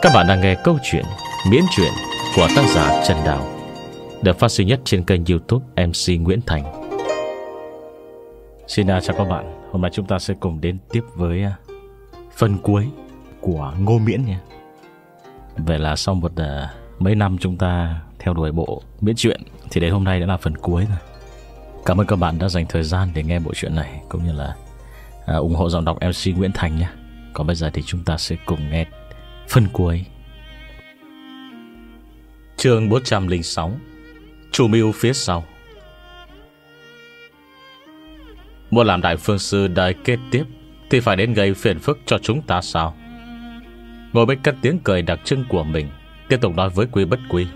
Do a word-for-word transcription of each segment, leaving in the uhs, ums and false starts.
Các bạn đang nghe câu chuyện Miễn Chuyện của tác giả Trần Đào, được phát sinh nhất trên kênh YouTube em xê Nguyễn Thành. Xin uh, chào các bạn. Hôm nay chúng ta sẽ cùng đến tiếp với uh, phần cuối của Ngô Miễn nha. Vậy là sau một uh, mấy năm chúng ta theo đuổi bộ Miễn Chuyện, thì đến hôm nay đã là phần cuối rồi. Cảm ơn các bạn đã dành thời gian để nghe bộ truyện này, cũng như là uh, ủng hộ giọng đọc em xê Nguyễn Thành nhé. Còn bây giờ thì chúng ta sẽ cùng nghe phần cuối. Chương bốn trăm lẻ sáu. Chủ mưu phía sau. Muốn làm đại phương sư đời kế tiếp thì phải đến gây phiền phức cho chúng ta sao? Ngô Bích cất tiếng cười đặc trưng của mình, tiếp tục nói với Quý Bất Quy: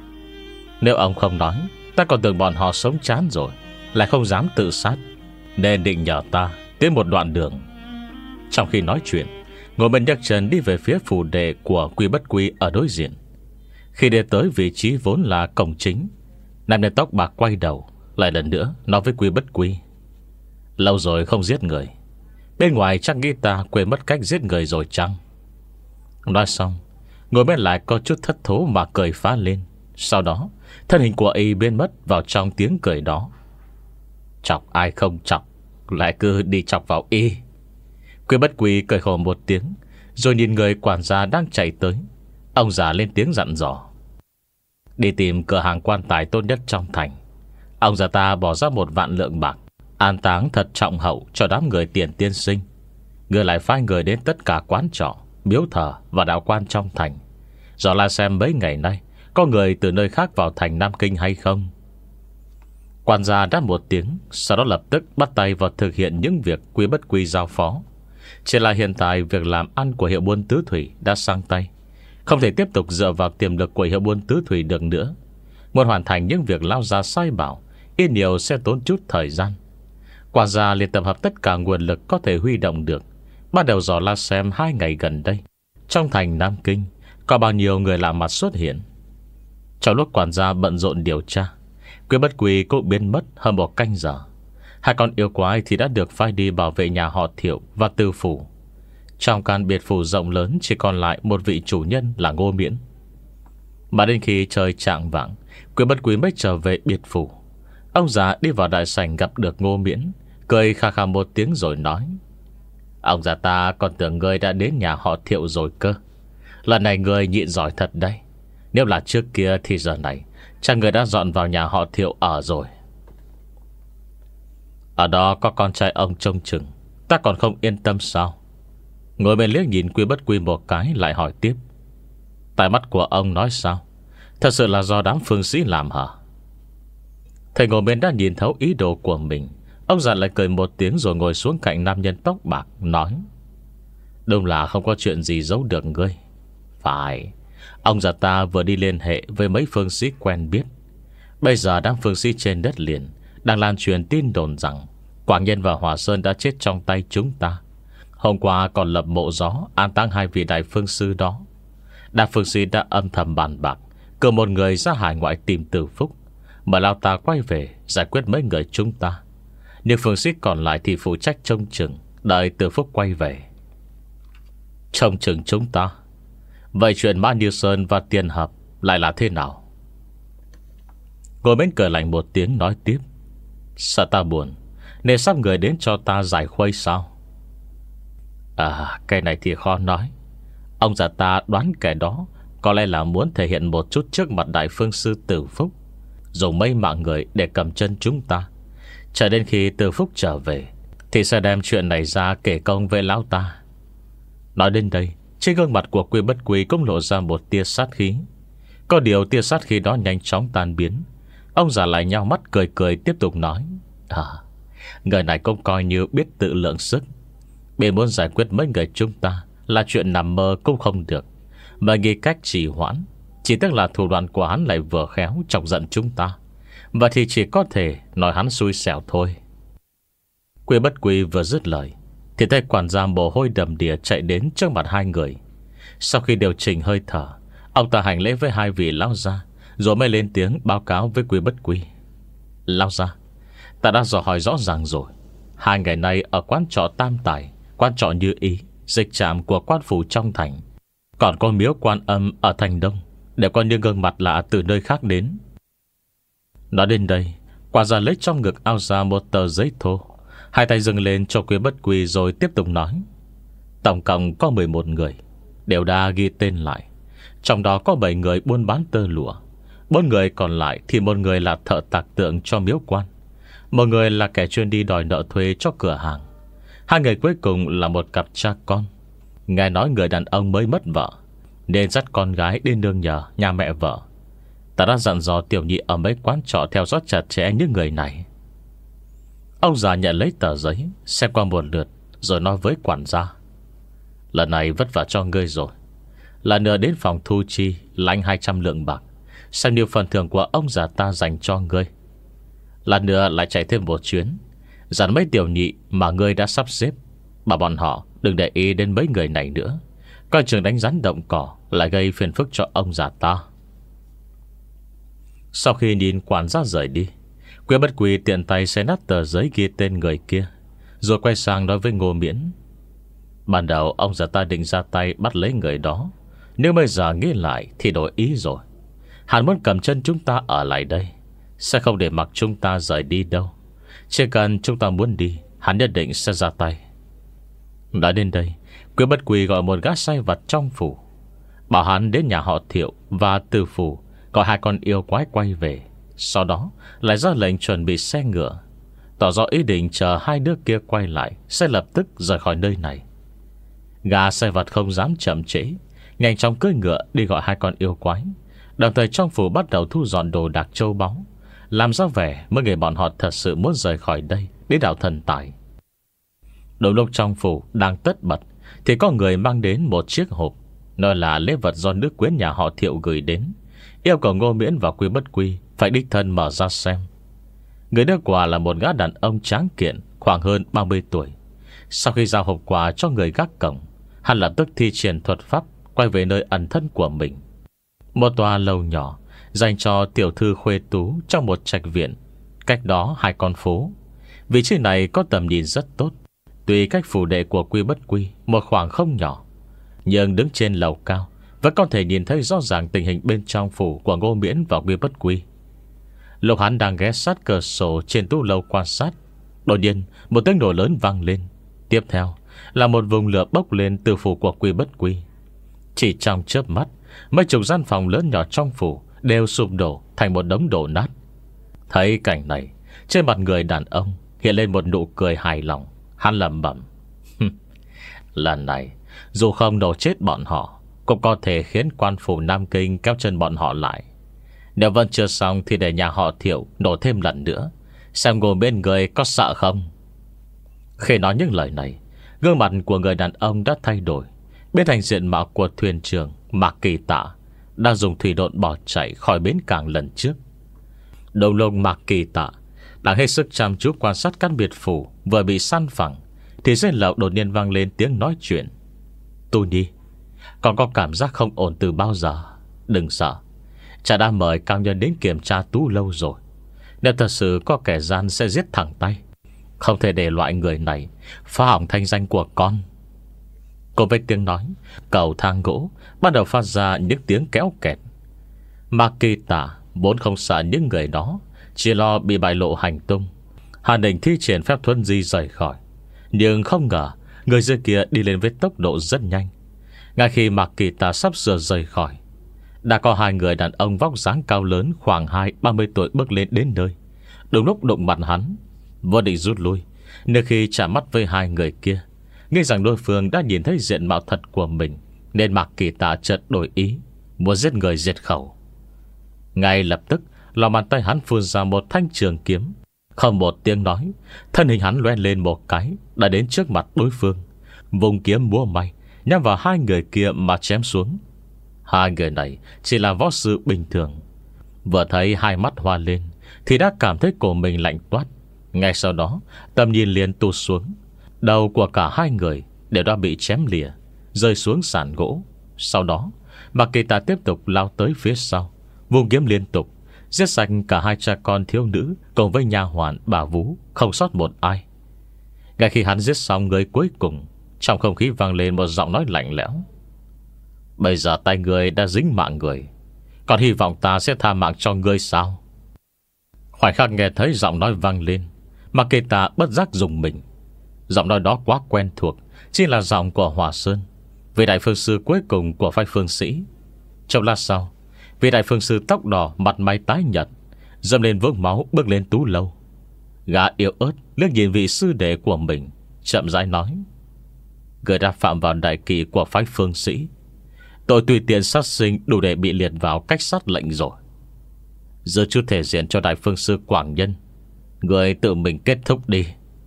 Nếu ông không nói, ta còn tưởng bọn họ sống chán rồi, lại không dám tự sát, nên định nhờ ta tiến một đoạn đường. Trong khi nói chuyện, Ngô Minh nhấc chân đi về phía phủ đệ của Quý Bất Quy ở đối diện. Khi đến tới vị trí vốn là cổng chính, nam nhân tóc bạc quay đầu lại lần nữa nói với Quý Bất Quy: Lâu rồi không giết người, bên ngoài chắc nghĩ ta quên mất cách giết người rồi chăng? Nói xong, ngồi bên lại có chút thất thố mà cười phá lên. Sau đó thân hình của y biến mất vào trong tiếng cười đó. Chọc ai không chọc, lại cứ đi chọc vào y. Quý Bất Quy cười khổ một tiếng, rồi nhìn người quản gia đang chạy tới. Ông già lên tiếng dặn dò: Đi tìm cửa hàng quan tài tốt nhất trong thành. Ông già ta bỏ ra một vạn lượng bạc, an táng thật trọng hậu cho đám người tiền tiên sinh. Người lại phái người đến tất cả quán trọ, miếu thờ và đạo quan trong thành, dò la xem mấy ngày nay có người từ nơi khác vào thành Nam Kinh hay không. Quan gia đáp một tiếng, sau đó lập tức bắt tay vào thực hiện những việc Quý Bất Quy giao phó. Chỉ là hiện tại việc làm ăn của hiệu buôn tứ thủy đã sang tay, không thể tiếp tục dựa vào tiềm lực của hiệu buôn tứ thủy được nữa. Muốn hoàn thành những việc lao ra sai bảo, ít nhiều sẽ tốn chút thời gian. Quan gia liền tập hợp tất cả nguồn lực có thể huy động được, bắt đầu dò la xem hai ngày gần đây trong thành Nam Kinh có bao nhiêu người lạ mặt xuất hiện. Trong lúc quản gia bận rộn điều tra, Quý Bất Quy cũng biến mất hơn một canh giờ. Hai con yêu quái thì đã được phái đi bảo vệ nhà họ Thiệu và Tư phủ. Trong căn biệt phủ rộng lớn chỉ còn lại một vị chủ nhân là Ngô Miễn. Mà đến khi trời chạng vạng, Quý Bất Quy mới trở về biệt phủ. Ông già đi vào đại sảnh gặp được Ngô Miễn, cười khà khà một tiếng rồi nói: Ông già ta còn tưởng ngươi đã đến nhà họ Thiệu rồi cơ. Lần này ngươi nhịn giỏi thật đấy. Nếu là trước kia thì giờ này chắc ngươi đã dọn vào nhà họ Thiệu ở rồi. Ở đó có con trai ông trông chừng, ta còn không yên tâm sao? Ngồi bên liếc nhìn Quý Bất Quy một cái, lại hỏi tiếp: Tai mắt của ông nói sao? Thật sự là do đám phương sĩ làm hả? Thầy ngồi bên đã nhìn thấu ý đồ của mình. Ông già lại cười một tiếng rồi ngồi xuống cạnh nam nhân tóc bạc, nói: Đúng là không có chuyện gì giấu được ngươi. Phải, ông già ta vừa đi liên hệ với mấy phương sĩ quen biết. Bây giờ đám phương sĩ trên đất liền đang lan truyền tin đồn rằng Quảng Nhân và Hòa Sơn đã chết trong tay chúng ta. Hôm qua còn lập mộ gió an táng hai vị đại phương sư đó. Đám phương sĩ đã âm thầm bàn bạc, cử một người ra hải ngoại tìm Từ Phúc, mà lao ta quay về giải quyết mấy người chúng ta. Nhưng phương sĩ còn lại thì phụ trách trông chừng, đợi Từ Phúc quay về. Trông chừng chúng ta? Vậy chuyện Mã Như Sơn và Tiên Hợp lại là thế nào? Ngồi bên cười lạnh một tiếng nói tiếp: Sợ ta buồn nên sắp người đến cho ta giải khuây sao? À, cái này thì khó nói. Ông già ta đoán kẻ đó có lẽ là muốn thể hiện một chút trước mặt đại phương sư Từ Phúc, dùng mấy mạng người để cầm chân chúng ta. Chờ đến khi Từ Phúc trở về thì sẽ đem chuyện này ra kể công với lão ta. Nói đến đây, trên gương mặt của Quý Bất Quy cũng lộ ra một tia sát khí. Có điều tia sát khí đó nhanh chóng tan biến. Ông già lại nhao mắt cười cười tiếp tục nói: À, người này cũng coi như biết tự lượng sức. Bị muốn giải quyết mấy người chúng ta là chuyện nằm mơ cũng không được, mà nghĩ cách trì hoãn. Chỉ tức là thủ đoạn của hắn lại vừa khéo chọc giận chúng ta, và thì chỉ có thể nói hắn xui xẻo thôi. Quý Bất Quy vừa dứt lời thì thấy quản gia mồ hôi đầm đìa chạy đến trước mặt hai người. Sau khi điều chỉnh hơi thở, ông ta hành lễ với hai vị lão gia, rồi mới lên tiếng báo cáo với Quý Bất Quy: Lão gia, ta đã dò hỏi rõ ràng rồi. Hai ngày nay ở quán trọ Tam Tài, quán trọ Như Ý, dịch trạm của quan phủ trong thành, Còn có miếu Quan Âm ở thành Đông đều có những gương mặt lạ từ nơi khác đến. Nói đến đây, quản gia lấy trong ngực áo ra một tờ giấy thô, hai tay dâng lên cho Quý Bất Quy, rồi tiếp tục nói: tổng cộng có mười một người, đều đã ghi tên lại. Trong đó có bảy người buôn bán tơ lụa, bốn người còn lại thì một người là thợ tạc tượng cho miếu quan, một người là kẻ chuyên đi đòi nợ thuê cho cửa hàng, hai người cuối cùng là một cặp cha con. Nghe nói người đàn ông mới mất vợ nên dắt con gái đi nương nhờ nhà mẹ vợ. Ta đã dặn dò Tiểu Nhị ở mấy quán trọ theo dõi chặt chẽ những người này. Ông già nhận lấy tờ giấy, xem qua một lượt, rồi nói với quản gia: lần này vất vả cho ngươi rồi. Lần nữa đến phòng thu chi lãnh hai trăm lượng bạc, xem như phần thưởng của ông già ta dành cho ngươi. Lần nữa lại chạy thêm một chuyến, dặn mấy tiểu nhị mà ngươi đã sắp xếp, bảo bọn họ đừng để ý đến mấy người này nữa, coi chừng đánh rắn động cỏ lại gây phiền phức cho ông già ta. Sau khi nhìn quản gia rời đi, Quý Bất Quy tiện tay xé nát tờ giấy ghi tên người kia, rồi quay sang nói với Ngô Miễn: ban đầu ông già ta định ra tay bắt lấy người đó, nhưng bây giờ nghĩ lại thì đổi ý rồi. Hắn muốn cầm chân chúng ta ở lại đây, sẽ không để mặc chúng ta rời đi đâu. Chỉ cần chúng ta muốn đi, hắn nhất định sẽ ra tay. Đã đến đây, Quý Bất Quy gọi một gã sai vặt trong phủ, bảo hắn đến nhà họ Thiệu và từ phủ gọi hai con yêu quái quay về. Sau đó lại ra lệnh chuẩn bị xe ngựa, tỏ rõ ý định chờ hai đứa kia quay lại sẽ lập tức rời khỏi nơi này. Gã sai vặt không dám chậm trễ, nhanh chóng cưỡi ngựa đi gọi hai con yêu quái. Đồng thời trong phủ bắt đầu thu dọn đồ đạc châu báu, làm ra vẻ mấy người bọn họ thật sự muốn rời khỏi đây đến đảo Thần Tài. Đúng lúc trong phủ đang tất bật thì có người mang đến một chiếc hộp, nơi là lễ vật do nước quyến nhà họ Thiệu gửi đến, yêu cầu Ngô Miễn và Quý Bất Quy phải đích thân mở ra xem. Người đưa quà là một gã đàn ông tráng kiện, khoảng hơn ba mươi tuổi. Sau khi giao hộp quà cho người gác cổng, hắn lập tức thi triển thuật pháp quay về nơi ẩn thân của mình, một tòa lầu nhỏ dành cho tiểu thư khuê tú trong một trạch viện, cách đó hai con phố. Vị trí này có tầm nhìn rất tốt, tuy cách phủ đệ của Quý Bất Quy một khoảng không nhỏ, nhưng đứng trên lầu cao vẫn có thể nhìn thấy rõ ràng tình hình bên trong phủ của Ngô Miễn và Quý Bất Quy. Lúc hắn đang ghé sát cửa sổ trên tu lầu quan sát, đột nhiên một tiếng nổ lớn vang lên. Tiếp theo là một vùng lửa bốc lên từ phủ của Quý Bất Quy. Chỉ trong chớp mắt, mấy chục gian phòng lớn nhỏ trong phủ đều sụp đổ thành một đống đổ nát. Thấy cảnh này, trên mặt người đàn ông hiện lên một nụ cười hài lòng. Hắn lẩm bẩm: lần này dù không nổ chết bọn họ, cũng có thể khiến quan phủ Nam Kinh kéo chân bọn họ lại. Nếu vẫn chưa xong thì để nhà họ Thiệu nổ thêm lần nữa, xem ngồi bên người có sợ không. Khi nói những lời này, gương mặt của người đàn ông đã thay đổi, biến thành diện mạo của thuyền trưởng Mạc Kỳ Tạ đang dùng thủy độn bỏ chạy khỏi bến cảng lần trước. Đầu lông Mạc Kỳ Tạ đang hết sức chăm chú quan sát căn biệt phủ vừa bị san phẳng, thì trên lầu đột nhiên vang lên tiếng nói chuyện: Tu Nhi, còn có cảm giác không ổn từ bao giờ. Đừng sợ, cha đã mời cao nhân đến kiểm tra tú lâu rồi. Nếu thật sự có kẻ gian sẽ giết thẳng tay, không thể để loại người này phá hỏng thanh danh của con. Cô với tiếng nói, cầu thang gỗ bắt đầu phát ra những tiếng kéo kẹt. Mạc Kỳ Tạ vốn không sợ những người đó, chỉ lo bị bại lộ hành tung. Hà định thi triển phép thuần di rời khỏi, nhưng không ngờ người dưới kia đi lên với tốc độ rất nhanh. Ngay khi Mạc Kỳ Tạ sắp sửa rời khỏi, đã có hai người đàn ông vóc dáng cao lớn khoảng hai ba mươi tuổi bước lên đến nơi. Đúng lúc đụng mặt hắn, vô định rút lui, nhưng khi chạm mắt với hai người kia, nghĩ rằng đối phương đã nhìn thấy diện mạo thật của mình, nên Mạc Kỳ Tạ chợt đổi ý, muốn giết người diệt khẩu. Ngay lập tức, lòng bàn tay hắn phun ra một thanh trường kiếm. Không một tiếng nói, thân hình hắn loe lên một cái, đã đến trước mặt đối phương, vùng kiếm múa may nhắm vào hai người kia mà chém xuống. Hai người này chỉ là võ sư bình thường, vừa thấy hai mắt hoa lên thì đã cảm thấy cổ mình lạnh toát. Ngay sau đó, tầm nhìn liền tụt xuống. Đầu của cả hai người đều đã bị chém lìa, rơi xuống sàn gỗ. Sau đó, Mạc Kỳ Tạ tiếp tục lao tới phía sau, vùng kiếm liên tục, giết sạch cả hai cha con thiếu nữ cùng với nha hoàn bà vú, không sót một ai. Ngay khi hắn giết xong người cuối cùng, trong không khí vang lên một giọng nói lạnh lẽo: Bây giờ tay người đã dính mạng người, còn hy vọng ta sẽ tha mạng cho ngươi sao? Khoảnh khắc nghe thấy giọng nói vang lên, Maketa bất giác dùng mình. Giọng nói đó quá quen thuộc, chính là giọng của Hòa Sơn, vị đại phương sư cuối cùng của phái phương sĩ. Trong lát sau, vị đại phương sư tóc đỏ mặt mày tái nhợt, dâm lên vũng máu bước lên tú lâu. Gã yếu ớt liếc nhìn vị sư đệ của mình, chậm rãi nói: người đã phạm vào đại kỵ của phái phương sĩ, tội tùy tiện sát sinh đủ để bị liệt vào cách sát lệnh rồi. Giờ chút thể diện cho đại phương sư Quảng Nhân, người tự mình kết thúc đi.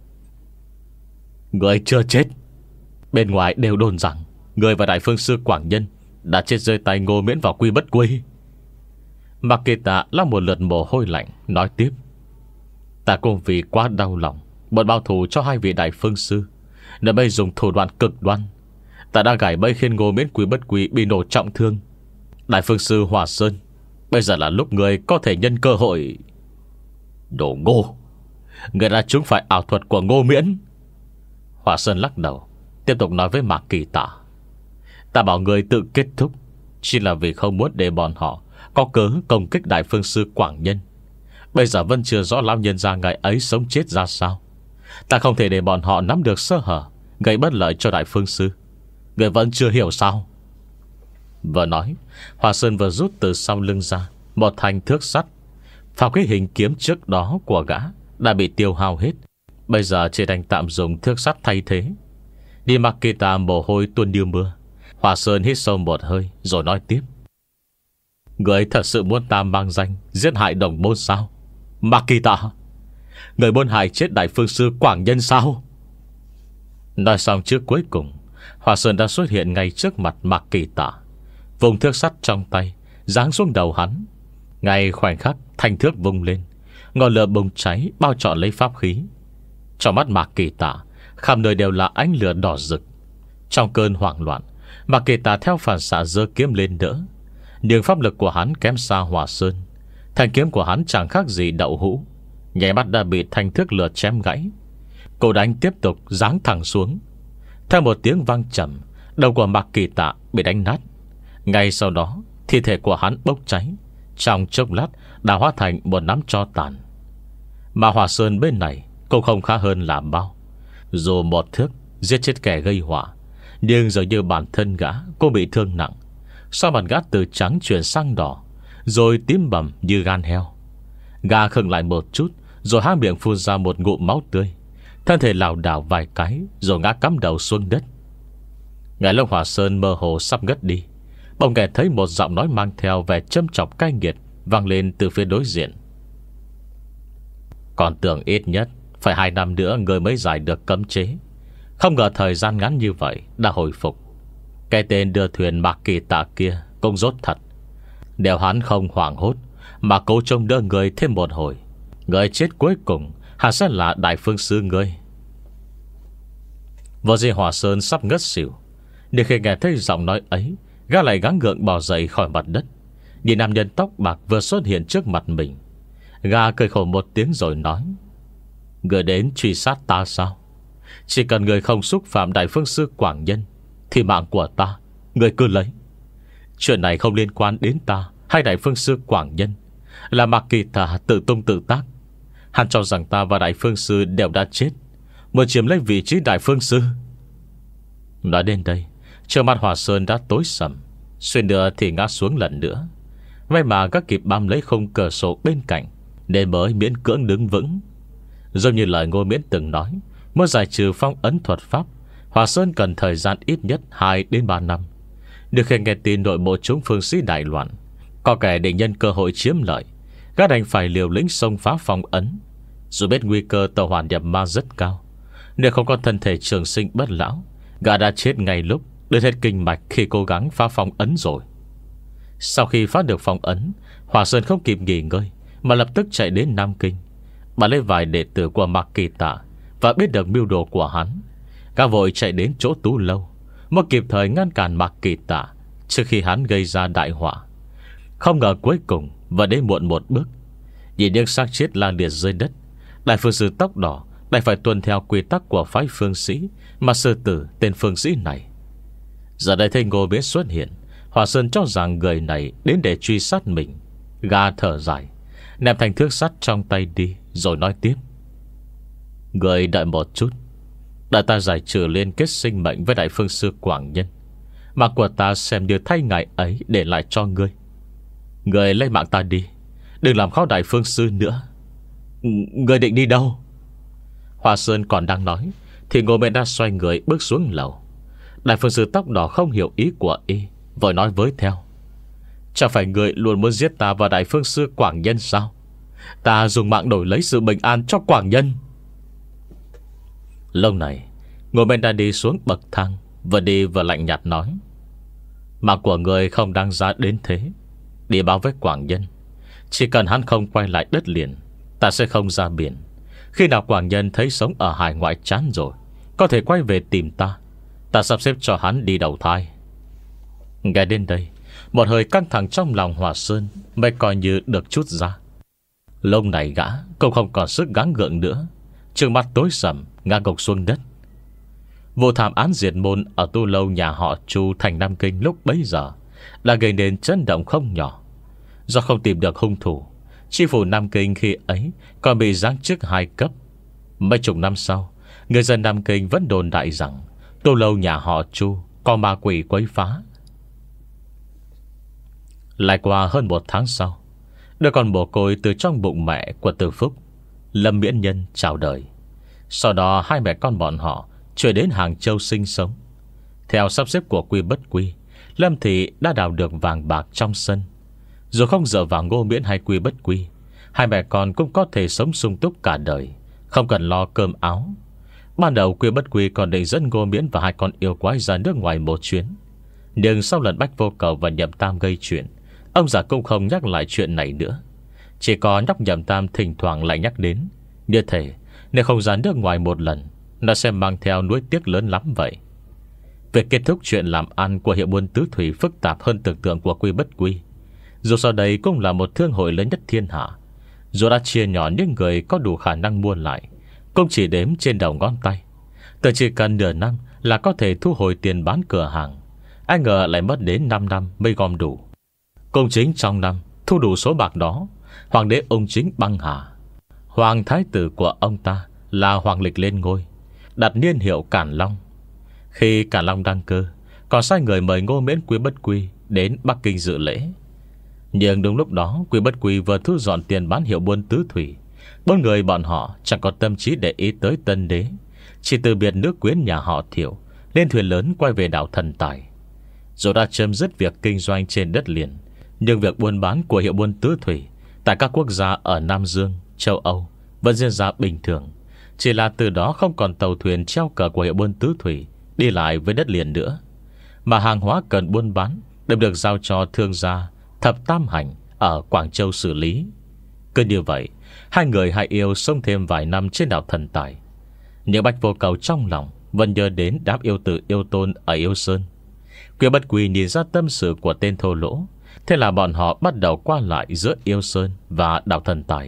Người chưa chết. Bên ngoài đều đồn rằng người và đại phương sư Quảng Nhân đã chết rơi tay Ngô Miễn vào Quy Bất Quy. Maketa lau một lượt mồ hôi lạnh, nói tiếp: ta cũng vì quá đau lòng muốn báo thù cho hai vị đại phương sư, nên bây dùng thủ đoạn cực đoan. Ta đã gài bẫy khiến Ngô Miễn Quy Bất Quy bị nổ trọng thương. Đại phương sư Hòa Sơn, bây giờ là lúc người có thể nhân cơ hội. Đồ ngô! Người đã trúng phải ảo thuật của Ngô Miễn. Hòa Sơn lắc đầu, tiếp tục nói với Mạc Kỳ Tả: ta bảo người tự kết thúc chỉ là vì không muốn để bọn họ có cớ công kích đại phương sư Quảng Nhân. Bây giờ vẫn chưa rõ lão nhân gia ngày ấy sống chết ra sao. Ta không thể để bọn họ nắm được sơ hở, gây bất lợi cho đại phương sư. Người vẫn chưa hiểu sao? Vừa nói, Hòa Sơn vừa rút từ sau lưng ra một thanh thước sắt. Pháo cái hình kiếm trước đó của gã đã bị tiêu hao hết, bây giờ chỉ đành tạm dùng thước sắt thay thế. Đi Maketa mồ hôi tuôn như mưa. Hòa Sơn hít sâu một hơi rồi nói tiếp: người thật sự muốn ta mang danh giết hại đồng môn sao? Maketa, người muốn hại chết đại phương sư Quảng Nhân sao? Nói xong trước cuối cùng, Hòa Sơn đã xuất hiện ngay trước mặt Maketa, vùng thước sắt trong tay giáng xuống đầu hắn. Ngay khoảnh khắc thanh thước vung lên, ngọn lửa bùng cháy bao trọn lấy pháp khí. Trong mắt Maketa khắp nơi đều là ánh lửa đỏ rực. Trong cơn hoảng loạn, Maketa theo phản xạ giơ kiếm lên đỡ, nhưng pháp lực của hắn kém xa Hòa Sơn. Thanh kiếm của hắn chẳng khác gì đậu hũ, nhảy mắt đã bị thanh thước lửa chém gãy. Cô đánh tiếp tục giáng thẳng xuống. Theo một tiếng vang trầm, đầu của Maketa bị đánh nát. Ngay sau đó, thi thể của hắn bốc cháy, trong chốc lát đã hóa thành một nắm tro tàn. Mà Hòa Sơn bên này cũng không khá hơn là bao. Dù một thước giết chết kẻ gây họa, nhưng giờ như bản thân gã cũng bị thương nặng. Sau mặt gã từ trắng chuyển sang đỏ, rồi tím bầm như gan heo. Gã khựng lại một chút, rồi há miệng phun ra một ngụm máu tươi. Thân thể lảo đảo vài cái, rồi ngã cắm đầu xuống đất. Ngài Long Hòa Sơn mơ hồ sắp ngất đi, bỗng nghe thấy một giọng nói mang theo vẻ châm chọc cay nghiệt vang lên từ phía đối diện: còn tưởng ít nhất phải hai năm nữa người mới giải được cấm chế, không ngờ thời gian ngắn như vậy đã hồi phục. Cái tên đưa thuyền Mạc Kỳ Tạ kia cũng rốt thật. Nếu hắn không hoảng hốt mà cố trông đỡ người thêm một hồi, người chết cuối cùng hẳn sẽ là đại phương sư ngươi. Vô Di Hòa Sơn sắp ngất xỉu, nhưng khi nghe thấy giọng nói ấy, gã lại gắng gượng bò dậy khỏi mặt đất. Nhìn nam nhân tóc bạc vừa xuất hiện trước mặt mình, gã cười khổ một tiếng rồi nói: người đến truy sát ta sao? Chỉ cần người không xúc phạm đại phương sư Quảng Nhân thì mạng của ta người cứ lấy. Chuyện này không liên quan đến ta hay đại phương sư Quảng Nhân, là Mạc Kỳ Tả tự tung tự tác. Hắn cho rằng ta và đại phương sư đều đã chết, muốn chiếm lấy vị trí đại phương sư. Nói đến đây, trước mặt Hòa Sơn đã tối sầm, xuyên nữa thì ngã xuống lần nữa. May mà các kịp bám lấy khung cửa sổ bên cạnh, nên mới miễn cưỡng đứng vững. Giống như lời Ngô Miễn từng nói, muốn giải trừ phong ấn thuật pháp, Hòa Sơn cần thời gian ít nhất hai đến ba năm. Được khi nghe tin nội bộ chúng phương sĩ đại loạn, có kẻ định nhân cơ hội chiếm lợi, gã đành phải liều lĩnh xông phá phong ấn. Dù biết nguy cơ tàu hoàn nhập ma rất cao, nếu không có thân thể trường sinh bất lão, gã đã chết ngay lúc đứt hết kinh mạch khi cố gắng phá phong ấn rồi. Sau khi phá được phong ấn, Hòa Sơn không kịp nghỉ ngơi mà lập tức chạy đến Nam Kinh, bà lấy vài đệ tử của Mạc Kỳ Tả và biết được mưu đồ của hắn. Gã vội chạy đến chỗ Tú Lâu, mới kịp thời ngăn cản Mạc Kỳ Tả trước khi hắn gây ra đại họa. Không ngờ cuối cùng vẫn đến muộn một bước. Nhìn những xác chết la liệt dưới đất, đại phương sư tóc đỏ đành phải tuân theo quy tắc của phái phương sĩ mà sư tử tên phương sĩ này. Giờ đây thấy Ngô Miễn xuất hiện, Hòa Sơn cho rằng người này đến để truy sát mình. Gã thở dài, ném thanh thước sắt trong tay đi, rồi nói tiếp: Người đợi một chút, đợi ta giải trừ liên kết sinh mệnh với Đại Phương Sư Quảng Nhân, mạng của ta xem như thay ngài ấy để lại cho ngươi. Người lấy mạng ta đi, đừng làm khó Đại Phương Sư nữa. Người định đi đâu? Hòa Sơn còn đang nói thì Ngô Mệnh đã xoay người bước xuống lầu. Đại Phương Sư tóc đỏ không hiểu ý của y, vội nói với theo: Chẳng phải người luôn muốn giết ta và Đại Phương Sư Quảng Nhân sao? Ta dùng mạng đổi lấy sự bình an cho Quảng Nhân. Lâu này Ngô Mệnh đã đi xuống bậc thang, vừa đi vừa lạnh nhạt nói: Mạng của người không đáng giá đến thế. Đi báo với Quảng Nhân, chỉ cần hắn không quay lại đất liền, ta sẽ không ra biển. Khi nào Quảng Nhân thấy sống ở hải ngoại chán rồi, có thể quay về tìm ta. Ta sắp xếp cho hắn đi đầu thai. Nghe đến đây, một hơi căng thẳng trong lòng Hòa Sơn mới coi như được chút ra. Lông này gã cũng không còn sức gắng gượng nữa, trừng mắt tối sầm ngã gục xuống đất. Vụ thảm án diệt môn ở tu lâu nhà họ Chu thành Nam Kinh lúc bấy giờ đã gây nên chấn động không nhỏ. Do không tìm được hung thủ, chi phủ Nam Kinh khi ấy còn bị giáng chức hai cấp. Mấy chục năm sau, người dân Nam Kinh vẫn đồn đại rằng tu lâu nhà họ Chu có ma quỷ quấy phá. Lại qua hơn một tháng sau, đứa con mồ côi từ trong bụng mẹ của Từ Phúc, Lâm Miễn Nhân, chào đời. Sau đó hai mẹ con bọn họ chuyển đến Hàng Châu sinh sống. Theo sắp xếp của Quy Bất Quy, Lâm Thị đã đào được vàng bạc trong sân. Dù không dựa vào Ngô Miễn hay Quy Bất Quy, hai mẹ con cũng có thể sống sung túc cả đời, không cần lo cơm áo. Ban đầu Quy Bất Quy còn định dẫn Ngô Miễn và hai con yêu quái ra nước ngoài một chuyến, nhưng sau lần Bách Vô Cầu và Nhậm Tam gây chuyện, ông già cũng không nhắc lại chuyện này nữa. Chỉ có nhóc Nhậm Tam thỉnh thoảng lại nhắc đến. Như thể nếu không ra nước ngoài một lần, nó sẽ mang theo nuối tiếc lớn lắm vậy. Việc kết thúc chuyện làm ăn của hiệu buôn tứ thủy phức tạp hơn tưởng tượng của Quy Bất Quy. Dù sau đây cũng là một thương hội lớn nhất thiên hạ, dù đã chia nhỏ những người có đủ khả năng mua lại, cũng chỉ đếm trên đầu ngón tay. Từ chỉ cần nửa năm là có thể thu hồi tiền bán cửa hàng, ai ngờ lại mất đến năm năm mới gom đủ. Cũng chính trong năm thu đủ số bạc đó, Hoàng đế Ung Chính băng hà. Hoàng thái tử của ông ta là Hoàng Lịch lên ngôi, đặt niên hiệu Cản Long. Khi Cản Long đăng cơ, còn sai người mời Ngô Miễn, Quy Bất Quy đến Bắc Kinh dự lễ. Nhưng đúng lúc đó, Quy Bất Quy vừa thu dọn tiền bán hiệu buôn tứ thủy. Bốn người bọn họ chẳng có tâm trí để ý tới Tân Đế, chỉ từ biệt nước quyến nhà họ Thiệu, lên thuyền lớn quay về đảo Thần Tài. Dù đã chấm dứt việc kinh doanh trên đất liền, nhưng việc buôn bán của hiệu buôn tứ thủy tại các quốc gia ở Nam Dương, châu Âu vẫn diễn ra bình thường. Chỉ là từ đó không còn tàu thuyền treo cờ của hiệu buôn tứ thủy đi lại với đất liền nữa, mà hàng hóa cần buôn bán đều được giao cho thương gia Thập Tam Hành ở Quảng Châu xử lý. Cứ như vậy, hai người hai yêu sống thêm vài năm trên đảo Thần Tài. Nhưng Bách Vô Cầu trong lòng vẫn nhớ đến đám yêu tử yêu tôn ở Yêu Sơn. Quy Bất Quy nhìn ra tâm sự của tên thô lỗ, thế là bọn họ bắt đầu qua lại giữa Yêu Sơn và đảo Thần Tài.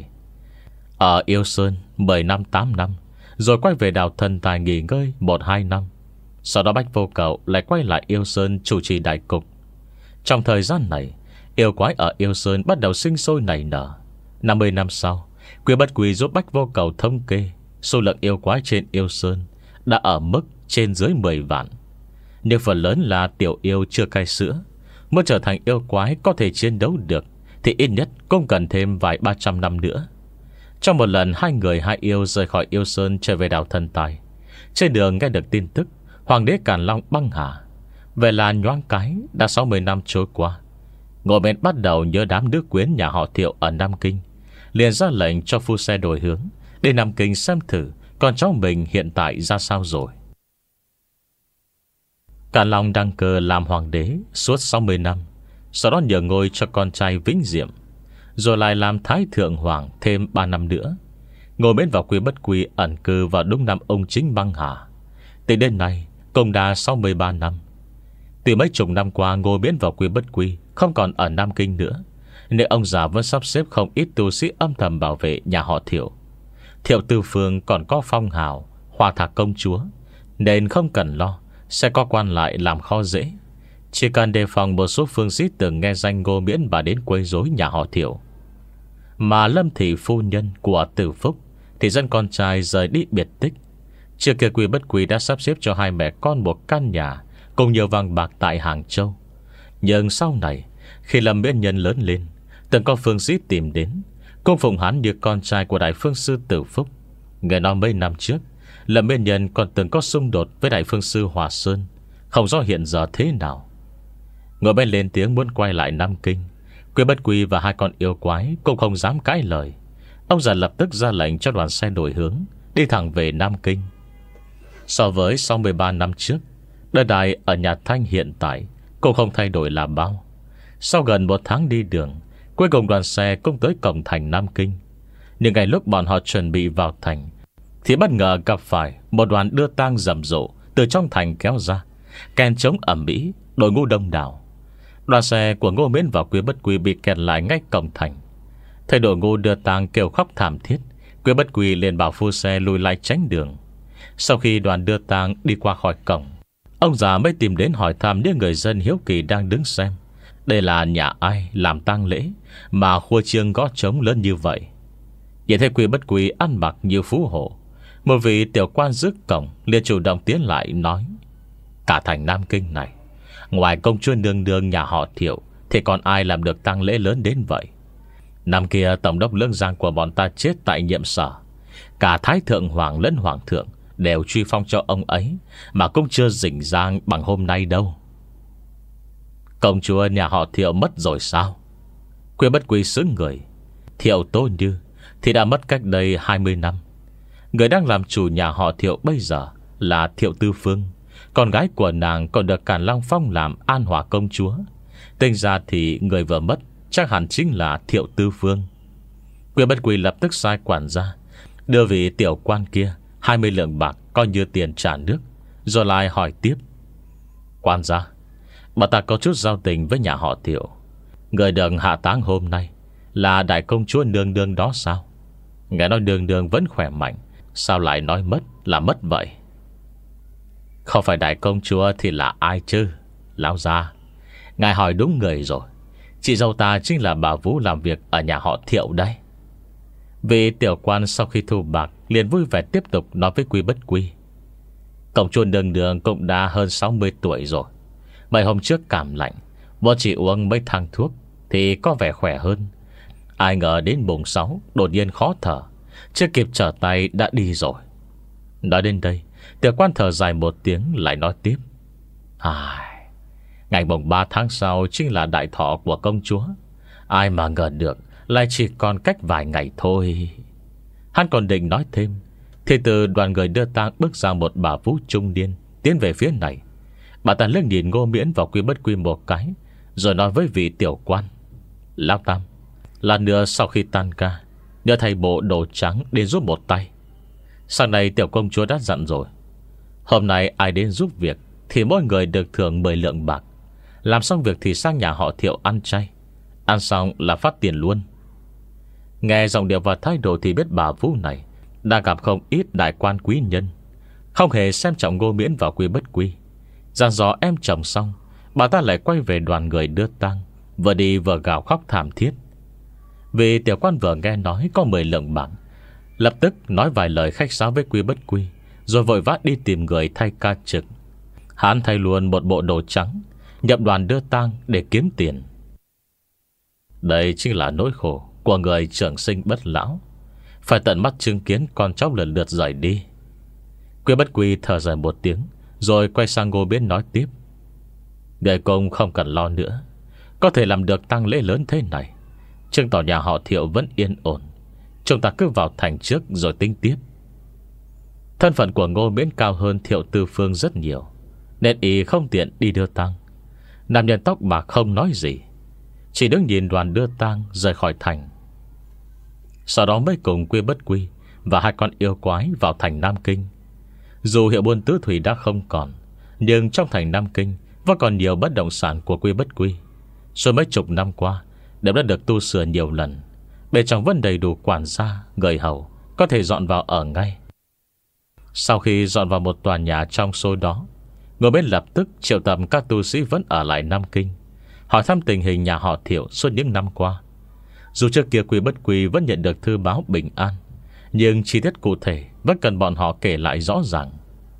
Ở Yêu Sơn mười năm tám năm, rồi quay về đảo Thần Tài nghỉ ngơi một hai năm. Sau đó Bách Vô Cầu lại quay lại Yêu Sơn chủ trì đại cục. Trong thời gian này, yêu quái ở Yêu Sơn bắt đầu sinh sôi nảy nở. năm mươi năm sau, Quy Bất Quy giúp Bách Vô Cầu thống kê số lượng yêu quái trên Yêu Sơn đã ở mức trên dưới mười vạn. Nhưng phần lớn là tiểu yêu chưa cai sữa. Muốn trở thành yêu quái có thể chiến đấu được thì ít nhất cũng cần thêm vài ba trăm năm nữa. Trong một lần hai người hai yêu rời khỏi Yêu Sơn trở về đảo Thần Tài, trên đường nghe được tin tức Hoàng đế Càn Long băng hà. Về là nhoáng cái đã sáu mươi năm trôi qua, Ngô Miễn bắt đầu nhớ đám nước quyến nhà họ Thiệu ở Nam Kinh, liền ra lệnh cho phu xe đổi hướng để Nam Kinh xem thử con cháu mình hiện tại ra sao rồi. Càn Long đăng cơ làm hoàng đế suốt sáu mươi năm, sau đó nhờ ngôi cho con trai Vĩnh Diệm, rồi lại làm Thái Thượng Hoàng thêm ba năm nữa. Ngô Miễn và Quy Bất Quy ẩn cư vào đúng năm Ung Chính băng hà. Tính đến nay cũng đã sáu mươi ba năm. Từ mấy chục năm qua, Ngô Miễn và Quy Bất Quy không còn ở Nam Kinh nữa, nên ông già vẫn sắp xếp không ít tu sĩ âm thầm bảo vệ nhà họ Thiệu. Thiệu Tư Phương còn có phong hào Hoa Thạc công chúa, nên không cần lo sẽ có quan lại làm kho dễ. Chỉ cần đề phòng một số phương sĩ từng nghe danh Ngô Miễn và đến quấy rối nhà họ Thiệu. Mà Lâm thị phu nhân của Từ Phúc thì dân con trai rời đi biệt tích. Trước kia Quy Bất Quy đã sắp xếp cho hai mẹ con một căn nhà cùng nhiều vàng bạc tại Hàng Châu. Nhưng sau này, khi Lâm Miễn Nhân lớn lên, từng có phương sĩ tìm đến cung phụng hắn như con trai của đại phương sư Từ Phúc. Nghe nói mấy năm trước, Lâm Miễn Nhân còn từng có xung đột với đại phương sư Hòa Sơn, không rõ hiện giờ thế nào. Ngồi bên lên tiếng muốn quay lại Nam Kinh, Quy Bất Quy và hai con yêu quái cũng không dám cãi lời. Ông già lập tức ra lệnh cho đoàn xe đổi hướng, đi thẳng về Nam Kinh. So với sáu mươi ba năm trước, đất đai ở nhà Thanh hiện tại cũng không thay đổi là bao. Sau gần một tháng đi đường, cuối cùng đoàn xe cũng tới cổng thành Nam Kinh. Nhưng ngay lúc bọn họ chuẩn bị vào thành thì bất ngờ gặp phải một đoàn đưa tang rầm rộ từ trong thành kéo ra, kèn trống ầm ĩ, đội ngũ đông đảo. Đoàn xe của Ngô Miễn và Quy Bất Quy bị kẹt lại ngay cổng thành. Thấy đội ngũ đưa tang kêu khóc thảm thiết, Quy Bất Quy liền bảo phu xe lùi lại tránh đường. Sau khi đoàn đưa tang đi qua khỏi cổng, ông già mới tìm đến hỏi thăm những người dân hiếu kỳ đang đứng xem đây là nhà ai làm tang lễ mà khua chiêng gõ trống lớn như vậy. Nhìn thấy Quy Bất Quy ăn mặc như phú hộ, một vị tiểu quan rước cổng liền chủ động tiến lại nói: cả thành Nam Kinh này, ngoài công chúa nương nương nhà họ Thiệu thì còn ai làm được tang lễ lớn đến vậy? Năm kia tổng đốc Lương Giang của bọn ta chết tại Nhiệm Sở, cả Thái Thượng Hoàng lẫn Hoàng Thượng đều truy phong cho ông ấy, mà cũng chưa rình rang bằng hôm nay đâu. Công chúa nhà họ Thiệu mất rồi sao? Quy Bất Quy sững người. Thiệu Tố Như thì đã mất cách đây hai mươi năm. Người đang làm chủ nhà họ Thiệu bây giờ là Thiệu Tư Phương. Con gái của nàng còn được Càn Long phong làm An Hòa công chúa. Tính ra thì người vừa mất chắc hẳn chính là Thiệu Tư Phương. Quy Bất Quy lập tức sai quản gia đưa vị tiểu quan kia hai mươi lượng bạc coi như tiền trả nước, rồi lại hỏi tiếp: quan gia, bà ta có chút giao tình với nhà họ Thiệu. Người được hạ táng hôm nay là đại công chúa nương nương đó sao? Nghe nói nương nương vẫn khỏe mạnh, sao lại nói mất là mất vậy? Không phải đại công chúa thì là ai chứ? Lão gia, ngài hỏi đúng người rồi. Chị dâu ta chính là bà Vũ làm việc ở nhà họ Thiệu đấy. Vị tiểu quan sau khi thu bạc liền vui vẻ tiếp tục nói với Quy Bất Quy: công chúa nương nương cũng đã hơn sáu mươi tuổi rồi. Mấy hôm trước cảm lạnh, bọn chị uống mấy thang thuốc thì có vẻ khỏe hơn. Ai ngờ đến mùng sáu đột nhiên khó thở, chưa kịp trở tay đã đi rồi. Nói đến đây, tiểu quan thở dài một tiếng lại nói tiếp: ai, ngày mùng ba tháng sau chính là đại thọ của công chúa. Ai mà ngờ được lại chỉ còn cách vài ngày thôi. Hắn còn định nói thêm thì từ đoàn người đưa tang bước ra một bà Vũ trung niên tiến về phía này. Bà ta liếc nhìn Ngô Miễn và Quy Bất Quy một cái, rồi nói với vị tiểu quan: lão tam, là nữa sau khi tan ca, nhờ thầy bộ đồ trắng đến giúp một tay. Sáng nay tiểu công chúa đã dặn rồi, hôm nay ai đến giúp việc thì mỗi người được thưởng mười lượng bạc. Làm xong việc thì sang nhà họ Thiệu ăn chay, ăn xong là phát tiền luôn. Nghe giọng điệu và thái độ thì biết bà Vũ này đã gặp không ít đại quan quý nhân, không hề xem trọng Ngô Miễn và Quy Bất Quy. Dặn dò em chồng xong, bà ta lại quay về đoàn người đưa tang, vừa đi vừa gào khóc thảm thiết. Vì tiểu quan vừa nghe nói có mười lượng bạc, lập tức nói vài lời khách sáo với Quy Bất Quy, rồi vội vã đi tìm người thay ca trực. Hắn thay luôn một bộ đồ trắng, nhập đoàn đưa tang để kiếm tiền. Đây chính là nỗi khổ của người trưởng sinh bất lão, phải tận mắt chứng kiến con cháu lần lượt rời đi. Quy Bất Quy thở dài một tiếng, rồi quay sang Ngô Miễn nói tiếp: người công không cần lo nữa, có thể làm được tang lễ lớn thế này, chứng tỏ nhà họ Thiệu vẫn yên ổn. Chúng ta cứ vào thành trước rồi tính tiếp. Thân phận của Ngô Miễn cao hơn Thiệu Tư Phương rất nhiều, nên y không tiện đi đưa tang. Nam nhân tóc bạc không nói gì, chỉ đứng nhìn đoàn đưa tang rời khỏi thành. Sau đó mới cùng Quy Bất Quy và hai con yêu quái vào thành Nam Kinh. Dù hiệu buôn tứ thủy đã không còn, nhưng trong thành Nam Kinh vẫn còn nhiều bất động sản của Quy Bất Quy. Suốt mấy chục năm qua đều đã được tu sửa nhiều lần. Bên trong vẫn đầy đủ quản gia, người hầu có thể dọn vào ở ngay. Sau khi dọn vào một tòa nhà trong số đó, Ngô Miễn lập tức triệu tập các tu sĩ vẫn ở lại Nam Kinh, hỏi thăm tình hình nhà họ Thiệu suốt những năm qua. Dù trước kia Quy Bất Quy vẫn nhận được thư báo bình an, nhưng chi tiết cụ thể vẫn cần bọn họ kể lại rõ ràng.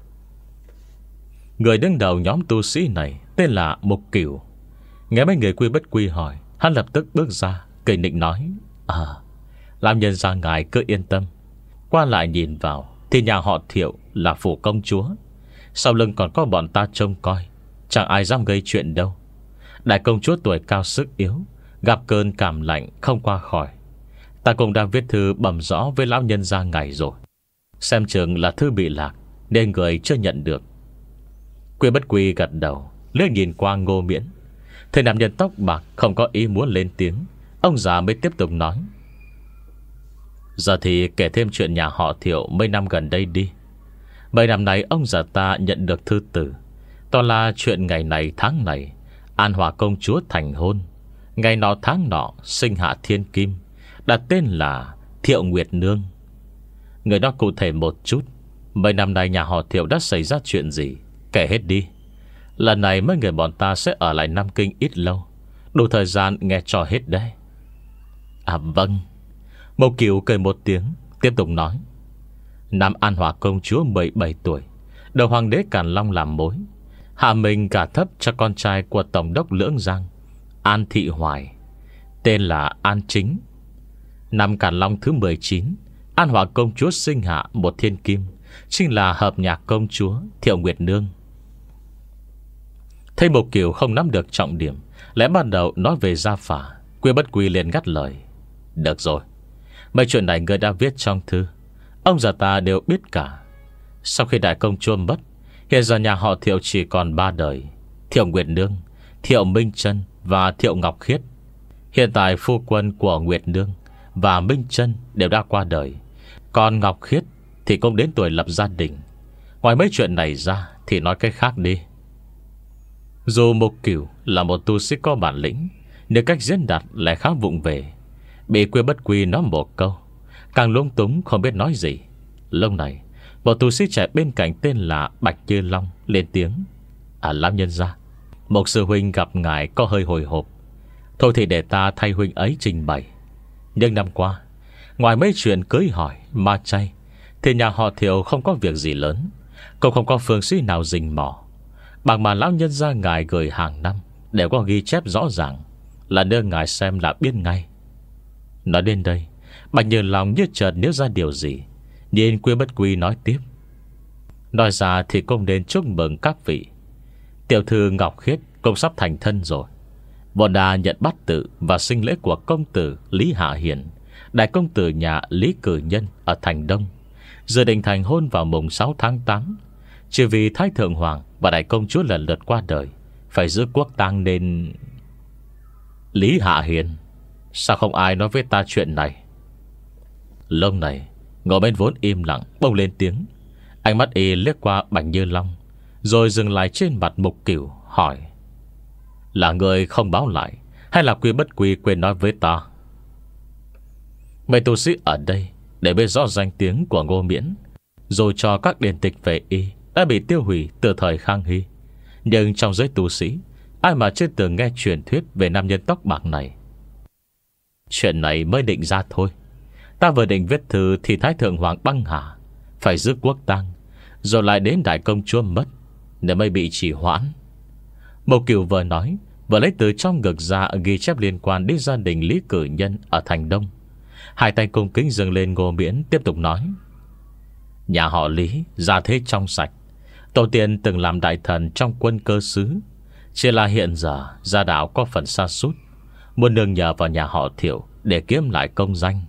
Người đứng đầu nhóm tu sĩ này tên là Mục Cửu. Nghe mấy người Quy Bất Quy hỏi, hắn lập tức bước ra cười nịnh nói: À, làm nhân gia ngài cứ yên tâm. Qua lại nhìn vào thì nhà họ Thiệu là phủ công chúa, sau lưng còn có bọn ta trông coi, chẳng ai dám gây chuyện đâu. Đại công chúa tuổi cao sức yếu, gặp cơn cảm lạnh không qua khỏi. Ta cũng đang viết thư bẩm rõ với lão nhân gia ngài rồi. Xem chừng là thư bị lạc nên người chưa nhận được. Quy Bất Quy gật đầu, liếc nhìn qua Ngô Miễn. Thầy nam nhân tóc bạc không có ý muốn lên tiếng, ông già mới tiếp tục nói: Giờ thì kể thêm chuyện nhà họ Thiệu mấy năm gần đây đi. Mấy năm nay ông già ta nhận được thư tử, toàn là chuyện ngày này tháng này An Hòa công chúa thành hôn, ngày nọ tháng nọ sinh hạ thiên kim, đặt tên là Thiệu Nguyệt Nương. Người nói cụ thể một chút, mấy năm nay nhà họ Thiệu đã xảy ra chuyện gì, kể hết đi. Lần này mấy người bọn ta sẽ ở lại Nam Kinh ít lâu, đủ thời gian nghe cho hết đấy. À vâng. Mâu Kiều cười một tiếng, tiếp tục nói: Nam An Hòa công chúa mười bảy tuổi, đầu hoàng đế Càn Long làm mối, hạ mình cả thấp cho con trai của tổng đốc Lưỡng Giang, An Thị Hoài, tên là An Chính. Năm Càn Long thứ mười chín, An Hòa công chúa sinh hạ một thiên kim, chính là hợp nhạc công chúa Thiệu Nguyệt Nương. Thấy Mục Kiều không nắm được trọng điểm, lẽ ban đầu nói về gia phả, Quy Bất Quy liền ngắt lời: Được rồi, mấy chuyện này người đã viết trong thư, ông già ta đều biết cả. Sau khi đại công chúa mất, hiện giờ nhà họ Thiệu chỉ còn ba đời: Thiệu Nguyệt Nương, Thiệu Minh Trân và Thiệu Ngọc Khiết. Hiện tại phu quân của Nguyệt Nương và Minh Trân đều đã qua đời, còn Ngọc Khiết thì cũng đến tuổi lập gia đình. Ngoài mấy chuyện này ra thì nói cái khác đi. Dù Mục Cửu là một tu sĩ có bản lĩnh, nhưng cách diễn đạt lại khá vụng về, bị Quy Bất Quy nói một câu, càng lung túng không biết nói gì. Lúc này một tu sĩ trẻ bên cạnh tên là Bạch Như Long lên tiếng: À lão nhân gia, một sư huynh gặp ngài có hơi hồi hộp, thôi thì để ta thay huynh ấy trình bày. Nhưng năm qua, ngoài mấy chuyện cưới hỏi, ma chay, thì nhà họ Thiệu không có việc gì lớn, cũng không có phương sĩ nào rình mò. Bằng mà lão nhân gia ngài gửi hàng năm đều có ghi chép rõ ràng, là đưa ngài xem là biết ngay. Nói đến đây, Bạch Như Long như chợt nhớ ra điều gì, nhìn Quy Bất Quy nói tiếp: Nói ra thì cũng nên chúc mừng các vị. Tiểu thư Ngọc Khiết cũng sắp thành thân rồi. Bọn đà nhận bát tự và sinh lễ của công tử Lý Hạ Hiển, đại công tử nhà Lý Cử Nhân ở thành Đông, dự định thành hôn vào mùng sáu tháng tám. Chỉ vì Thái Thượng Hoàng và đại công chúa lần lượt qua đời, phải giữ quốc tang nên... Lý Hạ Hiển, sao không ai nói với ta chuyện này? Lúc này ngồi bên vốn im lặng bỗng lên tiếng. Ánh mắt y liếc qua Bạch Như Long, rồi dừng lại trên mặt Mục Cửu, hỏi: Là người không báo lại, hay là Quy Bất Quy quên nói với ta? Mấy tu sĩ ở đây để biết rõ danh tiếng của Ngô Miễn, rồi cho các điển tịch về y đã bị tiêu hủy từ thời Khang Hy. Nhưng trong giới tu sĩ, ai mà chưa từng nghe truyền thuyết về nam nhân tóc bạc này? Chuyện này mới định ra thôi. Ta vừa định viết thư thì Thái Thượng Hoàng băng hà, phải giữ quốc tang, rồi lại đến đại công chúa mất, nên mới bị trì hoãn. Mộc Kiều vừa nói, vừa lấy từ trong ngực ra ghi chép liên quan đến gia đình Lý Cử Nhân ở thành Đông. Hai tay cung kính dâng lên Ngô Miễn, tiếp tục nói: Nhà họ Lý gia thế trong sạch, tổ tiên từng làm đại thần trong quân cơ xứ, chỉ là hiện giờ gia đạo có phần sa sút, muốn nương nhờ vào nhà họ Thiệu để kiếm lại công danh.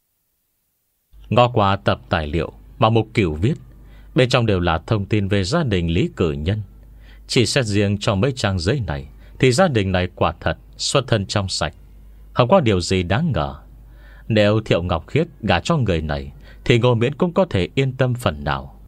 Ngó qua tập tài liệu mà Mục Cửu viết, bên trong đều là thông tin về gia đình Lý Cử Nhân. Chỉ xét riêng trong mấy trang giấy này thì gia đình này quả thật xuất thân trong sạch, không có điều gì đáng ngờ. Nếu Thiệu Ngọc Khiết gả cho người này thì Ngô Miễn cũng có thể yên tâm phần nào.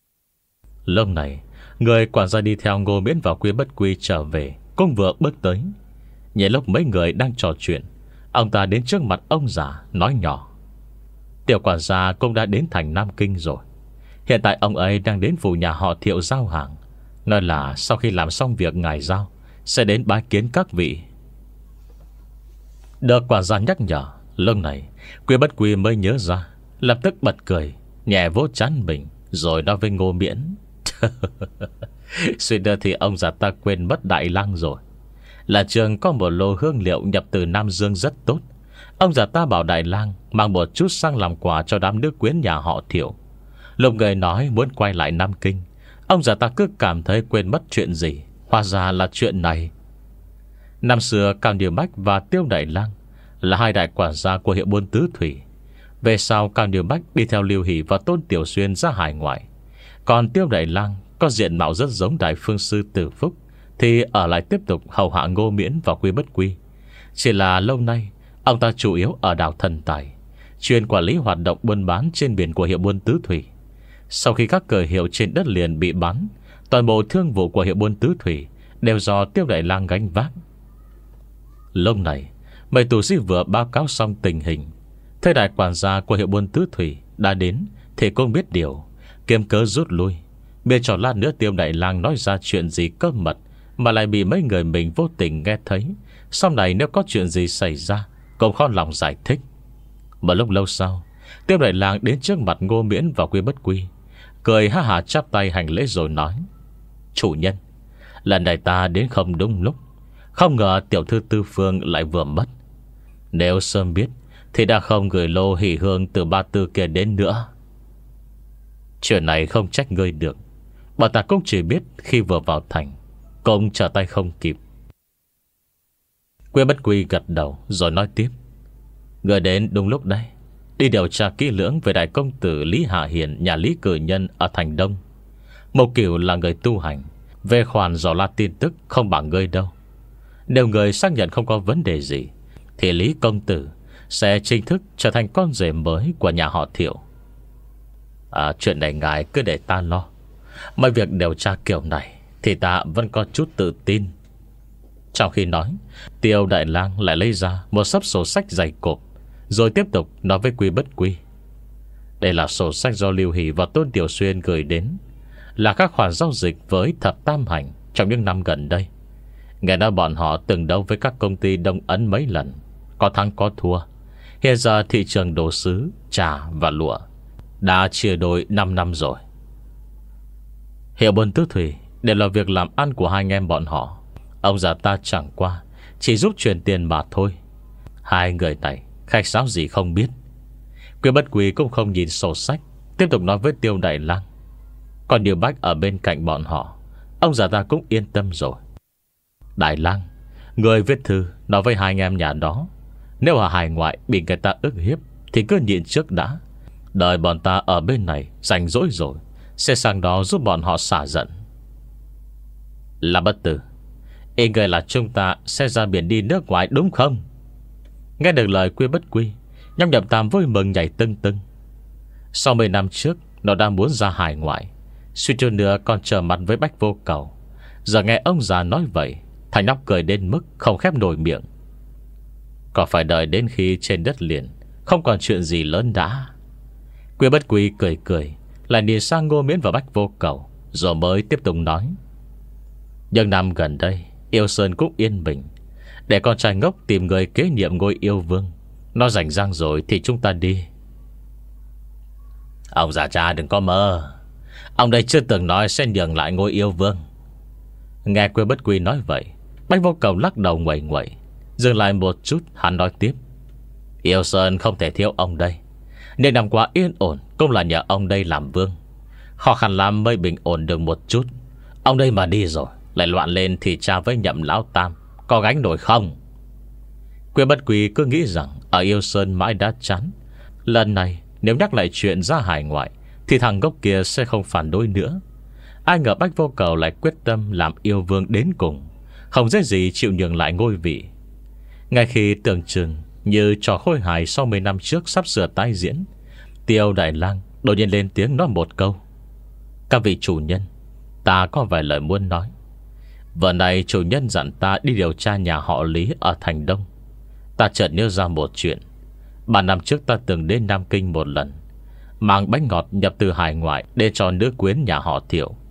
Lúc này, người quản gia đi theo Ngô Miễn vào Quy Bất Quy trở về cũng vừa bước tới. Nhẹ lúc mấy người đang trò chuyện, ông ta đến trước mặt ông già nói nhỏ: Tiểu quản gia cũng đã đến thành Nam Kinh rồi. Hiện tại ông ấy đang đến phủ nhà họ Thiệu giao hàng. Nói là sau khi làm xong việc ngài giao sẽ đến bái kiến các vị. Được quản gia nhắc nhở, lúc này Quy Bất Quy mới nhớ ra, lập tức bật cười, nhẹ vỗ trán mình, rồi nói với Ngô Miễn: suy nữa thì ông già ta quên mất Đại Lang rồi. Là trường có một lô hương liệu nhập từ Nam Dương rất tốt. Ông già ta bảo Đại Lang mang một chút sang làm quà cho đám nữ quyến nhà họ Thiệu. Lúc người nói muốn quay lại Nam Kinh, ông già ta cứ cảm thấy quên mất chuyện gì. Hóa ra là chuyện này. Năm xưa Cao Như Bách và Tiêu Đại Lang là hai đại quản gia của hiệu buôn tứ thủy. Về sau Cao Như Bách đi theo Lưu Hỷ và Tôn Tiểu Xuyên ra hải ngoại. Còn Tiêu Đại Lang có diện mạo rất giống Đại Phương Sư Tử Phúc thì ở lại tiếp tục hầu hạ Ngô Miễn và Quy Bất Quy. Chỉ là lâu nay ông ta chủ yếu ở đảo Thần Tài, chuyên quản lý hoạt động buôn bán trên biển của hiệu buôn tứ thủy. Sau khi các cờ hiệu trên đất liền bị bắn, toàn bộ thương vụ của hiệu buôn tứ thủy đều do Tiêu Đại Lang gánh vác. Lúc này mấy tù sĩ vừa báo cáo xong tình hình, thấy đại quản gia của hiệu buôn tứ thủy đã đến thì cũng biết điều, kiềm cớ rút lui. Biết cho lát nữa Tiêu Đại Lang nói ra chuyện gì cơ mật mà lại bị mấy người mình vô tình nghe thấy, sau này nếu có chuyện gì xảy ra cũng khó lòng giải thích. Một lúc lâu sau, Tiêu Đại Lang đến trước mặt Ngô Miễn và Quy Bất Quy, cười ha hả chắp tay hành lễ rồi nói: chủ nhân, lần này ta đến không đúng lúc. Không ngờ tiểu thư Tư Phương lại vừa mất. Nếu sớm biết thì đã không gửi lô hỷ hương từ Ba Tư kia đến nữa. Chuyện này không trách ngươi được, bọn ta cũng chỉ biết khi vừa vào thành, cũng trở tay không kịp. Quy Bất Quy gật đầu rồi nói tiếp: ngươi đến đúng lúc đấy. Đi điều tra kỹ lưỡng về đại công tử Lý Hạ Hiền, nhà Lý Cử Nhân ở thành Đông. Mộc Cửu là người tu hành, về khoản dò la tin tức không bằng ngươi đâu. Nếu người xác nhận không có vấn đề gì thì Lý công tử sẽ chính thức trở thành con rể mới của nhà họ Thiệu. À, chuyện này ngài cứ để ta lo. Mọi việc điều tra kiểu này thì ta vẫn có chút tự tin. Trong khi nói, Tiêu Đại Lang lại lấy ra một xấp sổ sách dày cộp, rồi tiếp tục nói với Quy Bất Quy: đây là sổ sách do Lưu Hỷ và Tôn Tiểu Xuyên gửi đến, là các khoản giao dịch với Thập Tam Hành trong những năm gần đây. Nghe nói bọn họ từng đấu với các công ty Đông Ấn mấy lần, có thắng có thua. Hiện giờ thị trường đồ sứ, trà và lụa đã chia đôi năm năm rồi. Hiệu buôn tứ thủy đều là việc làm ăn của hai anh em bọn họ. Ông già ta chẳng qua chỉ giúp truyền tiền mà thôi. Hai người này khách sáo gì không biết. Quy Bất Quy cũng không nhìn sổ sách, tiếp tục nói với Tiêu Đại Lang. Còn Điều Bách ở bên cạnh bọn họ, ông già ta cũng yên tâm rồi. Đại Lang, người viết thư nói với hai anh em nhà đó, nếu ở hải ngoại bị người ta ức hiếp thì cứ nhịn trước đã. Đợi bọn ta ở bên này rảnh rỗi rồi sẽ sang đó giúp bọn họ xả giận. Là Bất Tử, ý người là chúng ta sẽ ra biển đi nước ngoài đúng không? Nghe được lời Quy Bất Quy, Nhâm Nhậm Tam vui mừng nhảy tưng tưng. Sau mấy năm trước nó đang muốn ra hải ngoại, suy cho nữa còn trở mặt với Bách Vô Cầu. Giờ nghe ông già nói vậy, thằng nhóc cười đến mức không khép nổi miệng. Có phải đợi đến khi trên đất liền không còn chuyện gì lớn đã. Quy Bất Quy cười cười, lại nhìn sang Ngô Miễn và Bách Vô Cầu, rồi mới tiếp tục nói: những năm gần đây Yêu Sơn cũng yên bình, để con trai ngốc tìm người kế nhiệm ngôi yêu vương. Nó rảnh rang rồi thì chúng ta đi. Ông già cha đừng có mơ. Ông đây chưa từng nói sẽ nhường lại ngôi yêu vương. Nghe Quy Bất Quy nói vậy, Bách Vô Cầu lắc đầu nguậy nguậy. Dừng lại một chút, hắn nói tiếp: Yêu Sơn không thể thiếu ông đây. Nên năm qua yên ổn cũng là nhờ ông đây làm vương. Khó khăn lắm mới bình ổn được một chút. Ông đây mà đi rồi lại loạn lên thì cha với Nhậm Lão Tam có gánh nổi không? Quy Bất Quy cứ nghĩ rằng ở Yêu Sơn mãi đã chán. Lần này nếu nhắc lại chuyện ra hải ngoại thì thằng gốc kia sẽ không phản đối nữa. Ai ngờ Bách Vô Cầu lại quyết tâm làm yêu vương đến cùng, không dễ gì chịu nhường lại ngôi vị. Ngay khi tưởng chừng như trò khôi hài sau mấy năm trước sắp sửa tái diễn, Tiêu Đại Lang đột nhiên lên tiếng nói một câu: các vị chủ nhân, ta có vài lời muốn nói. Vừa này chủ nhân dặn ta đi điều tra nhà họ Lý ở thành Đông. Ta chợt nhớ ra một chuyện. Ba năm trước ta từng đến Nam Kinh một lần, mang bánh ngọt nhập từ hải ngoại để cho nữ quyến nhà họ Thiệu.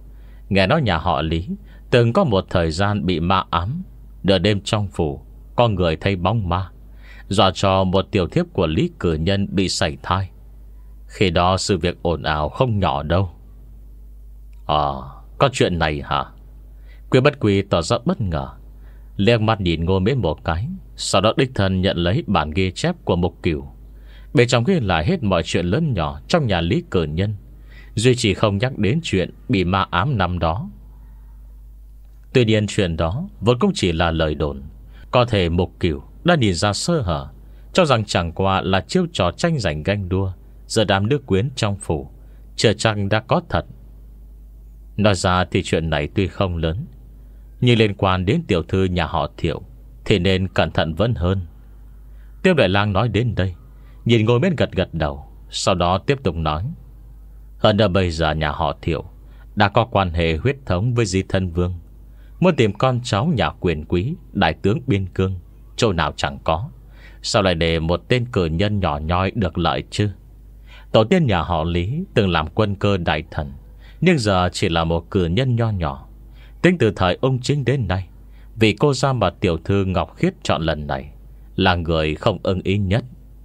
Nghe nói nhà họ Lý từng có một thời gian bị ma ám. Nửa đêm trong phủ có người thấy bóng ma, dọa cho một tiểu thiếp của Lý Cử Nhân bị sảy thai. Khi đó sự việc ồn ào không nhỏ đâu. Ờ, có chuyện này hả? Quy Bất Quy tỏ ra bất ngờ, liếc mắt nhìn Ngô Miễn một cái, sau đó đích thân nhận lấy bản ghi chép của Mục Cửu. Bên trong ghi lại hết mọi chuyện lớn nhỏ trong nhà Lý Cử Nhân, duy chỉ không nhắc đến chuyện bị ma ám năm đó. Tuy nhiên chuyện đó vốn cũng chỉ là lời đồn. Có thể Mục Cửu đã nhìn ra sơ hở, cho rằng chẳng qua là chiêu trò tranh giành ganh đua giữa đám nữ quyến trong phủ, chưa chăng đã có thật. Nói ra thì chuyện này tuy không lớn, nhưng liên quan đến tiểu thư nhà họ Thiệu thì nên cẩn thận vẫn hơn. Tiêu Đại Lang nói đến đây, nhìn Ngô Miễn gật gật đầu, sau đó tiếp tục nói: hơn nữa bây giờ nhà họ Thiệu đã có quan hệ huyết thống với Di Thân Vương. Muốn tìm con cháu nhà quyền quý, đại tướng biên cương, chỗ nào chẳng có, sao lại để một tên cử nhân nhỏ nhoi được lợi chứ? Tổ tiên nhà họ Lý từng làm quân cơ đại thần, nhưng giờ chỉ là một cử nhân nho nhỏ. Tính từ thời ông Chính đến nay, vì cô gia mà tiểu thư Ngọc Khiết chọn lần này là người không ưng ý nhất.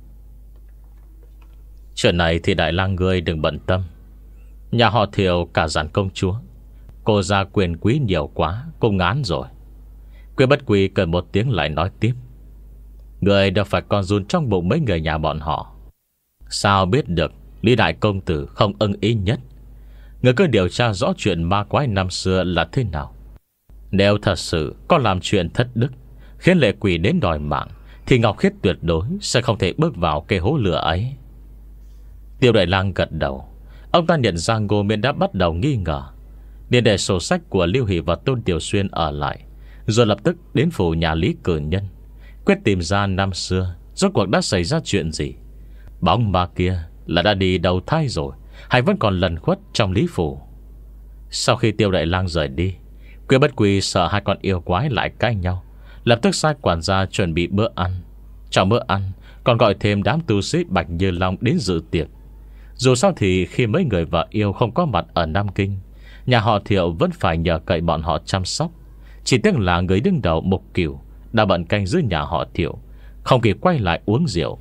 Chuyện này thì Đại Lang ngươi đừng bận tâm. Nhà họ Thiệu cả dàn công chúa, cô gia quyền quý nhiều quá, cũng ngán rồi. Quy Bất Quy cười một tiếng lại nói tiếp: người đâu phải còn run trong bụng mấy người nhà bọn họ. Sao biết được Lý đại công tử không ưng ý nhất? Người cứ điều tra rõ chuyện ma quái năm xưa là thế nào. Nếu thật sự có làm chuyện thất đức, khiến lệ quỷ đến đòi mạng, thì Ngọc Khiết tuyệt đối sẽ không thể bước vào cái hố lửa ấy. Tiêu Đại Lang gật đầu. Ông ta nhận ra Ngô Miễn đã bắt đầu nghi ngờ, nên để sổ sách của Lưu Hỷ và Tôn Tiểu Xuyên ở lại, rồi lập tức đến phủ nhà Lý Cử Nhân, quyết tìm ra năm xưa rốt cuộc đã xảy ra chuyện gì. Bóng ma kia là đã đi đầu thai rồi, hay vẫn còn lẩn khuất trong Lý phủ? Sau khi Tiêu Đại Lang rời đi, Quy Bất Quy sợ hai con yêu quái lại cãi nhau, lập tức sai quản gia chuẩn bị bữa ăn. Trong bữa ăn còn gọi thêm đám tu sĩ Bạch Như Long đến dự tiệc. Dù sao thì khi mấy người vợ yêu không có mặt ở Nam Kinh, nhà họ Thiệu vẫn phải nhờ cậy bọn họ chăm sóc. Chỉ tiếc là người đứng đầu Mục Cửu đã bận canh giữ nhà họ Thiệu, không kịp quay lại uống rượu.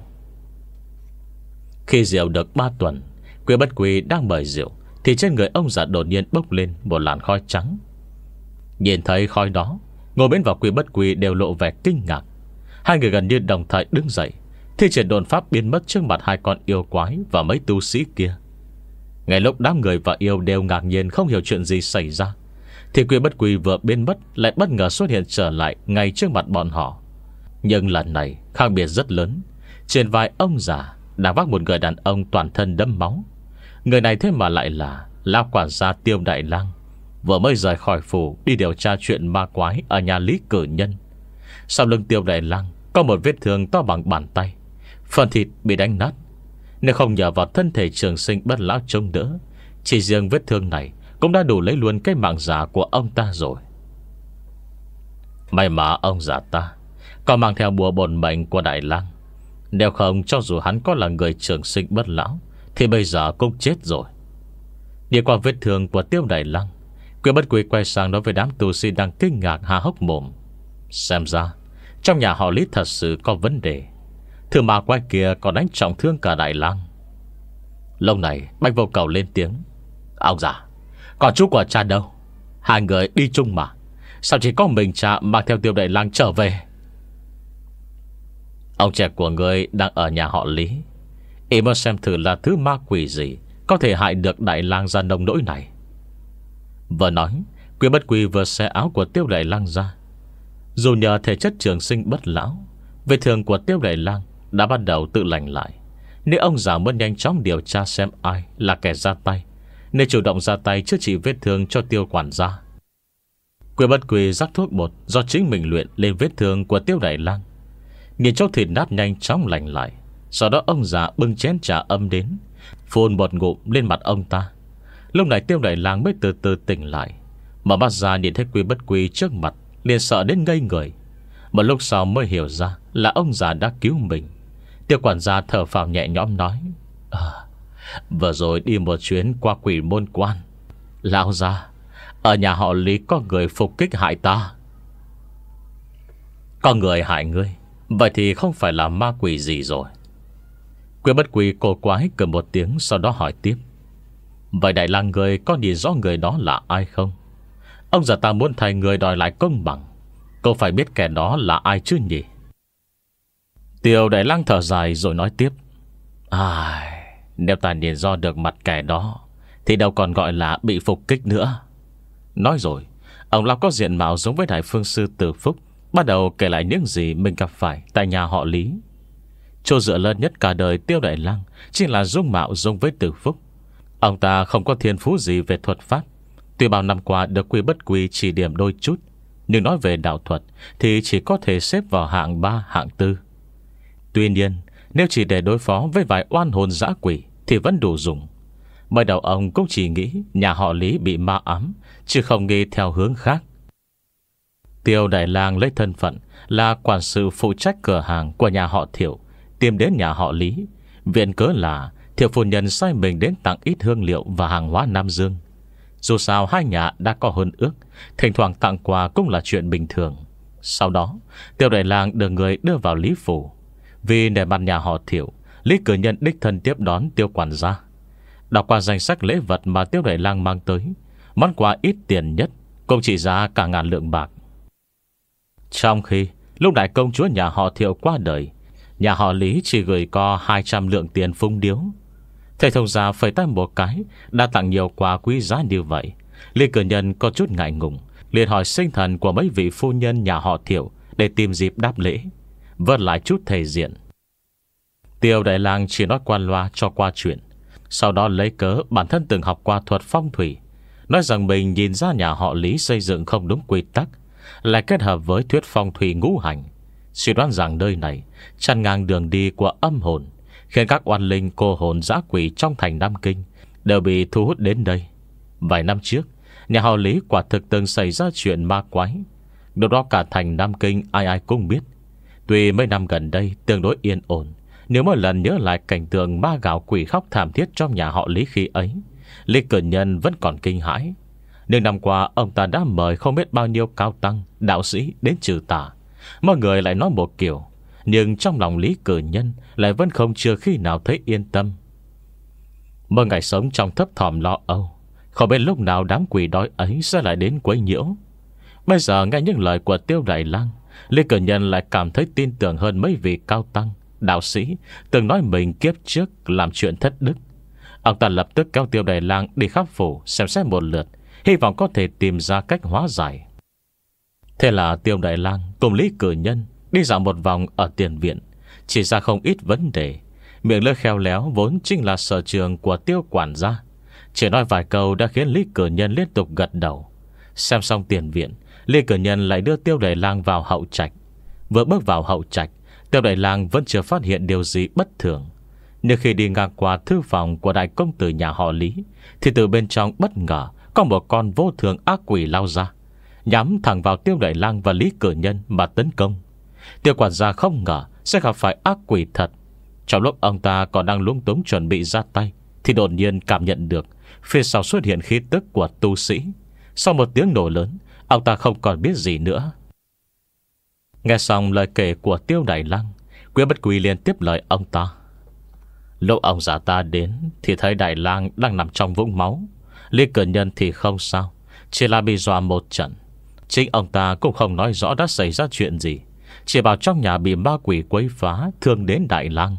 Khi rượu được ba tuần, Quy Bất Quy đang mời rượu, thì trên người ông già đột nhiên bốc lên một làn khói trắng. Nhìn thấy khói đó, Ngô Miễn và Quy Bất Quy đều lộ vẻ kinh ngạc. Hai người gần như đồng thời đứng dậy, thi triển đồn pháp biến mất trước mặt hai con yêu quái và mấy tu sĩ kia. Ngay lúc đám người và yêu đều ngạc nhiên không hiểu chuyện gì xảy ra, thì Quy Bất Quy vừa biến mất lại bất ngờ xuất hiện trở lại ngay trước mặt bọn họ. Nhưng lần này khác biệt rất lớn. Trên vai ông già đang vác một người đàn ông toàn thân đẫm máu. Người này thế mà lại là lão quản gia Tiêu Đại Lang, vừa mới rời khỏi phủ đi điều tra chuyện ma quái ở nhà Lý Cử Nhân. Sau lưng Tiêu Đại Lang có một vết thương to bằng bàn tay, phần thịt bị đánh nát. Nếu không nhờ vào thân thể trường sinh bất lão chống đỡ, chỉ riêng vết thương này cũng đã đủ lấy luôn cái mạng già của ông ta rồi. May mà ông già ta còn mang theo bùa bổn mệnh của Đại Lang. Nếu không, cho dù hắn có là người trường sinh bất lão thì bây giờ cũng chết rồi. Đi qua vết thương của Tiêu Đại Lang, Quy Bất Quy quay sang nói với đám tu sĩ đang kinh ngạc há hốc mồm: xem ra trong nhà họ Lý thật sự có vấn đề. Thứ ma quái kia còn đánh trọng thương cả Đại Lang. Lúc này Bạch Vô Cầu lên tiếng: ông già, còn chú của cha đâu? Hai người đi chung mà, sao chỉ có mình cha mang theo Tiêu Đại Lang trở về? Ông trẻ của người đang ở nhà họ Lý, ý muốn xem thử là thứ ma quỷ gì có thể hại được Đại Lang ra nông nỗi này. Vừa nói, Quy Bất Quy vừa xé áo của Tiêu Đại Lang ra. Dù nhờ thể chất trường sinh bất lão, vết thương của Tiêu Đại Lang đã bắt đầu tự lành lại. Nếu ông già muốn nhanh chóng điều tra xem ai là kẻ ra tay, nên chủ động ra tay chữa trị vết thương cho Tiêu quản gia. Quy Bất Quy rắc thuốc bột do chính mình luyện lên vết thương của Tiêu Đại Lang. Nhìn chỗ thịt nát nhanh chóng lành lại. Sau đó ông già bưng chén trà âm đến, phun một ngụm lên mặt ông ta. Lúc này Tiêu Đại Lang mới từ từ tỉnh lại, mở mắt ra nhìn thấy Quy Bất Quy trước mặt, liền sợ đến ngây người. Một lúc sau mới hiểu ra là ông già đã cứu mình. Tiêu quản gia thở phào nhẹ nhõm nói: à, vừa rồi đi một chuyến qua Quỷ Môn Quan, lão già, Ở nhà họ Lý có người phục kích hại ta. Có người hại ngươi? Vậy thì không phải là ma quỷ gì rồi. Quyên Bất Quy cô quái cười một tiếng, sau đó hỏi tiếp: Vậy Đại Lang người có nhìn rõ người đó là ai không? Ông già ta muốn thay người đòi lại công bằng, cậu phải biết kẻ đó là ai chứ nhỉ? Tiêu Đại Lang thở dài rồi nói tiếp: Ai, nếu ta nhìn rõ được mặt kẻ đó thì đâu còn gọi là bị phục kích nữa. Nói rồi, ông lão có diện mạo giống với Đại Phương Sư Từ Phúc bắt đầu kể lại những gì mình gặp phải tại nhà họ Lý. Chỗ dựa lớn nhất cả đời Tiêu Đại Lang chính là dung mạo giống với Từ Phúc. Ông ta không có thiên phú gì về thuật pháp, tuy bao năm qua được Quy Bất Quy chỉ điểm đôi chút, nhưng nói về đạo thuật thì chỉ có thể xếp vào hạng ba, hạng tư. Tuy nhiên, nếu chỉ để đối phó với vài oan hồn dã quỷ thì vẫn đủ dùng. Mới đầu ông cũng chỉ nghĩ nhà họ Lý bị ma ám, chứ không nghĩ theo hướng khác. Tiêu Đại Lang lấy thân phận là quản sự phụ trách cửa hàng của nhà họ Thiệu tìm đến nhà họ Lý, viện cớ là Thiệu phu nhân sai mình đến tặng ít hương liệu và hàng hóa Nam Dương. Dù sao hai nhà đã có hôn ước, thỉnh thoảng tặng quà cũng là chuyện bình thường. Sau đó Tiêu Đại Lang được người đưa vào Lý phủ. Vì để mặt nhà họ Thiệu, Lý cử nhân đích thân tiếp đón Tiêu quản gia. Đọc qua danh sách lễ vật mà Tiêu Đại Lang mang tới, món quà ít tiền nhất cũng chỉ giá cả ngàn lượng bạc. Trong khi lúc đại công chúa nhà họ Thiệu qua đời, nhà họ Lý chỉ gửi có hai trăm lượng tiền phung điếu. Thầy thông gia phẩy tay một cái đã tặng nhiều quà quý giá như vậy. Lý cử nhân có chút ngại ngùng, liền hỏi sinh thần của mấy vị phu nhân nhà họ Thiệu để tìm dịp đáp lễ, vớt lại chút thể diện. Tiêu Đại Lang chỉ nói qua loa cho qua chuyện, sau đó lấy cớ bản thân từng học qua thuật phong thủy, nói rằng mình nhìn ra nhà họ Lý xây dựng không đúng quy tắc, lại kết hợp với thuyết phong thủy ngũ hành, suy đoán rằng nơi này chặn ngang đường đi của âm hồn, khiến các oan linh cô hồn dã quỷ trong thành Nam Kinh đều bị thu hút đến đây. Vài năm trước, nhà họ Lý quả thực từng xảy ra chuyện ma quái. Lúc đó cả thành Nam Kinh ai ai cũng biết. Tuy mấy năm gần đây tương đối yên ổn, nếu mỗi lần nhớ lại cảnh tượng ma gạo quỷ khóc thảm thiết trong nhà họ Lý khi ấy, Lý cử nhân vẫn còn kinh hãi. Nhưng năm qua ông ta đã mời không biết bao nhiêu cao tăng, đạo sĩ đến trừ tà. Mọi người lại nói một kiểu, nhưng trong lòng Lý cử nhân lại vẫn không chưa khi nào thấy yên tâm. Mỗi ngày sống trong thấp thỏm lo âu, không biết lúc nào đám quỷ đói ấy sẽ lại đến quấy nhiễu. Bây giờ nghe những lời của Tiêu Đại Lang, Lý cử nhân lại cảm thấy tin tưởng hơn mấy vị cao tăng, đạo sĩ từng nói mình kiếp trước làm chuyện thất đức. Ông ta lập tức kéo Tiêu Đại Lang đi khắp phủ xem xét một lượt, hy vọng có thể tìm ra cách hóa giải. Thế là Tiêu Đại Lang cùng Lý cử nhân đi dạo một vòng ở tiền viện, chỉ ra không ít vấn đề. Miệng lưỡi khéo léo vốn chính là sở trường của Tiêu quản gia, chỉ nói vài câu đã khiến Lý cử nhân liên tục gật đầu. Xem xong tiền viện, Lý cử nhân lại đưa Tiêu Đại Lang vào hậu trạch. Vừa bước vào hậu trạch, Tiêu Đại Lang vẫn chưa phát hiện điều gì bất thường. Nhưng khi đi ngang qua thư phòng của đại công tử nhà họ Lý, thì từ bên trong bất ngờ có một con vô thường ác quỷ lao ra, nhắm thẳng vào Tiêu Đại Lang và Lý cử nhân mà tấn công. Tiêu quản gia không ngờ sẽ gặp phải ác quỷ thật. Trong lúc ông ta còn đang lúng túng chuẩn bị ra tay, thì đột nhiên cảm nhận được phía sau xuất hiện khí tức của tu sĩ. Sau một tiếng nổ lớn, ông ta không còn biết gì nữa. Nghe xong lời kể của Tiêu Đại Lang, Quyên Bất Quy liền tiếp lời ông ta. Lúc ông già ta đến thì thấy Đại Lang đang nằm trong vũng máu. Lý cử nhân thì không sao, chỉ là bị dọa một trận. Chính ông ta cũng không nói rõ đã xảy ra chuyện gì, chỉ bảo trong nhà bị ma quỷ quấy phá, thương đến Đại Lang.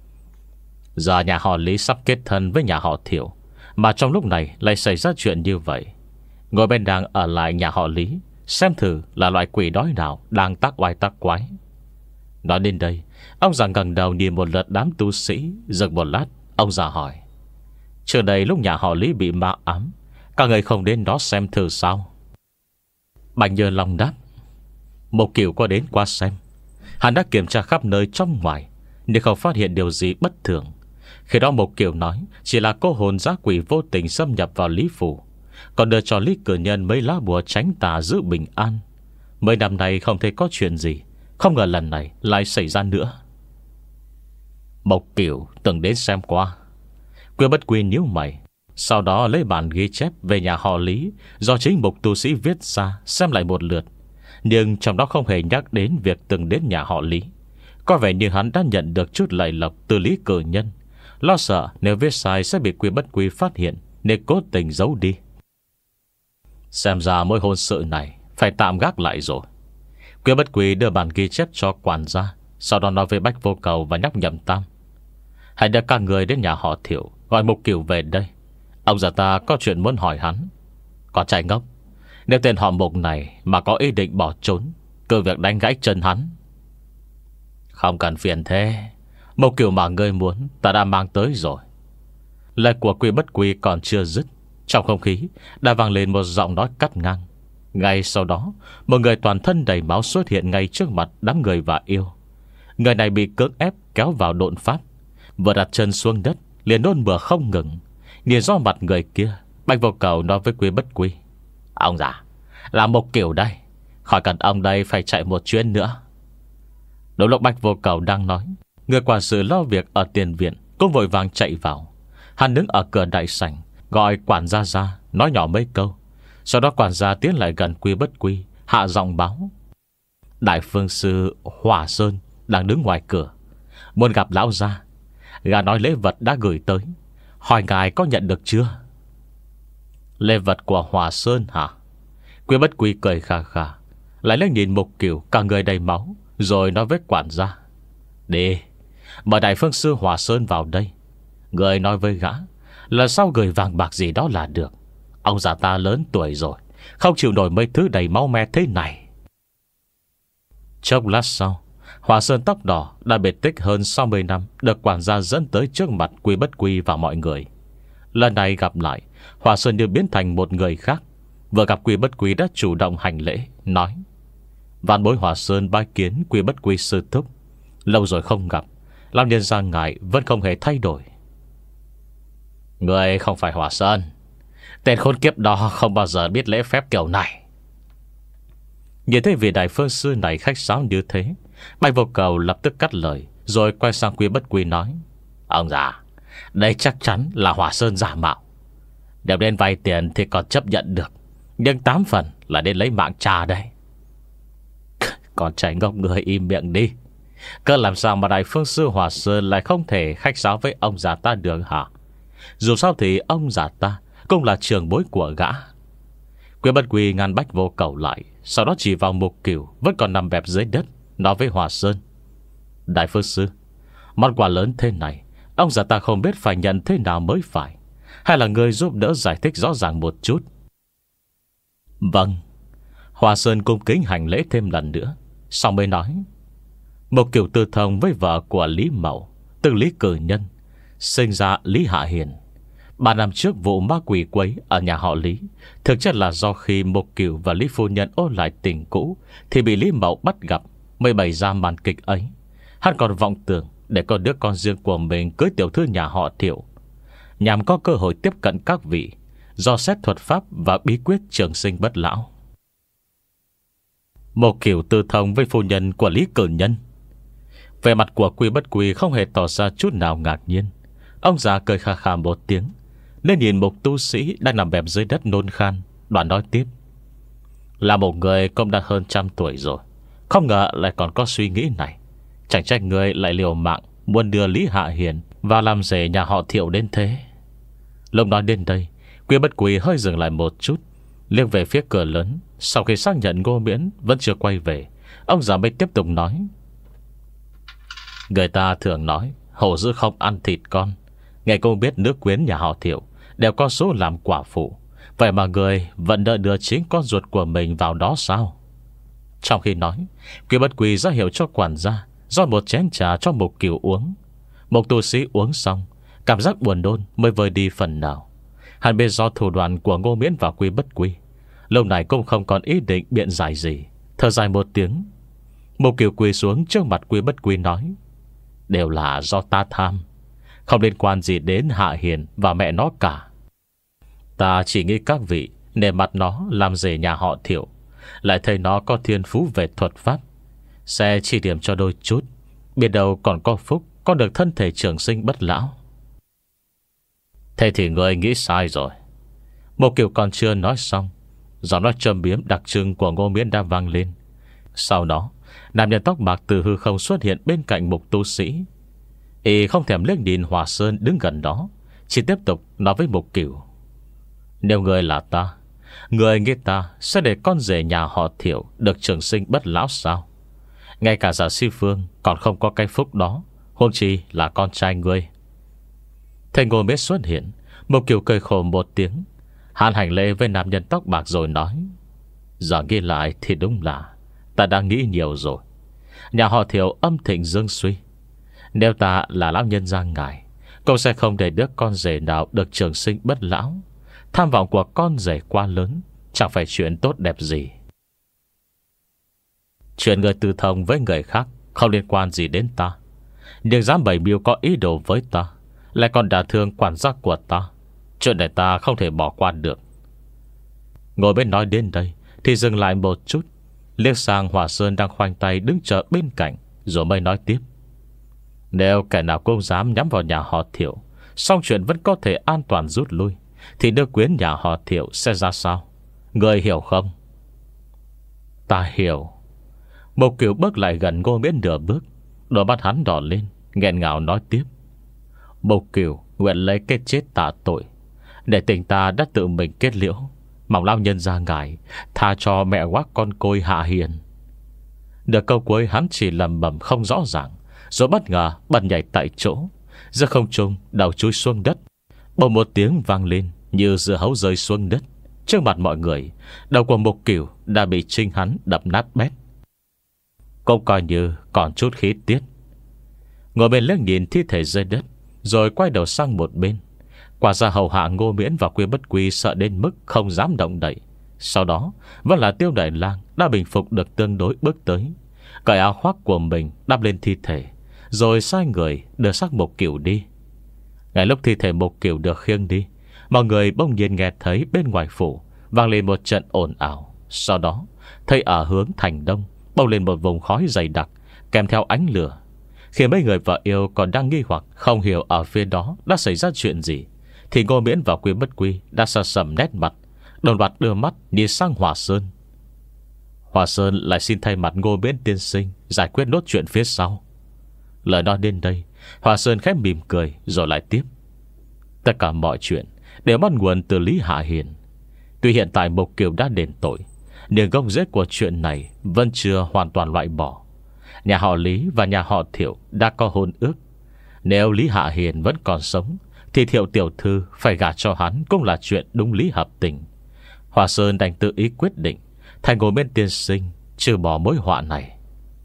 Giờ nhà họ Lý sắp kết thân với nhà họ Thiệu, mà trong lúc này lại xảy ra chuyện như vậy. Ngồi bên đang ở lại nhà họ Lý, xem thử là loại quỷ đói nào đang tác oai tác quái. Nói đến đây, ông già ngẩng đầu nhìn một lượt đám tu sĩ. Dừng một lát, ông già hỏi: trước đây lúc nhà họ Lý bị ma ám, các người không đến đó xem thử sao? Bạch Nhơ Long đáp: Một Kiều có đến qua xem. Hắn đã kiểm tra khắp nơi trong ngoài, nhưng không phát hiện điều gì bất thường. Khi đó Một Kiều nói chỉ là cô hồn dã quỷ vô tình xâm nhập vào Lý phủ, còn đưa cho Lý cử nhân mấy lá bùa tránh tà giữ bình an. Mấy năm nay không thấy có chuyện gì, không ngờ lần này lại xảy ra nữa. Mộc Kiều từng đến xem qua. Quyên Bất Quy nhíu mày, Sau đó lấy bản ghi chép về nhà họ Lý do chính mục tu sĩ viết ra xem lại một lượt. Nhưng trong đó không hề nhắc đến việc từng đến nhà họ Lý. Có vẻ như hắn đã nhận được chút lợi lộc từ Lý Cử Nhân, lo sợ nếu viết sai sẽ bị Quy Bất Quy phát hiện, nên cố tình giấu đi. Xem ra mối hôn sự này phải tạm gác lại rồi. Quy Bất Quy đưa bản ghi chép cho quản gia, sau đó nói với Bách Vô Cầu và nhắc Nhậm Tam: hãy đưa các người đến nhà họ Thiệu, gọi Mục Cửu về đây. Ông già ta có chuyện muốn hỏi hắn. Có trai ngốc, nếu tên họ Mục này mà có ý định bỏ trốn, cứ việc đánh gãy chân hắn. Không cần phiền thế, Mục Cửu mà ngươi muốn ta đã mang tới rồi. Lời của Quy Bất Quy còn chưa dứt, trong không khí đã vang lên một giọng nói cắt ngang. Ngay sau đó, một người toàn thân đầy máu xuất hiện ngay trước mặt đám người và yêu. Người này bị cưỡng ép kéo vào độn pháp, vừa đặt chân xuống đất liền nôn mửa không ngừng. Nhìn do mặt người kia, Bạch Vô Cầu nói với Quy Bất Quy: ông già, là Mục Cửu đây, khỏi cần ông đây phải chạy một chuyến nữa. Đúng lúc Bạch Vô Cầu đang nói, người quản sự lo việc ở tiền viện cũng vội vàng chạy vào. Hắn đứng ở cửa đại sảnh, gọi quản gia ra, nói nhỏ mấy câu. Sau đó quản gia tiến lại gần Quy Bất Quy, hạ giọng báo: Đại phương sư Hỏa Sơn đang đứng ngoài cửa, muốn gặp lão gia. Gã nói lễ vật đã gửi tới, hỏi ngài có nhận được chưa? Lễ vật của Hỏa Sơn hả? Quy Bất Quy cười khà khà, lại lên nhìn Mục Cửu cả người đầy máu, rồi nói với quản gia: đi, mời đại phương sư Hỏa Sơn vào đây. Người nói với gã là sau gửi vàng bạc gì đó là được. Ông già ta lớn tuổi rồi, không chịu nổi mấy thứ đầy máu me thế này. Chốc lát sau, Hỏa Sơn tóc đỏ đã biệt tích hơn sáu mươi năm được quản gia dẫn tới trước mặt Quy Bất Quy và mọi người. Lần này gặp lại, Hỏa Sơn như biến thành một người khác. Vừa gặp Quy Bất Quy đã chủ động hành lễ, nói: vạn bối Hỏa Sơn bái kiến Quy Bất Quy sư thúc. Lâu rồi không gặp, lão nhân gia ngài vẫn không hề thay đổi. Người không phải Hỏa Sơn, tên khốn kiếp đó không bao giờ biết lễ phép kiểu này. Nhìn thấy vị đại phương sư này khách sáo như thế, Bạch Vô Cầu lập tức cắt lời, rồi quay sang Quy Bất Quy nói: ông già, đây chắc chắn là Hỏa Sơn giả mạo. Nếu đến vay tiền thì còn chấp nhận được, nhưng tám phần là đến lấy mạng cha đây. Còn trẻ ngốc, người im miệng đi. Cơ làm sao mà đại phương sư Hỏa Sơn lại không thể khách sáo với ông già ta được hả? Dù sao thì ông già ta cũng là trưởng bối của gã. Quy Bất Quy ngăn Bách Vô Cầu lại, sau đó chỉ vào Mục Cửu vẫn còn nằm bẹp dưới đất, nói với Hỏa Sơn: đại phương sư, món quà lớn thế này, ông già ta không biết phải nhận thế nào mới phải. Hay là người giúp đỡ giải thích rõ ràng một chút? Vâng. Hỏa Sơn cung kính hành lễ thêm lần nữa, xong mới nói: Mục Cửu tư thông với vợ của Lý Mậu, tức Lý Cử Nhân, sinh ra Lý Hạ Hiền. Ba năm trước vụ ma quỷ quấy ở nhà họ Lý thực chất là do khi Mục Cửu và Lý phu nhân ôn lại tình cũ thì bị Lý Mậu bắt gặp, mới bày ra màn kịch ấy. Hắn còn vọng tưởng để có đứa con riêng của mình cưới tiểu thư nhà họ Thiệu, nhằm có cơ hội tiếp cận các vị, do xét thuật pháp và bí quyết trường sinh bất lão. Mục Cửu tư thông với phu nhân của Lý Cử Nhân. Về mặt của Quy Bất Quy không hề tỏ ra chút nào ngạc nhiên. Ông già cười khà khà một tiếng, nên nhìn một tu sĩ đang nằm bẹp dưới đất nôn khan, đoạn nói tiếp: là một người cũng đã hơn trăm tuổi rồi, không ngờ lại còn có suy nghĩ này. Chẳng trách người lại liều mạng muốn đưa Lý Hạ Hiền vào làm rể nhà họ Thiệu đến thế. Lúc nói đến đây, Quy Bất Quy hơi dừng lại một chút, liếc về phía cửa lớn. Sau khi xác nhận Ngô Miễn vẫn chưa quay về, ông già mới tiếp tục nói: người ta thường nói hổ dữ không ăn thịt con. Nghe cô biết nữ quyến nhà họ Thiệu đều có số làm quả phụ, vậy mà người vẫn đợi đưa chính con ruột của mình vào đó sao? Trong khi nói, Quy Bất Quy ra hiệu cho quản gia rót một chén trà cho Mục Cửu uống. Một tu sĩ uống xong, cảm giác buồn nôn mới vơi đi phần nào. Hắn biết do thủ đoạn của Ngô Miễn và Quy Bất Quy, lâu này cũng không còn ý định biện giải gì. Thở dài một tiếng, Mục Cửu quỳ xuống trước mặt Quy Bất Quy nói: đều là do ta tham, không liên quan gì đến Hạ Hiền và mẹ nó cả. Ta chỉ nghĩ các vị nể mặt nó làm rể nhà họ Thiệu, lại thấy nó có thiên phú về thuật pháp, sẽ chỉ điểm cho đôi chút, biết đâu còn có phúc, có được thân thể trường sinh bất lão. Thế thì người nghĩ sai rồi. Một kiểu còn chưa nói xong, giọng nói châm biếm đặc trưng của Ngô Miễn đã vang lên. Sau đó, nam nhân tóc bạc từ hư không xuất hiện bên cạnh mục tu sĩ. Y không thèm liếc nhìn Hòa Sơn đứng gần đó, chỉ tiếp tục nói với Mục Cửu: Nếu người là ta, người nghĩ ta sẽ để con rể nhà họ Thiệu được trường sinh bất lão sao? Ngay cả giả Si Phương còn không có cái phúc đó, huống chi là con trai ngươi. Thấy Ngô Miễn xuất hiện, Mục Cửu cười khổ một tiếng. Hắn hành lễ với nam nhân tóc bạc rồi nói: Giờ nghĩ lại thì đúng là ta đã nghĩ nhiều rồi. Nhà họ Thiệu âm thịnh dương suy. Nếu ta là lão nhân gia ngài, cũng sẽ không để đứa con rể nào được trường sinh bất lão. Tham vọng của con rể quá lớn, chẳng phải chuyện tốt đẹp gì. Chuyện người tư thông với người khác không liên quan gì đến ta, nhưng dám bày mưu có ý đồ với ta, lại còn đả thương quản giác của ta. Chuyện này ta không thể bỏ qua được. Ngồi bên nói đến đây thì dừng lại một chút, liếc sang Hòa Sơn đang khoanh tay đứng chờ bên cạnh, rồi mới nói tiếp: Nếu kẻ nào cũng dám nhắm vào nhà họ Thiệu, xong chuyện vẫn có thể an toàn rút lui, thì nước quyến nhà họ Thiệu sẽ ra sao? Người hiểu không? Ta hiểu. Mục Cửu bước lại gần Ngô Miễn nửa bước, đôi mắt hắn đỏ lên, nghẹn ngào nói tiếp: Mục Cửu nguyện lấy cái chết tạ tội, để tình ta đã tự mình kết liễu. Mong lão nhân gia ngài tha cho mẹ quắc con côi Hạ Hiền. Được câu cuối hắn chỉ lầm bầm không rõ ràng, rồi bất ngờ bật nhảy tại chỗ, giữa không trung đầu chui xuống đất. Bỗng một tiếng vang lên như dưa hấu rơi xuống đất. Trước mặt mọi người, đầu của Mục Cửu đã bị chính hắn đập nát bét. Cũng coi như còn chút khí tiết. Ngồi bên liếc nhìn thi thể rơi đất, rồi quay đầu sang một bên. Quả ra hầu hạ Ngô Miễn và Quy Bất Quy sợ đến mức không dám động đậy. Sau đó vẫn là Tiêu Đại Lang đã bình phục được tương đối bước tới, cởi áo khoác của mình đắp lên thi thể, rồi sai người đưa xác Mục Cửu đi. Ngay lúc thi thể Mục Cửu được khiêng đi, mọi người bỗng nhiên nghe thấy bên ngoài phủ vang lên một trận ồn ào. Sau đó thấy ở hướng thành đông bốc lên một vùng khói dày đặc kèm theo ánh lửa. Khi mấy người vợ yêu còn đang nghi hoặc không hiểu ở phía đó đã xảy ra chuyện gì, thì Ngô Miễn và Quy Bất Quy đã xa sầm nét mặt, đồng loạt đưa mắt nhìn sang Hòa Sơn. Hòa Sơn lại xin thay mặt Ngô Miễn tiên sinh giải quyết nốt chuyện phía sau. Lời nói đến đây, Hòa Sơn khẽ mỉm cười rồi lại tiếp: Tất cả mọi chuyện đều bắt nguồn từ Lý Hạ Hiền. Tuy hiện tại Mục Kiều đã đền tội, nhưng gốc rễ của chuyện này vẫn chưa hoàn toàn loại bỏ. Nhà họ Lý và nhà họ Thiệu đã có hôn ước. Nếu Lý Hạ Hiền vẫn còn sống, thì Thiệu tiểu thư phải gả cho hắn cũng là chuyện đúng lý hợp tình. Hòa Sơn đành tự ý quyết định thành ngồi bên tiên sinh, trừ bỏ mối họa này.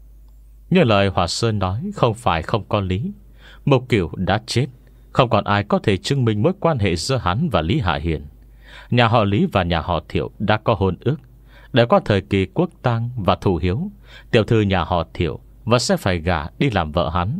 Như lời Hòa Sơn nói không phải không có lý. Mục Cửu đã chết, không còn ai có thể chứng minh mối quan hệ giữa hắn và Lý Hạ Hiền. Nhà họ Lý và nhà họ Thiệu đã có hôn ước. Để có thời kỳ quốc tang và thù hiếu, tiểu thư nhà họ Thiệu vẫn sẽ phải gả đi làm vợ hắn.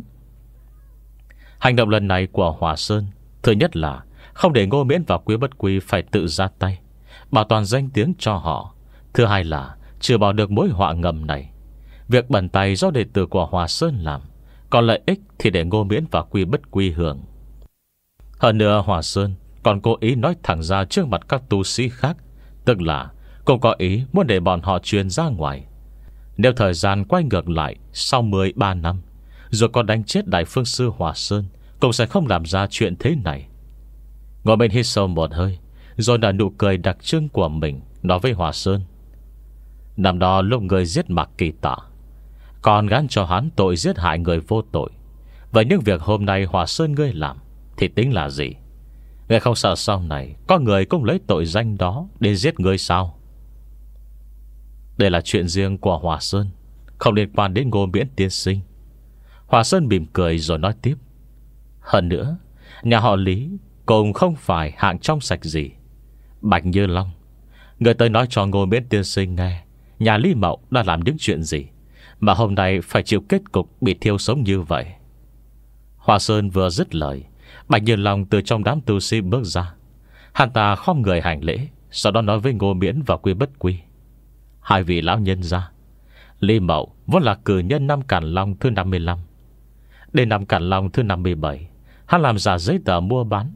Hành động lần này của Hòa Sơn, thứ nhất là không để Ngô Miễn và Quý Bất Quy phải tự ra tay, bảo toàn danh tiếng cho họ. Thứ hai là chưa bỏ được mối họa ngầm này. Việc bẩn tay do đệ tử của Hòa Sơn làm, còn lợi ích thì để Ngô Miễn và Quy Bất Quy hưởng. Hơn nữa Hòa Sơn còn cố ý nói thẳng ra trước mặt các tu sĩ khác, tức là cũng có ý muốn để bọn họ truyền ra ngoài. Nếu thời gian quay ngược lại sau mười ba năm, rồi còn đánh chết Đại Phương Sư Hòa Sơn, cũng sẽ không làm ra chuyện thế này. Ngồi bên hít sâu một hơi, rồi nở nụ cười đặc trưng của mình, nói với Hòa Sơn: Năm đó lúc người giết Mạc Kỳ Tạ, còn gán cho hắn tội giết hại người vô tội. Vậy những việc hôm nay Hòa Sơn ngươi làm thì tính là gì? Ngươi không sợ sau này có người cũng lấy tội danh đó để giết ngươi sao? Đây là chuyện riêng của Hòa Sơn, không liên quan đến Ngô Miễn tiên sinh. Hòa Sơn mỉm cười rồi nói tiếp: Hơn nữa, nhà họ Lý cũng không phải hạng trong sạch gì. Bạch Như Long, người tới nói cho Ngô Miễn tiên sinh nghe nhà Lý Mậu đã làm những chuyện gì mà hôm nay phải chịu kết cục bị thiêu sống như vậy. Hòa Sơn vừa dứt lời, Bạch Như Long từ trong đám tu sĩ bước ra. Hắn ta khom người hành lễ, sau đó nói với Ngô Miễn và Quy Bất Quy: Hai vị lão nhân gia, Lý Mậu vốn là cử nhân năm Càn Long thứ năm mươi lăm. Đến năm Càn Long thứ năm mươi bảy, hắn làm giả giấy tờ mua bán,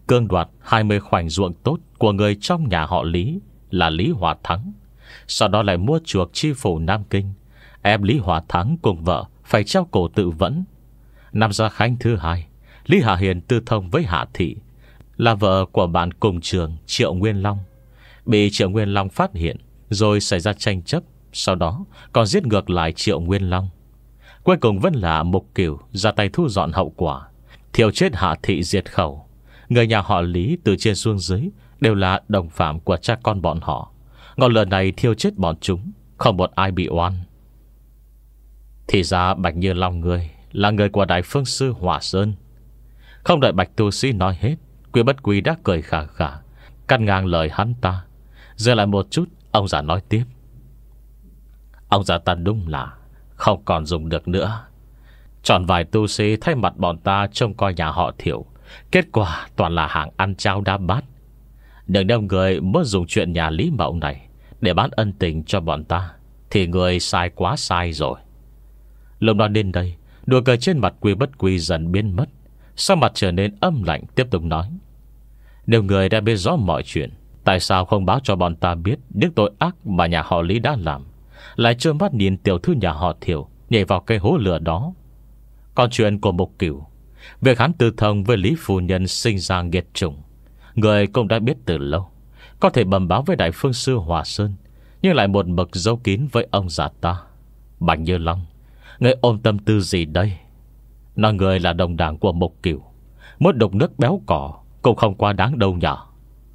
cương đoạt hai mươi khoảnh ruộng tốt của người trong nhà họ Lý là Lý Hòa Thắng. Sau đó lại mua chuộc chi phủ Nam Kinh, ép Lý Hòa Thắng cùng vợ phải treo cổ tự vẫn. Năm Gia Khánh thứ hai, Lý Hạ Hiền tư thông với Hạ Thị, là vợ của bạn cùng trường Triệu Nguyên Long, bị Triệu Nguyên Long phát hiện, rồi xảy ra tranh chấp. Sau đó còn giết ngược lại Triệu Nguyên Long. Cuối cùng vẫn là Mục Cửu ra tay thu dọn hậu quả, thiêu chết Hạ Thị diệt khẩu. Người nhà họ Lý từ trên xuống dưới đều là đồng phạm của cha con bọn họ. Ngọn lửa này thiêu chết bọn chúng, không một ai bị oan. Thì ra Bạch Như Long người là người của Đại Phương Sư Hỏa Sơn. Không đợi Bạch tu sĩ nói hết, Quy Bất Quy đã cười khà khà, cắt ngang lời hắn ta. Giờ lại một chút, ông già nói tiếp. Ông già ta đúng là không còn dùng được nữa. Chọn vài tu sĩ thay mặt bọn ta trông coi nhà họ Thiệu, kết quả toàn là hàng ăn cháo đá bát. Đừng đem người muốn dùng chuyện nhà Lý Mậu này để bán ân tình cho bọn ta, thì người sai quá sai rồi. Lúc nói đến đây, nụ cười trên mặt Quy Bất Quy dần biến mất, sau mặt trở nên âm lạnh, tiếp tục nói. Nếu người đã biết rõ mọi chuyện, tại sao không báo cho bọn ta biết những tội ác mà nhà họ Lý đã làm, lại trơ mắt nhìn tiểu thư nhà họ Thiệu nhảy vào cây hố lửa đó? Còn chuyện của Mục Cửu, việc hắn tư thông với Lý phu nhân sinh ra nghiệt chủng, người cũng đã biết từ lâu. Có thể bẩm báo với Đại Phương Sư Hòa Sơn, nhưng lại một mực giấu kín với ông già ta. Bạch Như Long, người ôm tâm tư gì đây? Nói người là đồng đảng của Mục Cửu, muốn đục nước béo cỏ cũng không quá đáng đâu nhỏ.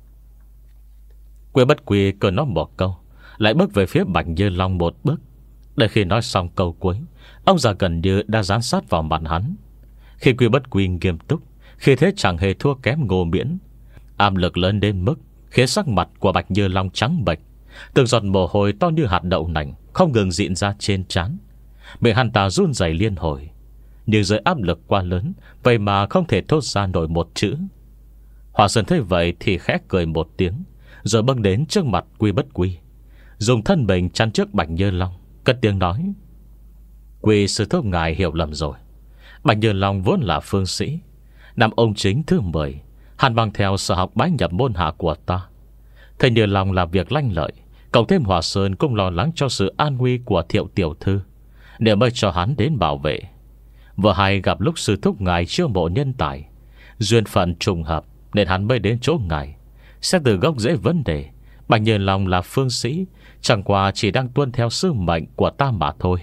Quy Bất Quy cười nói một câu, lại bước về phía Bạch Như Long một bước. Để khi nói xong câu cuối, ông già gần như đã dán sát vào mặt hắn. Khi Quy Bất Quy nghiêm túc, khi thế chẳng hề thua kém Ngô Miễn. Áp lực lớn đến mức khiến sắc mặt của Bạch Như Long trắng bệch, từng giọt mồ hôi to như hạt đậu nành không ngừng dịn ra trên trán. Miệng hắn ta run rẩy liên hồi, nhưng dưới áp lực quá lớn, vậy mà không thể thốt ra nổi một chữ. Hòa Sơn thấy vậy thì khẽ cười một tiếng, rồi bâng đến trước mặt Quy Bất Quy, dùng thân mình chắn trước Bạch Như Long, cất tiếng nói. Quy sư thúc ngài hiểu lầm rồi. Bạch Như Long vốn là phương sĩ, năm ông chính thứ mười, hắn mang theo sở học bái nhập môn hạ của ta. Thầy Như Long làm việc lanh lợi, cộng thêm Hòa Sơn cũng lo lắng cho sự an nguy của Thiệu tiểu thư, để mới cho hắn đến bảo vệ. Vừa hay gặp lúc sư thúc ngài chiêu mộ nhân tài, duyên phận trùng hợp nên hắn mới đến chỗ ngài. Xét từ gốc rễ vấn đề, Bạch Như Long là phương sĩ, chẳng qua chỉ đang tuân theo sứ mệnh của ta mà thôi.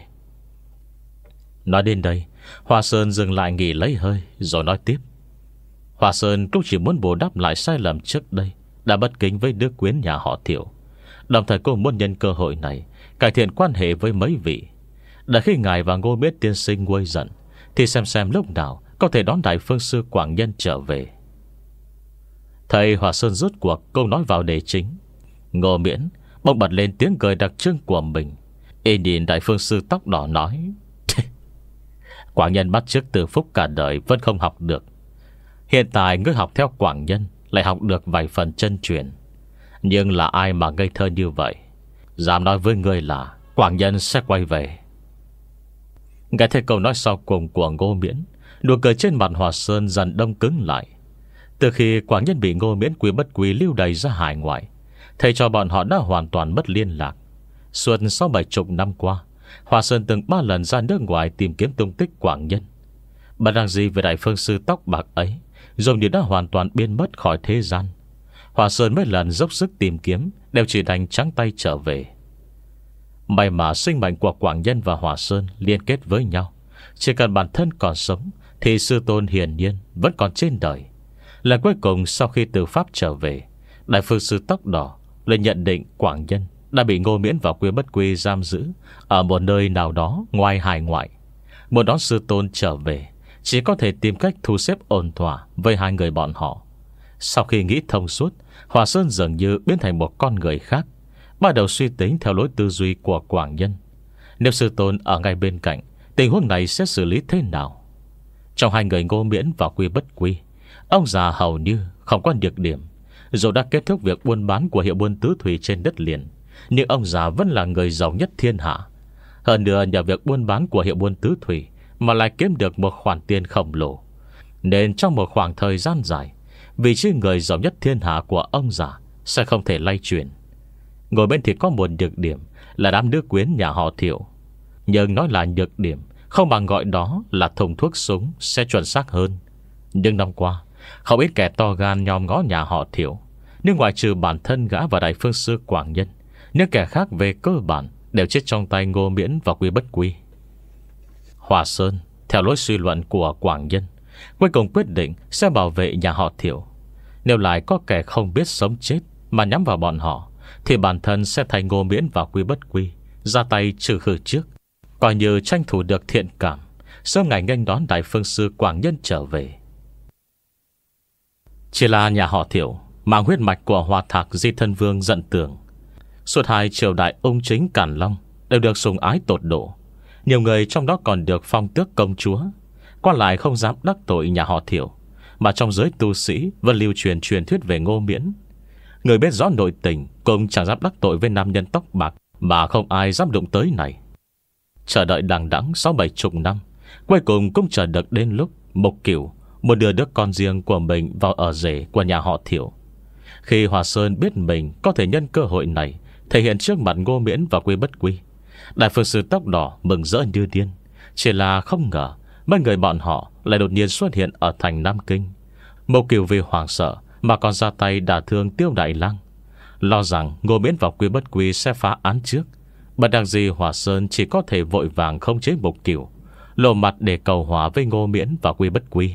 Nói đến đây, Hòa Sơn dừng lại nghỉ lấy hơi, rồi nói tiếp. Hòa Sơn cũng chỉ muốn bù đắp lại sai lầm trước đây đã bất kính với đứa quyến nhà họ Thiệu, đồng thời cô muốn nhân cơ hội này cải thiện quan hệ với mấy vị. Để khi ngài và Ngô Miễn tiên sinh nguôi giận, thì xem xem lúc nào có thể đón Đại Phương Sư Quảng Nhân trở về. Thầy Hòa Sơn rút cuộc câu nói vào đề chính. Ngô Miễn bỗng bật lên tiếng cười đặc trưng của mình, y nhìn Đại Phương Sư tóc đỏ nói. Quảng Nhân bắt chước Từ Phúc cả đời vẫn không học được, hiện tại ngươi học theo Quảng Nhân lại học được vài phần chân truyền. Nhưng là ai mà ngây thơ như vậy dám nói với ngươi là Quảng Nhân sẽ quay về? Nghe thấy câu nói sau cùng của Ngô Miễn, nụ cười trên mặt Hòa Sơn dần đông cứng lại. Từ khi Quảng Nhân bị Ngô Miễn Quy Bất Quy lưu đày ra hải ngoại, thầy cho bọn họ đã hoàn toàn mất liên lạc. Suốt sáu bảy chục năm qua, Hòa Sơn từng ba lần ra nước ngoài tìm kiếm tung tích Quảng Nhân. Bạn đang gì về Đại Phương Sư tóc bạc ấy dường như đã hoàn toàn biến mất khỏi thế gian. Hòa Sơn mấy lần dốc sức tìm kiếm đều chỉ đành trắng tay trở về. May mà sinh mệnh của Quảng Nhân và Hòa Sơn liên kết với nhau. Chỉ cần bản thân còn sống thì sư tôn hiển nhiên vẫn còn trên đời. Lần cuối cùng sau khi từ Pháp trở về, Đại Phương Sư tóc đỏ lên nhận định Quảng Nhân đã bị Ngô Miễn và Quy Bất Quy giam giữ ở một nơi nào đó ngoài hải ngoại. Muốn đón sư tôn trở về, chỉ có thể tìm cách thu xếp ổn thỏa với hai người bọn họ. Sau khi nghĩ thông suốt, Hòa Sơn dường như biến thành một con người khác, bắt đầu suy tính theo lối tư duy của Quảng Nhân. Nếu sư tôn ở ngay bên cạnh, tình huống này sẽ xử lý thế nào? Trong hai người Ngô Miễn và Quy Bất Quy, ông già hầu như không có nhược điểm. Dù đã kết thúc việc buôn bán của hiệu buôn tứ thủy trên đất liền, nhưng ông già vẫn là người giàu nhất thiên hạ. Hơn nữa nhờ việc buôn bán của hiệu buôn tứ thủy mà lại kiếm được một khoản tiền khổng lồ, nên trong một khoảng thời gian dài, vị trí người giàu nhất thiên hạ của ông già sẽ không thể lay chuyển. Ngồi bên thì có một nhược điểm là đám nữ quyến nhà họ Thiệu. Nhưng nói là nhược điểm, không bằng gọi đó là thùng thuốc súng sẽ chuẩn xác hơn. Nhưng năm qua, không ít kẻ to gan nhòm ngó nhà họ Thiệu. Nhưng ngoại trừ bản thân gã và đại phương sư Quảng Nhân, những kẻ khác về cơ bản đều chết trong tay Ngô Miễn và Quy Bất Quy. Hòa Sơn, theo lối suy luận của Quảng Nhân, cuối cùng quyết định sẽ bảo vệ nhà họ Thiệu. Nếu lại có kẻ không biết sống chết mà nhắm vào bọn họ, thì bản thân sẽ thay Ngô Miễn và Quy Bất Quy ra tay trừ khử trước, coi như tranh thủ được thiện cảm, sớm ngày nghênh đón đại phương sư Quảng Nhân trở về. Chỉ là nhà họ Thiệu mang huyết mạch của Hòa Thạc Di Thân Vương giận tường. Suốt hai triều đại ung chính Càn Long đều được sủng ái tột độ. Nhiều người trong đó còn được phong tước công chúa. Qua lại không dám đắc tội nhà họ Thiệu, mà trong giới tu sĩ vẫn lưu truyền truyền thuyết về Ngô Miễn. Người biết rõ nội tình cũng chẳng dám đắc tội với nam nhân tóc bạc, mà không ai dám đụng tới này. Chờ đợi đằng đẵng sáu bảy chục năm, cuối cùng cũng chờ được đến lúc Mục Cửu muốn đưa đứa con riêng của mình vào ở rể của nhà họ Thiệu. Khi Hòa Sơn biết mình có thể nhân cơ hội này thể hiện trước mặt Ngô Miễn và Quy Bất Quy, đại phương sư tóc đỏ mừng rỡ như điên. Chỉ là không ngờ mấy người bọn họ lại đột nhiên xuất hiện ở thành Nam Kinh. Mục Cửu vì hoảng sợ mà còn ra tay đả thương Tiêu Đại Lang, lo rằng Ngô Miễn và Quy Bất Quy sẽ phá án trước. Bất đắc dĩ Hòa Sơn chỉ có thể vội vàng khống chế Mục Cửu, lộ mặt để cầu hòa với Ngô Miễn và Quy Bất Quy.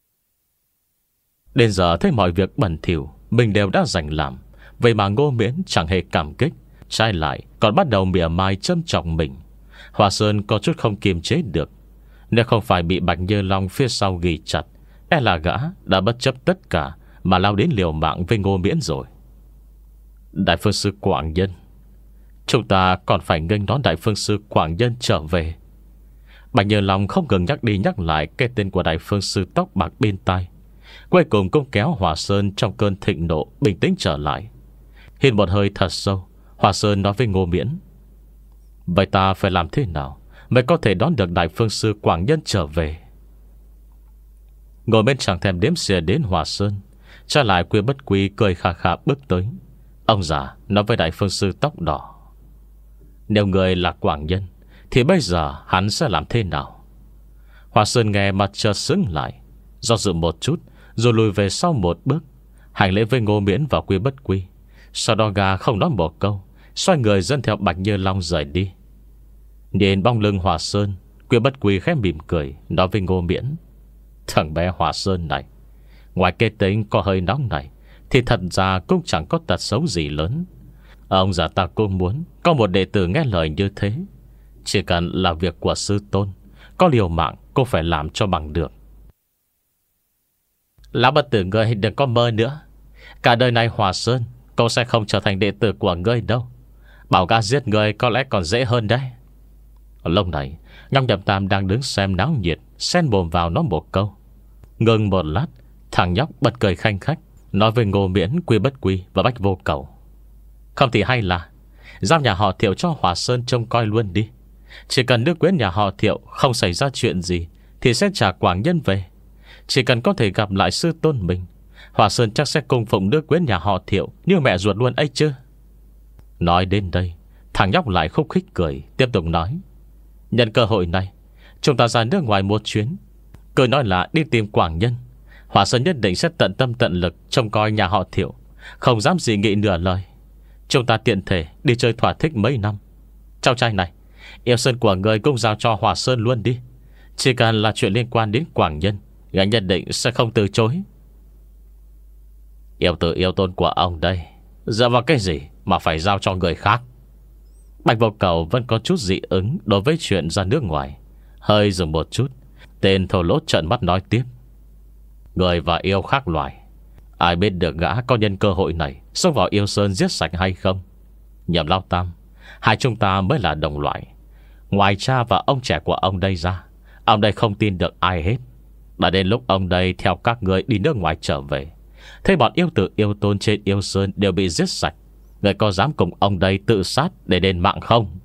Đến giờ thấy mọi việc bẩn thỉu mình đều đã dành làm, vậy mà Ngô Miễn chẳng hề cảm kích, trái lại còn bắt đầu mỉa mai châm chọc mình. Hòa Sơn có chút không kiềm chế được. Nếu không phải bị Bạch Như Long phía sau ghi chặt, e là gã đã bất chấp tất cả mà lao đến liều mạng với Ngô Miễn rồi. Đại phương sư Quảng Nhân, chúng ta còn phải nghênh đón đại phương sư Quảng Nhân trở về. Bạch Như Long không ngừng nhắc đi nhắc lại cái tên của đại phương sư tóc bạc bên tai. Cuối cùng cũng kéo Hòa Sơn trong cơn thịnh nộ bình tĩnh trở lại. Hít một hơi thật sâu, Hòa Sơn nói với Ngô Miễn: vậy ta phải làm thế nào mới có thể đón được đại phương sư Quảng Nhân trở về? Ngồi bên chẳng thèm đếm xỉa đến Hòa Sơn, trả lại Quy Bất Quy cười khà khà bước tới. Ông già nói với đại phương sư tóc đỏ: nếu người là Quảng Nhân thì bây giờ hắn sẽ làm thế nào? Hòa Sơn nghe mặt chợt sững lại, do dự một chút rồi lùi về sau một bước, hành lễ với Ngô Miễn và Quy Bất Quy. Sau đó gà không nói một câu, xoay người dẫn theo Bạch Như Long rời đi. Nhìn bóng lưng Hòa Sơn, Quy Bất Quy khẽ mỉm cười, nói với Ngô Miễn: thằng bé Hòa Sơn này, ngoài cái tính có hơi nóng này, thì thật ra cũng chẳng có tật xấu gì lớn. Ông già ta cũng muốn có một đệ tử nghe lời như thế. Chỉ cần là việc của sư tôn, có liều mạng cô phải làm cho bằng được. Lão bất tử ngươi đừng có mơ nữa. Cả đời này Hòa Sơn cô sẽ không trở thành đệ tử của ngươi đâu. Bảo gã giết ngươi có lẽ còn dễ hơn đấy. Lúc này Ngọc Nhậm Tam đang đứng xem náo nhiệt, xen mồm vào nói một câu. Ngừng một lát, thằng nhóc bật cười khanh khách, nói với Ngô Miễn, Quy Bất Quy và Bách Vô Cầu: không thì hay là giao nhà họ Thiệu cho Hòa Sơn trông coi luôn đi. Chỉ cần nước quyến nhà họ Thiệu không xảy ra chuyện gì thì sẽ trả Quảng Nhân về. Chỉ cần có thể gặp lại sư tôn mình, Hòa Sơn chắc sẽ cung phụng nước quyến nhà họ Thiệu như mẹ ruột luôn ấy chứ. Nói đến đây, thằng nhóc lại khúc khích cười, tiếp tục nói: nhân cơ hội này, chúng ta ra nước ngoài một chuyến. Cứ nói là đi tìm Quảng Nhân, Hòa Sơn nhất định sẽ tận tâm tận lực trông coi nhà họ Thiệu, không dám gì nghị nửa lời. Chúng ta tiện thể đi chơi thỏa thích mấy năm. Cháu trai này, yêu sơn của người cũng giao cho Hòa Sơn luôn đi. Chỉ cần là chuyện liên quan đến Quảng Nhân, gã nhất định sẽ không từ chối. Yêu tử yêu tôn của ông đây, dựa vào cái gì mà phải giao cho người khác? Bạch Vô Cầu vẫn có chút dị ứng đối với chuyện ra nước ngoài. Hơi dừng một chút, tên thổ lỗ trợn mắt nói tiếp: người và yêu khác loài, ai biết được gã có nhân cơ hội này xông vào yêu sơn giết sạch hay không? Nhậm Lão Tam, hai chúng ta mới là đồng loại. Ngoài cha và ông trẻ của ông đây ra, ông đây không tin được ai hết. Đã đến lúc ông đây theo các người đi nước ngoài trở về, thấy bọn yêu tử yêu tôn trên yêu sơn đều bị giết sạch, người có dám cùng ông đây tự sát để đền mạng không?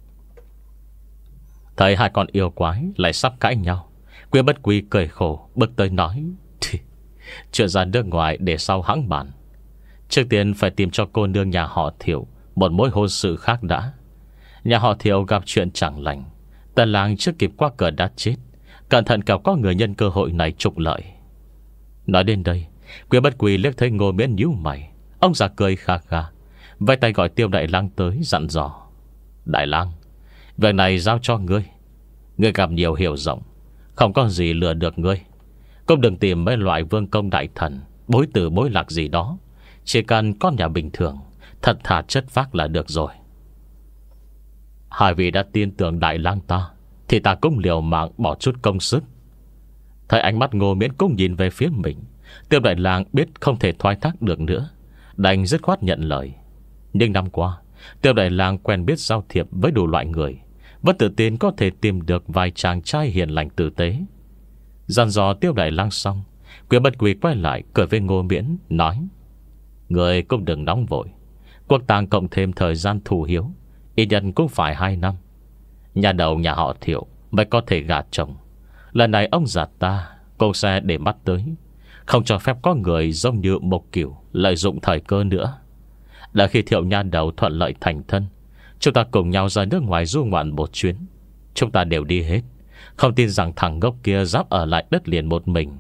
Thấy hai con yêu quái lại sắp cãi nhau, Quy Bất Quy cười khổ bước tới nói: Chuyện ra nước ngoài để sau hãng bàn. Trước tiên phải tìm cho cô nương nhà họ Thiệu một mối hôn sự khác đã. Nhà họ Thiệu gặp chuyện chẳng lành, tân lang chưa kịp qua cờ đã chết. Cẩn thận kẻo có người nhân cơ hội này trục lợi. Nói đến đây, Quý Bất Quỳ liếc thấy Ngô Miễn nhíu mày. Ông già cười kha kha, vẫy tay gọi Tiêu Đại Lang tới dặn dò: Đại Lang, việc này giao cho ngươi. Ngươi gặp nhiều hiểu rộng, không có gì lừa được ngươi. Cũng đừng tìm mấy loại vương công đại thần, bối tử bối lạc gì đó. Chỉ cần con nhà bình thường, thật thà chất phác là được rồi. Hai vị đã tin tưởng Đại Lang ta, thì ta cũng liều mạng bỏ chút công sức. Thấy ánh mắt Ngô Miễn cũng nhìn về phía mình, Tiêu Đại Lang biết không thể thoái thác được nữa, đành dứt khoát nhận lời. Nhưng năm qua, Tiêu Đại Lang quen biết giao thiệp với đủ loại người, vẫn tự tin có thể tìm được vài chàng trai hiền lành tử tế. Dặn dò Tiêu Đại Lang xong, Quý Bất Quỳ quay lại cười với Ngô Miễn, nói: Người cũng đừng nóng vội. Quốc tang cộng thêm thời gian thù hiếu, ít nhất cũng phải hai năm. Nhà đầu nhà họ Thiệu mới có thể gả chồng. Lần này ông già ta cũng sẽ để mắt tới, không cho phép có người giống như Mộc Cửu lợi dụng thời cơ nữa. Đã khi Thiệu nha đầu thuận lợi thành thân, chúng ta cùng nhau ra nước ngoài du ngoạn một chuyến. Chúng ta đều đi hết, không tin rằng thằng ngốc kia dám ở lại đất liền một mình.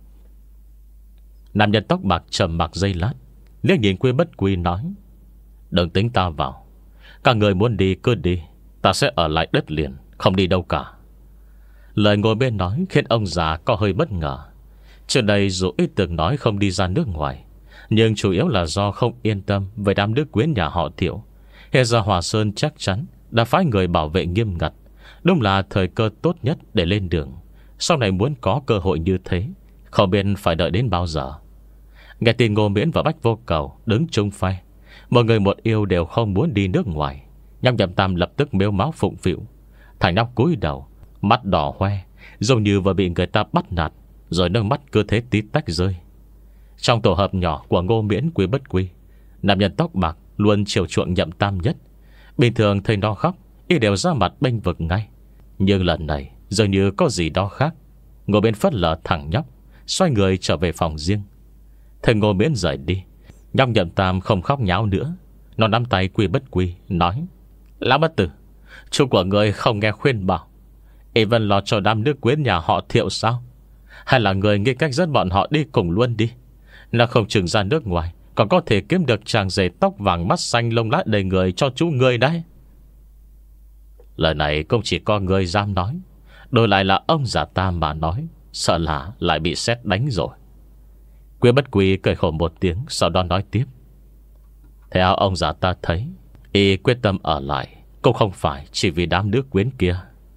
Nam nhân tóc bạc trầm mặc giây lát, liếc nhìn Quý Bất Quỳ nói: Đừng tính ta vào. Các người muốn đi cứ đi, ta sẽ ở lại đất liền, không đi đâu cả. Lời ngồi bên nói khiến ông già có hơi bất ngờ. Trước đây dù ít từng nói không đi ra nước ngoài, nhưng chủ yếu là do không yên tâm với đám nữ quyến nhà họ Thiệu. Hiện giờ Hòa Sơn chắc chắn đã phái người bảo vệ nghiêm ngặt. Đúng là thời cơ tốt nhất để lên đường. Sau này muốn có cơ hội như thế, không biết phải đợi đến bao giờ. Nghe tin Ngô Miễn và Bách Vô Cầu đứng chung phe, mọi người một yêu đều không muốn đi nước ngoài. Nhâm Nhậm Tam lập tức mếu máu phụng phịu. Thành Nóc cúi đầu, mắt đỏ hoe, giống như vừa bị người ta bắt nạt, rồi nước mắt cứ thế tí tách rơi. Trong tổ hợp nhỏ của Ngô Miễn Quý Bất Quy, nam nhân tóc bạc luôn chiều chuộng Nhậm Tam nhất. Bình thường thấy nó khóc, y đều ra mặt bênh vực ngay. Nhưng lần này dường như có gì đó khác. Ngồi bên phất lờ thằng nhóc, xoay người trở về phòng riêng. Thấy Ngô Miễn rời đi, nhóc Nhậm Tam không khóc nháo nữa. Nó nắm tay Quý Bất Quy nói: Lão bất tử, chú của người không nghe khuyên bảo, y vẫn lo cho đám nước quyến nhà họ Thiệu sao? Hay là người nghĩ cách dẫn bọn họ đi cùng luôn đi? Là không chừng ra nước ngoài còn có thể kiếm được chàng rể tóc vàng mắt xanh lông lá đầy người cho chú người đấy. Lời này cũng chỉ có người dám nói, đổi lại là ông già ta mà nói, sợ là lại bị sét đánh rồi. Quý Bất Quy cười khổ một tiếng, sau đó nói tiếp: Theo ông già ta thấy, y quyết tâm ở lại cũng không phải chỉ vì đám nước quyến kia.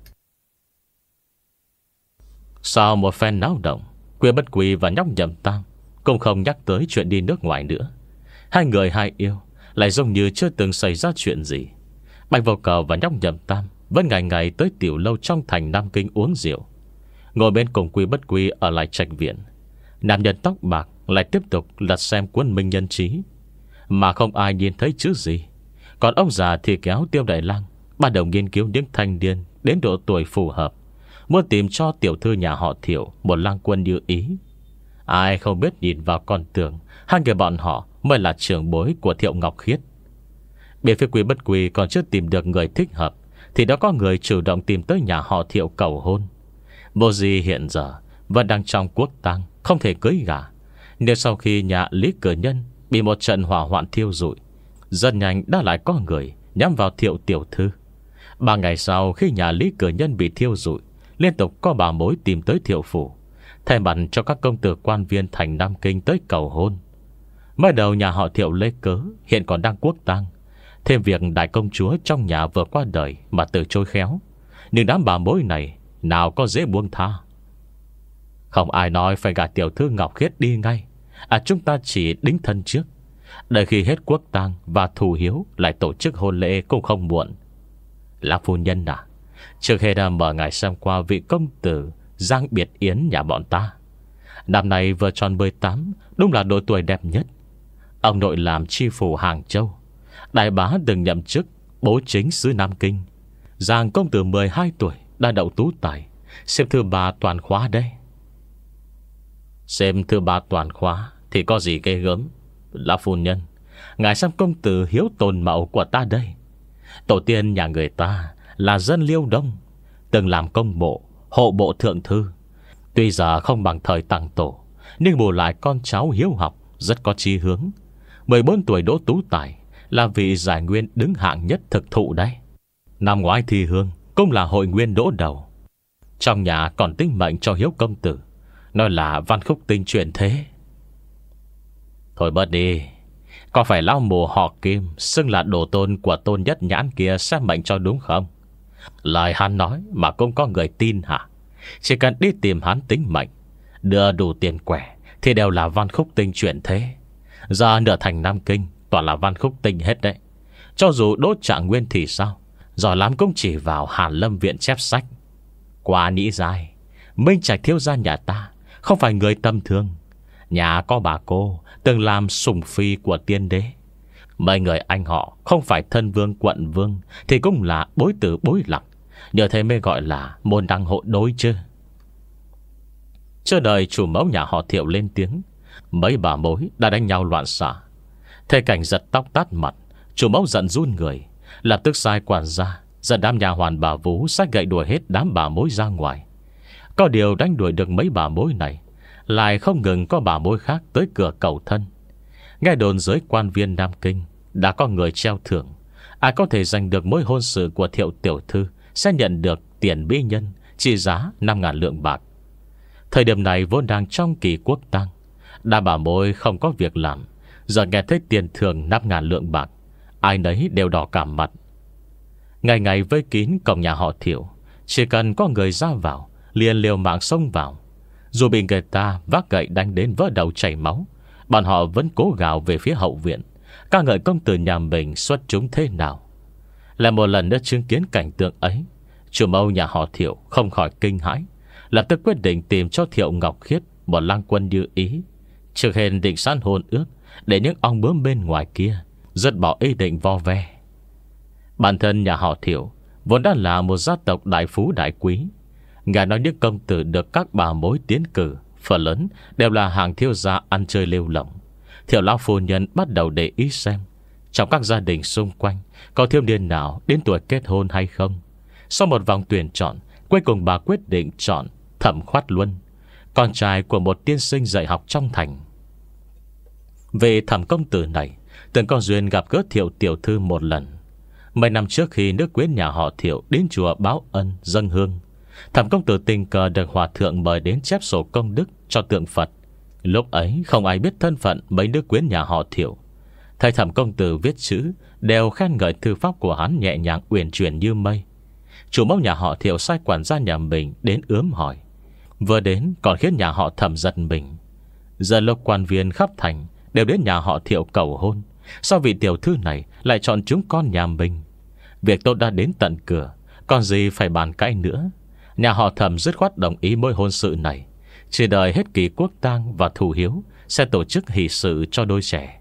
Sau một phen náo động, Quý Bất Quy và nhóc Nhậm Tam cũng không nhắc tới chuyện đi nước ngoài nữa. Hai người hai yêu lại giống như chưa từng xảy ra chuyện gì. Bạch Vô Cầu và nhóc Nhậm Tam vẫn ngày ngày tới tiểu lâu trong thành Nam Kinh uống rượu. Ngồi bên cùng Quý Bất Quy ở lại trạch viện, nam nhân tóc bạc lại tiếp tục lật xem cuốn Minh Nhân Chí, mà không ai nhìn thấy chữ gì. Còn ông già thì kéo Tiêu Đại Lang bắt đầu nghiên cứu những thanh niên đến độ tuổi phù hợp, muốn tìm cho tiểu thư nhà họ Thiệu một lang quân như ý. Ai không biết nhìn vào con tưởng hai người bọn họ mới là trưởng bối của Thiệu Ngọc Khiết. Bên phía Quý Bất Quy còn chưa tìm được người thích hợp, thì đã có người chủ động tìm tới nhà họ Thiệu cầu hôn. Vô Di hiện giờ vẫn đang trong quốc tang, không thể cưới gả. Nếu sau khi nhà Lý Cử Nhân bị một trận hỏa hoạn thiêu rụi, rất nhanh đã lại có người nhắm vào Thiệu tiểu thư. Ba ngày sau khi nhà Lý Cử Nhân bị thiêu rụi, liên tục có bà mối tìm tới Thiệu phủ, thay mặt cho các công tử quan viên thành Nam Kinh tới cầu hôn. Mới đầu nhà họ Thiệu lấy cớ hiện còn đang quốc tang, thêm việc đại công chúa trong nhà vừa qua đời mà từ chối khéo, nhưng đám bà mối này nào có dễ buông tha. Không ai nói phải gả tiểu thư Ngọc Khiết đi ngay, à chúng ta chỉ đính thân trước, đợi khi hết quốc tang và thù hiếu lại tổ chức hôn lễ cũng không muộn. Lão phu nhân à, trước hết đã mở ngài xem qua vị công tử Giang Biệt Yến nhà bọn ta. Năm nay vừa tròn mười tám, đúng là độ tuổi đẹp nhất. Ông nội làm chi phủ Hàng Châu, đại bá từng nhậm chức bố chính xứ Nam Kinh. Giang công tử mười hai tuổi đã đậu tú tài, xếp thứ ba toàn khóa đây. Xem thư ba toàn khóa thì có gì ghê gớm. Lão phu nhân, ngài xem công tử hiếu tồn mẫu của ta đây. Tổ tiên nhà người ta là dân Liêu Đông, từng làm công bộ, hộ bộ thượng thư. Tuy giờ không bằng thời Tàng Tổ, nhưng bù lại con cháu hiếu học, rất có chí hướng. Mười bốn tuổi đỗ tú tài, là vị giải nguyên đứng hạng nhất thực thụ đấy. Năm ngoái thi hương cũng là hội nguyên đỗ đầu. Trong nhà còn tính mệnh cho hiếu công tử, nói là văn khúc tinh truyền thế. Thôi bớt đi. Có phải lão mù họ Kim xưng là đồ tôn của Tôn Nhất Nhãn kia xem mệnh cho đúng không? Lời hắn nói mà cũng có người tin hả? Chỉ cần đi tìm hắn tính mệnh, đưa đủ tiền quẻ, thì đều là văn khúc tinh chuyển thế. Giờ nửa thành Nam Kinh toàn là văn khúc tinh hết đấy. Cho dù đốt Trạng Nguyên thì sao, giỏi lắm cũng chỉ vào Hàn Lâm Viện chép sách. Qua nghĩ dài, Minh Trạch thiếu gia nhà ta không phải người tầm thường. Nhà có bà cô từng làm sủng phi của tiên đế. Mấy người anh họ không phải thân vương quận vương thì cũng là bối tử bối lạc. Nhờ thế mới gọi là môn đăng hộ đối chứ. Chờ đợi chủ mẫu nhà họ Thiệu lên tiếng, mấy bà mối đã đánh nhau loạn xạ. Thế cảnh giật tóc tát mặt, chủ mẫu giận run người, lập tức sai quản gia dẫn đám nhà hoàn bà vú xách gậy đuổi hết đám bà mối ra ngoài. Có điều đánh đuổi được mấy bà mối này, lại không ngừng có bà mối khác tới cửa cầu thân. Nghe đồn dưới quan viên Nam Kinh đã có người treo thưởng, ai có thể giành được mối hôn sự của Thiệu tiểu thư sẽ nhận được tiền mỹ nhân trị giá năm ngàn lượng bạc. Thời điểm này vốn đang trong kỳ quốc tang, đám bà mối không có việc làm, giờ nghe thấy tiền thưởng năm ngàn lượng bạc, ai nấy đều đỏ cả mặt. Ngày ngày vây kín cổng nhà họ Thiệu, chỉ cần có người ra vào liền liều mạng xông vào. Dù bị người ta vác gậy đánh đến vỡ đầu chảy máu, bọn họ vẫn cố gào về phía hậu viện, ca ngợi công tử nhà mình xuất chúng thế nào. Lại một lần nữa chứng kiến cảnh tượng ấy, chủ mẫu nhà họ Thiệu không khỏi kinh hãi, lập tức quyết định tìm cho Thiệu Ngọc Khiết một lang quân như ý, trước hết định sẵn hôn ước để những ong bướm bên ngoài kia dứt bỏ ý định vo ve. Bản thân nhà họ Thiệu vốn đã là một gia tộc đại phú đại quý. Ngài nói những công tử được các bà mối tiến cử phần lớn đều là hàng thiếu gia ăn chơi lêu lỏng. Thiệu lão phu nhân bắt đầu để ý xem trong các gia đình xung quanh có thiếu niên nào đến tuổi kết hôn hay không. Sau một vòng tuyển chọn, cuối cùng bà quyết định chọn Thẩm Khoát Luân, con trai của một tiên sinh dạy học trong thành. Về Thẩm công tử này, từng có duyên gặp gỡ Thiệu tiểu thư một lần. Mấy năm trước khi nước quyến nhà họ Thiệu đến chùa báo ân dâng hương, Thẩm công tử tình cờ được hòa thượng mời đến chép sổ công đức cho tượng Phật. Lúc ấy không ai biết thân phận mấy nước quyến nhà họ Thiệu. Thầy Thẩm công tử viết chữ đều khen ngợi thư pháp của hắn nhẹ nhàng uyển chuyển như mây. Chủ mẫu nhà họ Thiệu sai quản gia nhà mình đến ướm hỏi, vừa đến còn khiến nhà họ Thẩm giật mình. Giờ lúc quan viên khắp thành đều đến nhà họ Thiệu cầu hôn, sao vị tiểu thư này lại chọn chúng con nhà mình? Việc tốt đã đến tận cửa, còn gì phải bàn cãi nữa. Nhà họ Thẩm dứt khoát đồng ý mối hôn sự này, chỉ đợi hết kỳ quốc tang và thủ hiếu sẽ tổ chức hỷ sự cho đôi trẻ.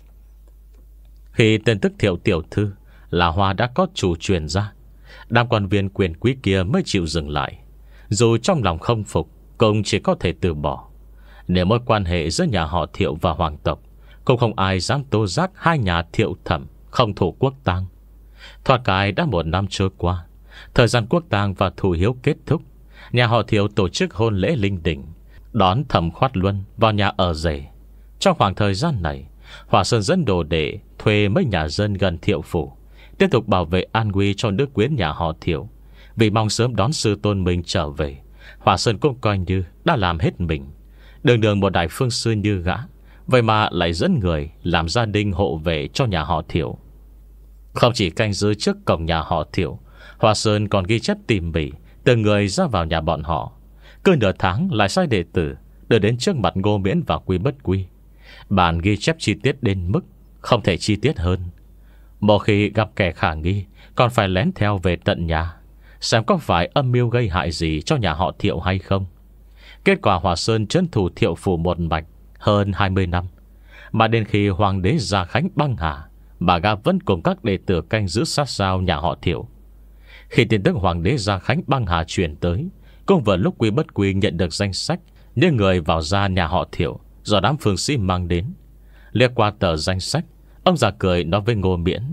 Khi tên tức Thiệu tiểu thư là hoa đã có chủ truyền ra, đám quan viên quyền quý kia mới chịu dừng lại. Dù trong lòng không phục, cũng chỉ có thể từ bỏ. Nếu mối quan hệ giữa nhà họ Thiệu và hoàng tộc, cũng không ai dám tố giác hai nhà Thiệu Thẩm không thủ quốc tang. Thoạt cái đã một năm trôi qua, thời gian quốc tang và thủ hiếu kết thúc, nhà họ Thiệu tổ chức hôn lễ linh đình, đón Thẩm Khoát Luân vào nhà ở rể. Trong khoảng thời gian này, Hòa Sơn dẫn đồ đệ thuê mấy nhà dân gần Thiệu phủ, tiếp tục bảo vệ an nguy cho nước quyến nhà họ Thiệu. Vì mong sớm đón sư tôn mình trở về, Hòa Sơn cũng coi như đã làm hết mình. Đường đường một đại phương sư như gã, vậy mà lại dẫn người làm gia đình hộ vệ cho nhà họ Thiệu. Không chỉ canh giữ trước cổng nhà họ Thiệu, Hòa Sơn còn ghi chép tỉ mỉ từng người ra vào nhà bọn họ. Cứ nửa tháng lại sai đệ tử đưa đến trước mặt Ngô Miễn và Quy Bất Quy. Bản ghi chép chi tiết đến mức không thể chi tiết hơn. Một khi gặp kẻ khả nghi, còn phải lén theo về tận nhà, xem có phải âm mưu gây hại gì cho nhà họ Thiệu hay không. Kết quả Hòa Sơn trấn thủ Thiệu phủ một mạch hơn hai mươi năm, mà đến khi hoàng đế Gia Khánh băng hà, bà gã vẫn cùng các đệ tử canh giữ sát sao nhà họ Thiệu. Khi tin tức hoàng đế Gia Khánh băng hà truyền tới, cũng vừa lúc Quy Bất Quy nhận được danh sách những người vào ra nhà họ Thiệu do đám phương sĩ mang đến. Liếc qua tờ danh sách, ông già cười nói với Ngô Miễn: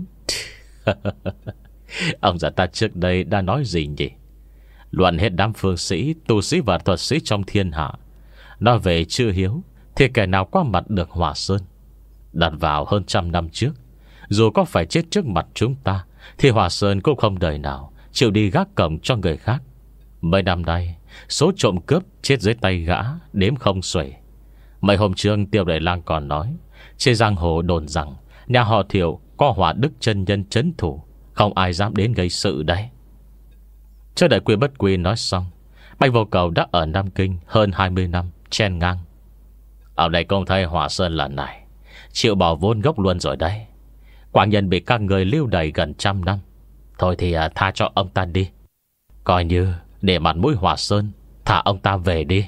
Ông già ta trước đây đã nói gì nhỉ? Luận hết đám phương sĩ, tu sĩ và thuật sĩ trong thiên hạ, nói về chữ hiếu thì kẻ nào qua mặt được Hòa Sơn. Đặt vào hơn trăm năm trước, dù có phải chết trước mặt chúng ta, thì Hòa Sơn cũng không đời nào chịu đi gác cổng cho người khác. Mấy năm nay, số trộm cướp chết dưới tay gã đếm không xuể. Mấy hôm trước Tiêu Đại Lang còn nói, trên giang hồ đồn rằng nhà họ Thiệu có Hỏa Đức chân nhân trấn thủ, không ai dám đến gây sự đấy. Chưa đợi Quy Bất Quy nói xong, Bạch Vô Cầu đã ở Nam Kinh hơn hai mươi năm, chen ngang: Ở đây công thấy Hòa Sơn lần này chịu bỏ vốn gốc luôn rồi đấy. Quảng Nhân bị các người lưu đày gần trăm năm. Thôi thì à, tha cho ông ta đi, coi như để mặt mũi Hòa Sơn, thả ông ta về đi.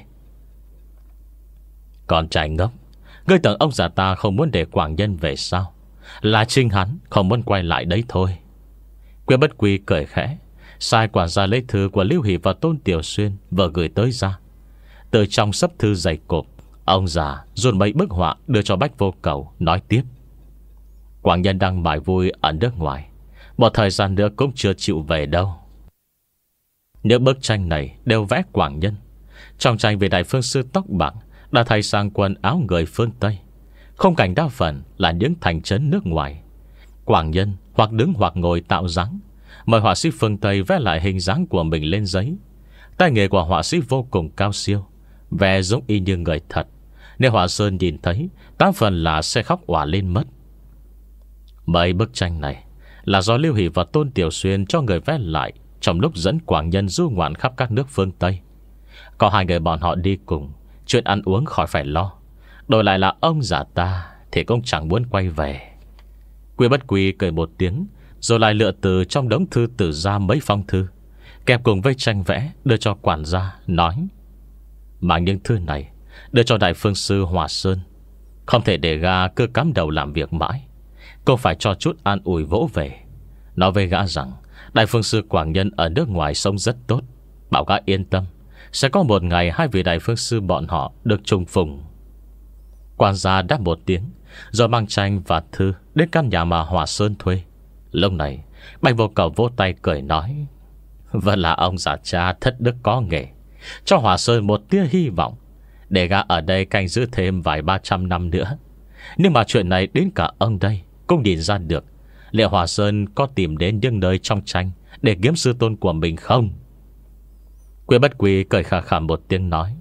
Còn trai ngốc, ngươi tưởng ông già ta không muốn để Quảng Nhân về sao? Là chính hắn không muốn quay lại đấy thôi. Quy Bất Quy cười khẽ, sai quản gia lấy thư của Lưu Hỷ và Tôn Tiểu Xuyên vừa gửi tới ra. Từ trong sấp thư dày cộp, ông già dồn mấy bức họa đưa cho Bách Vô Cầu, nói tiếp: Quảng Nhân đang mải vui ở nước ngoài, một thời gian nữa cũng chưa chịu về đâu. Những bức tranh này đều vẽ Quảng Nhân. Trong tranh về Đại Phương Sư tóc bạc đã thay sang quần áo người phương Tây. Khung cảnh đa phần là những thành trấn nước ngoài. Quảng Nhân hoặc đứng hoặc ngồi tạo dáng, mời họa sĩ phương Tây vẽ lại hình dáng của mình lên giấy. Tay nghề của họa sĩ vô cùng cao siêu, vẽ giống y như người thật. Nếu Hòa Sơn nhìn thấy, tám phần là sẽ khóc òa lên mất. Mấy bức tranh này là do Lưu Hỷ và Tôn Tiểu Xuyên cho người vẽ lại trong lúc dẫn Quảng Nhân du ngoạn khắp các nước phương Tây. Có hai người bọn họ đi cùng, chuyện ăn uống khỏi phải lo. Đổi lại là ông già ta thì cũng chẳng muốn quay về. Quy Bất Quy cười một tiếng, rồi lại lựa từ trong đống thư tử ra mấy phong thư, kẹp cùng với tranh vẽ đưa cho quản gia, nói: Mang những thư này đưa cho Đại Phương Sư Hòa Sơn. Không thể để gã cứ cắm đầu làm việc mãi, cô phải cho chút an ủi vỗ về. Nói với gã rằng Đại Phương Sư Quảng Nhân ở nước ngoài sống rất tốt, bảo gã yên tâm, sẽ có một ngày hai vị Đại Phương Sư bọn họ được trùng phùng. Quản gia đáp một tiếng, rồi mang tranh và thư đến căn nhà mà Hòa Sơn thuê. Lúc này Bạch Vô Cầu vỗ tay cười nói: Vẫn là ông già cha thất đức có nghề, cho Hòa Sơn một tia hy vọng, để gã ở đây canh giữ thêm vài ba trăm năm nữa. Nhưng mà chuyện này đến cả ông đây cũng nhìn ra được, liệu Hòa Sơn có tìm đến những nơi trong tranh để kiếm sư tôn của mình không? Quy Bất Quy cười khà khà một tiếng nói: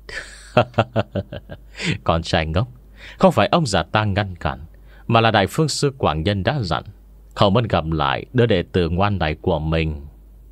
Con trai ngốc, không phải ông già ta ngăn cản, mà là Đại Phương Sư Quảng Nhân đã dặn, không muốn gặp lại đứa đệ tử ngoan này của mình.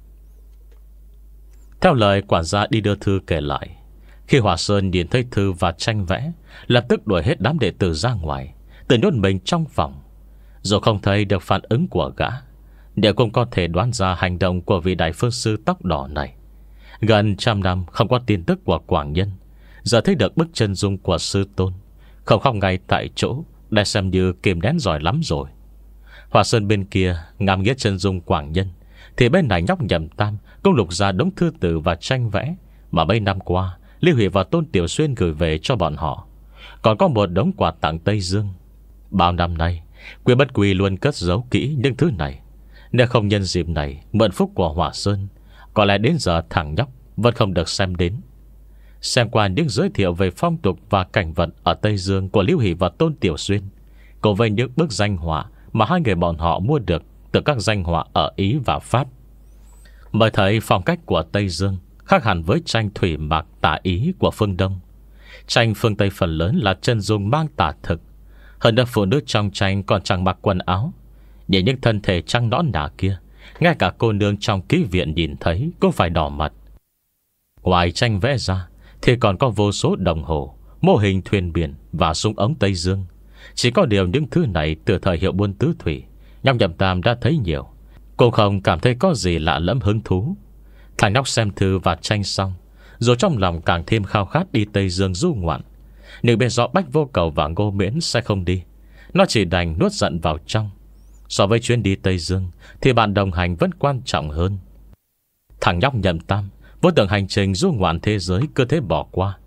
Theo lời quản gia đi đưa thư kể lại, khi Hòa Sơn nhìn thấy thư và tranh vẽ, lập tức đuổi hết đám đệ tử ra ngoài, tự nhốt mình trong phòng. Dù không thấy được phản ứng của gã, đều cũng có thể đoán ra hành động của vị Đại Phương Sư tóc đỏ này. Gần trăm năm không có tin tức của Quảng Nhân, giờ thấy được bức chân dung của sư tôn, không khóc ngay tại chỗ, đã xem như kìm nén giỏi lắm rồi. Hòa Sơn bên kia ngắm nghĩa chân dung Quảng Nhân, thì bên này nhóc Nhậm Tam cũng lục ra đống thư tử và tranh vẽ mà mấy năm qua Lưu Hỷ và Tôn Tiểu Xuyên gửi về cho bọn họ. Còn có một đống quà tặng Tây Dương. Bao năm nay Quy Bất Quy luôn cất giấu kỹ những thứ này. Nếu không nhân dịp này mượn phúc của Hòa Sơn, có lẽ đến giờ thằng nhóc vẫn không được xem đến. Xem qua những giới thiệu về phong tục và cảnh vật ở Tây Dương của Lưu Hỷ và Tôn Tiểu Xuyên, cùng với những bức danh họa mà hai người bọn họ mua được từ các danh họa ở Ý và Pháp, mới thấy phong cách của Tây Dương khác hẳn với tranh thủy mạc tả Ý của phương Đông. Tranh phương Tây phần lớn là chân dung mang tả thực. Hơn nữa phụ nữ trong tranh còn chẳng mặc quần áo, nhìn những thân thể trắng nõn nà kia, ngay cả cô nương trong ký viện nhìn thấy cũng phải đỏ mặt. Ngoài tranh vẽ ra thì còn có vô số đồng hồ, mô hình thuyền biển và súng ống Tây Dương. Chỉ có điều những thứ này từ thời hiệu buôn tứ thủy, nhóc Nhậm Tam đã thấy nhiều, cô không cảm thấy có gì lạ lẫm hứng thú. Thằng nhóc xem thư và tranh xong, rồi trong lòng càng thêm khao khát đi Tây Dương du ngoạn. Nhưng biết rõ Bách Vô Cầu và Ngô Miễn sẽ không đi, nó chỉ đành nuốt giận vào trong. So với chuyến đi Tây Dương thì bạn đồng hành vẫn quan trọng hơn. Thằng nhóc Nhậm Tam vốn tưởng hành trình du ngoạn thế giới cứ thế bỏ qua.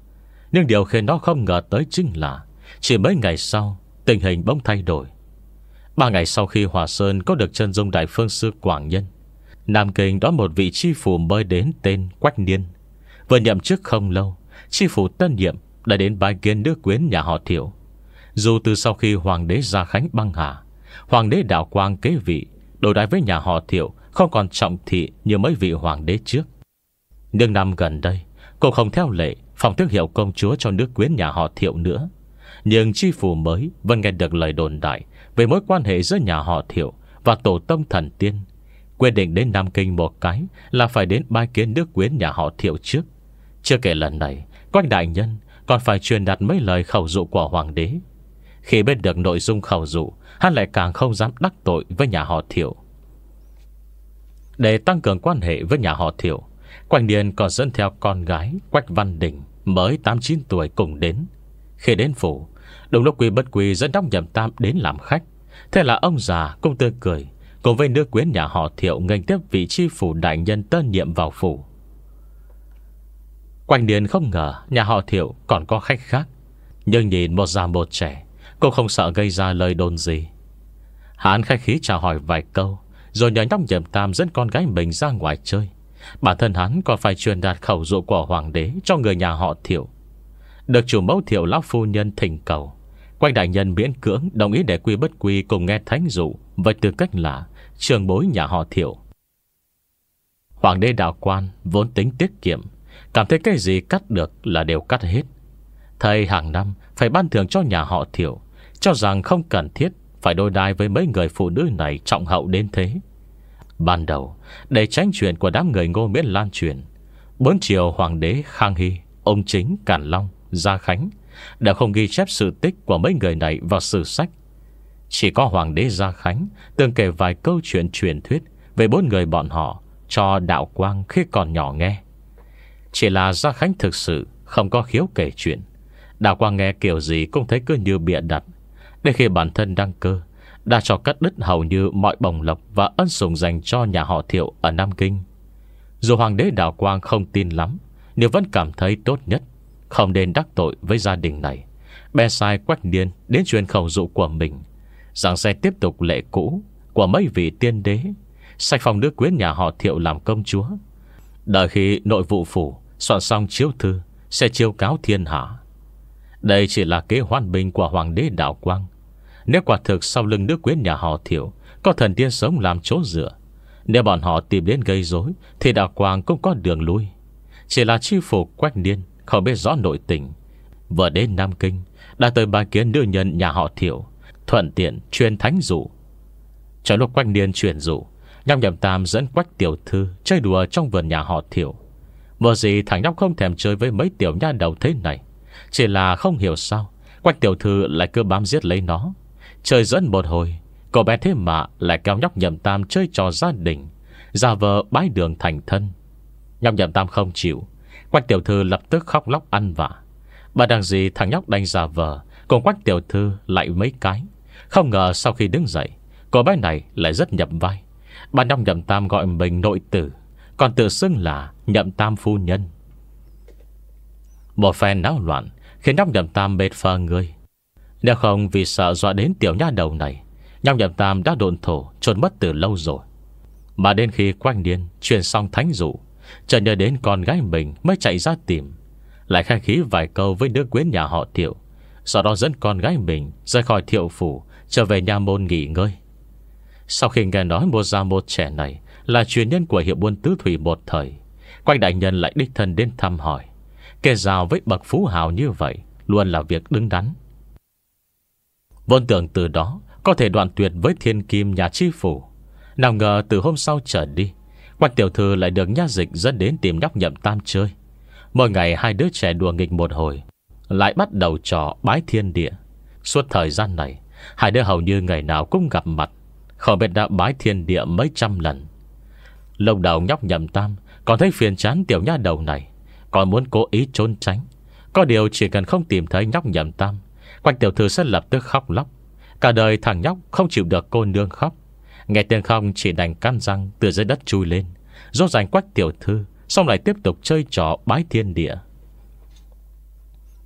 Nhưng điều khiến nó không ngờ tới chính là chỉ mấy ngày sau, tình hình bỗng thay đổi. Ba ngày sau khi Hòa Sơn có được chân dung Đại Phương Sư Quảng Nhân, Nam Kinh đón một vị chi phủ mới đến tên Quách Niên. Vừa nhậm chức không lâu, chi phủ tân nhiệm đã đến bái kiến nước quyến nhà họ Thiệu. Dù từ sau khi Hoàng đế Gia Khánh băng hà, Hoàng đế Đạo Quang kế vị, đối đãi với nhà họ Thiệu không còn trọng thị như mấy vị hoàng đế trước. Nhưng năm gần đây, cô không theo lệ phong tước hiệu công chúa cho nước quyến nhà họ Thiệu nữa. Nhưng chi phủ mới vẫn nghe được lời đồn đại về mối quan hệ giữa nhà họ Thiệu và tổ tông thần tiên, quyết định đến Nam Kinh một cái là phải đến bái kiến nước quyến nhà họ Thiệu trước. Chưa kể lần này, Quách đại nhân còn phải truyền đạt mấy lời khẩu dụ của hoàng đế. Khi biết được nội dung khẩu dụ, hắn lại càng không dám đắc tội với nhà họ Thiệu. Để tăng cường quan hệ với nhà họ Thiệu, Quách Niên còn dẫn theo con gái Quách Văn Đình mới tám chín tuổi cùng đến. Khi đến phủ, đúng lúc Quy Bất Quy dẫn Đốc Nhậm Tam đến làm khách. Thế là ông già cũng tươi cười, cùng với nước quyến nhà họ Thiệu nghênh tiếp vị chi phủ đại nhân tân nhiệm vào phủ. Quách Niên không ngờ nhà họ Thiệu còn có khách khác, nhưng nhìn một già một trẻ, cô không sợ gây ra lời đồn gì. Hắn khách khí chào hỏi vài câu, rồi nhờ Đốc Nhậm Tam dẫn con gái mình ra ngoài chơi. Bản thân hắn còn phải truyền đạt khẩu dụ của hoàng đế cho người nhà họ Thiệu. Được chủ mẫu Thiệu lão phu nhân thỉnh cầu, Quách đại nhân miễn cưỡng đồng ý để Quy Bất Quy cùng nghe thánh dụ với tư cách là trưởng bối nhà họ Thiệu. Hoàng đế Đạo Quan vốn tính tiết kiệm, cảm thấy cái gì cắt được là đều cắt hết. Thầy hàng năm phải ban thưởng cho nhà họ Thiệu, cho rằng không cần thiết phải đối đãi với mấy người phụ nữ này trọng hậu đến thế. Ban đầu, để tránh chuyện của đám người Ngô Miễn lan truyền, bốn triều hoàng đế Khang Hy, ông Chính, Càn Long, Gia Khánh đã không ghi chép sự tích của mấy người này vào sử sách. Chỉ có hoàng đế Gia Khánh từng kể vài câu chuyện truyền thuyết về bốn người bọn họ cho Đạo Quang khi còn nhỏ nghe. Chỉ là Gia Khánh thực sự không có khiếu kể chuyện. Đạo Quang nghe kiểu gì cũng thấy cứ như bịa đặt. Đến khi bản thân đăng cơ, đã cho cắt đứt hầu như mọi bồng lộc và ân sủng dành cho nhà họ Thiệu ở Nam Kinh. Dù hoàng đế Đạo Quang không tin lắm, nhưng vẫn cảm thấy tốt nhất không nên đắc tội với gia đình này. Bèn sai Quách Niên đến truyền khẩu dụ của mình, rằng sẽ tiếp tục lệ cũ của mấy vị tiên đế, sạch phòng nước quyến nhà họ Thiệu làm công chúa. Đợi khi nội vụ phủ soạn xong chiếu thư, sẽ chiêu cáo thiên hạ. Đây chỉ là kế hoan bình của hoàng đế Đạo Quang. Nếu quả thực sau lưng nước quyến nhà họ Thiệu có thần tiên sống làm chỗ dựa, nếu bọn họ tìm đến gây rối, thì Đạo Quang cũng có đường lui. Chỉ là chi phủ Quách Niên không biết rõ nội tình, vừa đến Nam Kinh đã tới bái kiến nữ nhân nhà họ Thiệu, thuận tiện truyền thánh dụ. Trong lúc Quách Niên truyền dụ, Nhóc Nhậm Tam dẫn Quách tiểu thư chơi đùa trong vườn nhà họ Thiệu. Vừa gì thằng nhóc không thèm chơi với mấy tiểu nha đầu thế này. Chỉ là không hiểu sao Quách tiểu thư lại cứ bám giết lấy nó. Chơi dẫn một hồi, cô bé thế mà lại kéo Nhóc Nhậm Tam chơi trò gia đình, giả vờ bái đường thành thân. Nhóc Nhậm Tam không chịu, Quách tiểu thư lập tức khóc lóc ăn vạ. Bà đằng gì thằng nhóc đành giả vờ cùng Quách tiểu thư lại mấy cái. Không ngờ sau khi đứng dậy, cô bé này lại rất nhập vai. Bà Nhóc Nhậm Tam gọi mình nội tử, còn tự xưng là Nhậm Tam phu nhân. Một phen náo loạn khiến Nhóc Nhậm Tam mệt phờ người. Nếu không vì sợ dọa đến tiểu nha đầu này, Nhóc Nhậm Tam đã độn thổ trốn mất từ lâu rồi. Mà đến khi Quách Niên truyền xong thánh dụ, chợt nhớ đến con gái mình mới chạy ra tìm, lại khai khí vài câu với đứa quyến nhà họ Thiệu, sau đó dẫn con gái mình rời khỏi Thiệu phủ, trở về nhà môn nghỉ ngơi. Sau khi nghe nói một già một trẻ này là truyền nhân của hiệu buôn tứ thủy một thời, Quách đại nhân lại đích thân đến thăm hỏi. Kề giao với bậc phú hào như vậy luôn là việc đứng đắn. Vốn tưởng từ đó có thể đoạn tuyệt với thiên kim nhà chi phủ, nào ngờ từ hôm sau trở đi, Quách tiểu thư lại được nha dịch dẫn đến tìm Nhóc Nhậm Tam chơi. Mỗi ngày hai đứa trẻ đùa nghịch một hồi, lại bắt đầu trò bái thiên địa. Suốt thời gian này, hai đứa hầu như ngày nào cũng gặp mặt, không biết đã bái thiên địa mấy trăm lần. Lâu đầu Nhóc Nhậm Tam còn thấy phiền chán tiểu nha đầu này, còn muốn cố ý trốn tránh. Có điều chỉ cần không tìm thấy Nhóc Nhậm Tam, Quách tiểu thư sẽ lập tức khóc lóc. Cả đời thằng nhóc không chịu được cô nương khóc, nghe tiếng khóc chỉ đành cắn răng từ dưới đất chui lên, dỗ dành Quách tiểu thư, xong lại tiếp tục chơi trò bái thiên địa.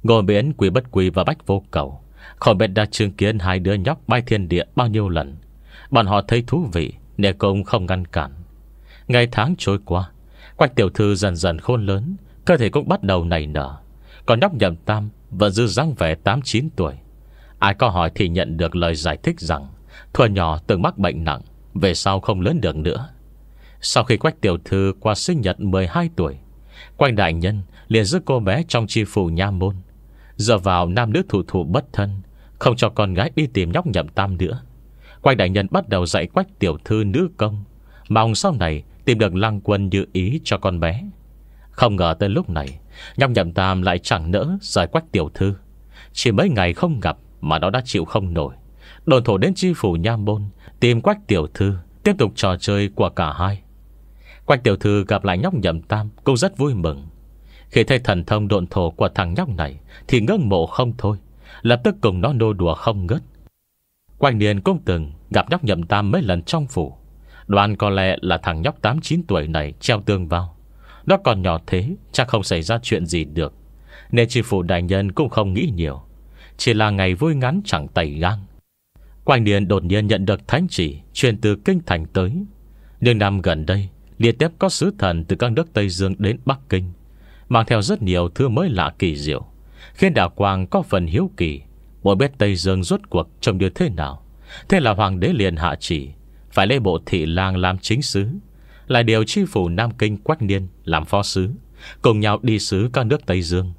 Ngồi biển Quý Bất Quy và Bách Vô Cầu khỏi biết đã chứng kiến hai đứa nhóc bay thiên địa bao nhiêu lần. Bọn họ thấy thú vị nên cũng không ngăn cản. Ngày tháng trôi qua, Quách tiểu thư dần dần khôn lớn, cơ thể cũng bắt đầu nảy nở. Còn nhóc Nhậm Tam vẫn giữ dáng vẻ tám chín tuổi. Ai có hỏi thì nhận được lời giải thích rằng thuở nhỏ từng mắc bệnh nặng, về sau không lớn được nữa. Sau khi Quách tiểu thư qua sinh nhật mười hai tuổi, Quách đại nhân liền giữ cô bé trong chi phủ nha môn, giờ vào nam nữ thủ thủ bất thân, không cho con gái đi tìm nhóc Nhậm Tam nữa. Quách đại nhân bắt đầu dạy Quách tiểu thư nữ công, mong sau này tìm được Lăng Quân như ý cho con bé. Không ngờ tới lúc này nhóc Nhậm Tam lại chẳng nỡ rời Quách tiểu thư. Chỉ mấy ngày không gặp mà nó đã chịu không nổi, đồn thổ đến chi phủ nha môn tìm Quách tiểu thư, tiếp tục trò chơi của cả hai. Quách tiểu thư gặp lại nhóc Nhậm Tam cũng rất vui mừng. Khi thấy thần thông độn thổ của thằng nhóc này thì ngưỡng mộ không thôi, lập tức cùng nó nô đùa không ngớt. Quách Niên cũng từng gặp nhóc Nhậm Tam mấy lần trong phủ, đoán có lẽ là thằng nhóc tám chín tuổi này treo tương vào. Nó còn nhỏ thế, chắc không xảy ra chuyện gì được, nên chi phủ đại nhân cũng không nghĩ nhiều, chỉ là ngày vui ngắn chẳng tẩy gang. Quách Niên đột nhiên nhận được thánh chỉ truyền từ kinh thành tới. Nhưng năm gần đây liên tiếp có sứ thần từ các nước Tây Dương đến Bắc Kinh, mang theo rất nhiều thứ mới lạ kỳ diệu, khiến Đạo Quang có phần hiếu kỳ muốn biết Tây Dương rốt cuộc trông như thế nào. Thế là hoàng đế liền hạ chỉ phải lấy bộ thị lang làm chính sứ, lại điều chi phủ Nam Kinh Quách Niên làm phó sứ, cùng nhau đi sứ các nước Tây Dương.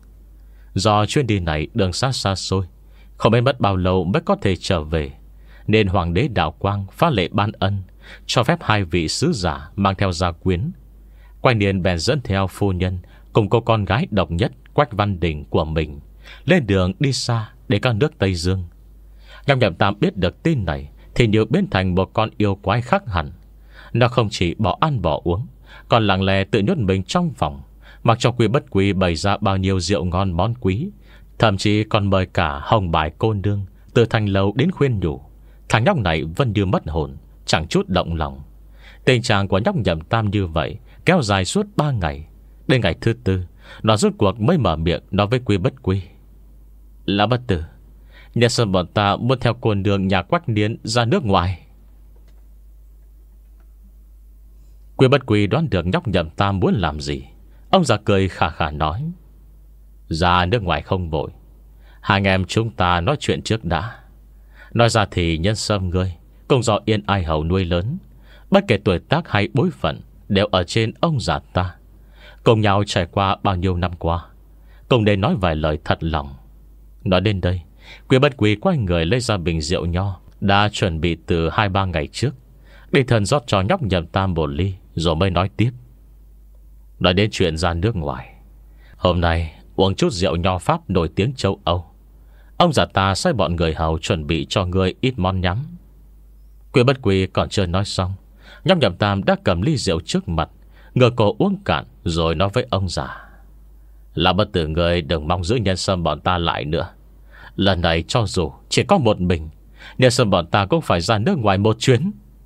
Do chuyến đi này đường xa xa xôi, không biết mất bao lâu mới có thể trở về, nên hoàng đế Đạo Quang phá lệ ban ân, cho phép hai vị sứ giả mang theo gia quyến. Quách Niên bèn dẫn theo phu nhân cùng cô con gái độc nhất Quách Văn Đình của mình lên đường đi xa để các nước Tây Dương. Nhóc Nhậm Tam biết được tin này thì như biến thành một con yêu quái khác hẳn. Nó không chỉ bỏ ăn bỏ uống, còn lặng lẽ tự nhốt mình trong phòng, mặc cho Quý Bất Quy bày ra bao nhiêu rượu ngon món quý, thậm chí còn mời cả hồng bài cô nương từ thành lầu đến khuyên nhủ. Thằng nhóc này vẫn như mất hồn, chẳng chút động lòng. Tình trạng của nhóc Nhậm Tam như vậy kéo dài suốt ba ngày. Đến ngày thứ tư, nó rốt cuộc mới mở miệng nói với Quý Bất Quy: "Lão bất tử, nhà sơn bọn ta muốn theo cô nương nhà Quách Niên ra nước ngoài." Quý Bất Quy đoán được nhóc Nhậm Tam muốn làm gì. Ông già cười khà khà nói: "Ra nước ngoài không vội, hai anh em chúng ta nói chuyện trước đã. Nói ra thì nhân sâm ngươi cũng do Yên Ai Hầu nuôi lớn, bất kể tuổi tác hay bối phận đều ở trên ông già ta, cùng nhau trải qua bao nhiêu năm qua, cùng để nói vài lời thật lòng." Nói đến đây, Quý Bất Quy quay người lấy ra bình rượu nho đã chuẩn bị từ hai ba ngày trước, để thần rót cho nhóc Nhậm Tam một ly, rồi mới nói tiếp: "Nói đến chuyện ra nước ngoài, hôm nay uống chút rượu nho Pháp nổi tiếng châu Âu. Ông già ta sai bọn người hầu chuẩn bị cho ngươi ít món nhắm." Quý Bất Quy còn chưa nói xong, nhóc Nhậm Tam đã cầm ly rượu trước mặt, ngửa cổ uống cạn, rồi nói với ông già: "Là bất tử người đừng mong giữ nhân sâm bọn ta lại nữa. Lần này cho dù chỉ có một mình, nhân sâm bọn ta cũng phải ra nước ngoài một chuyến."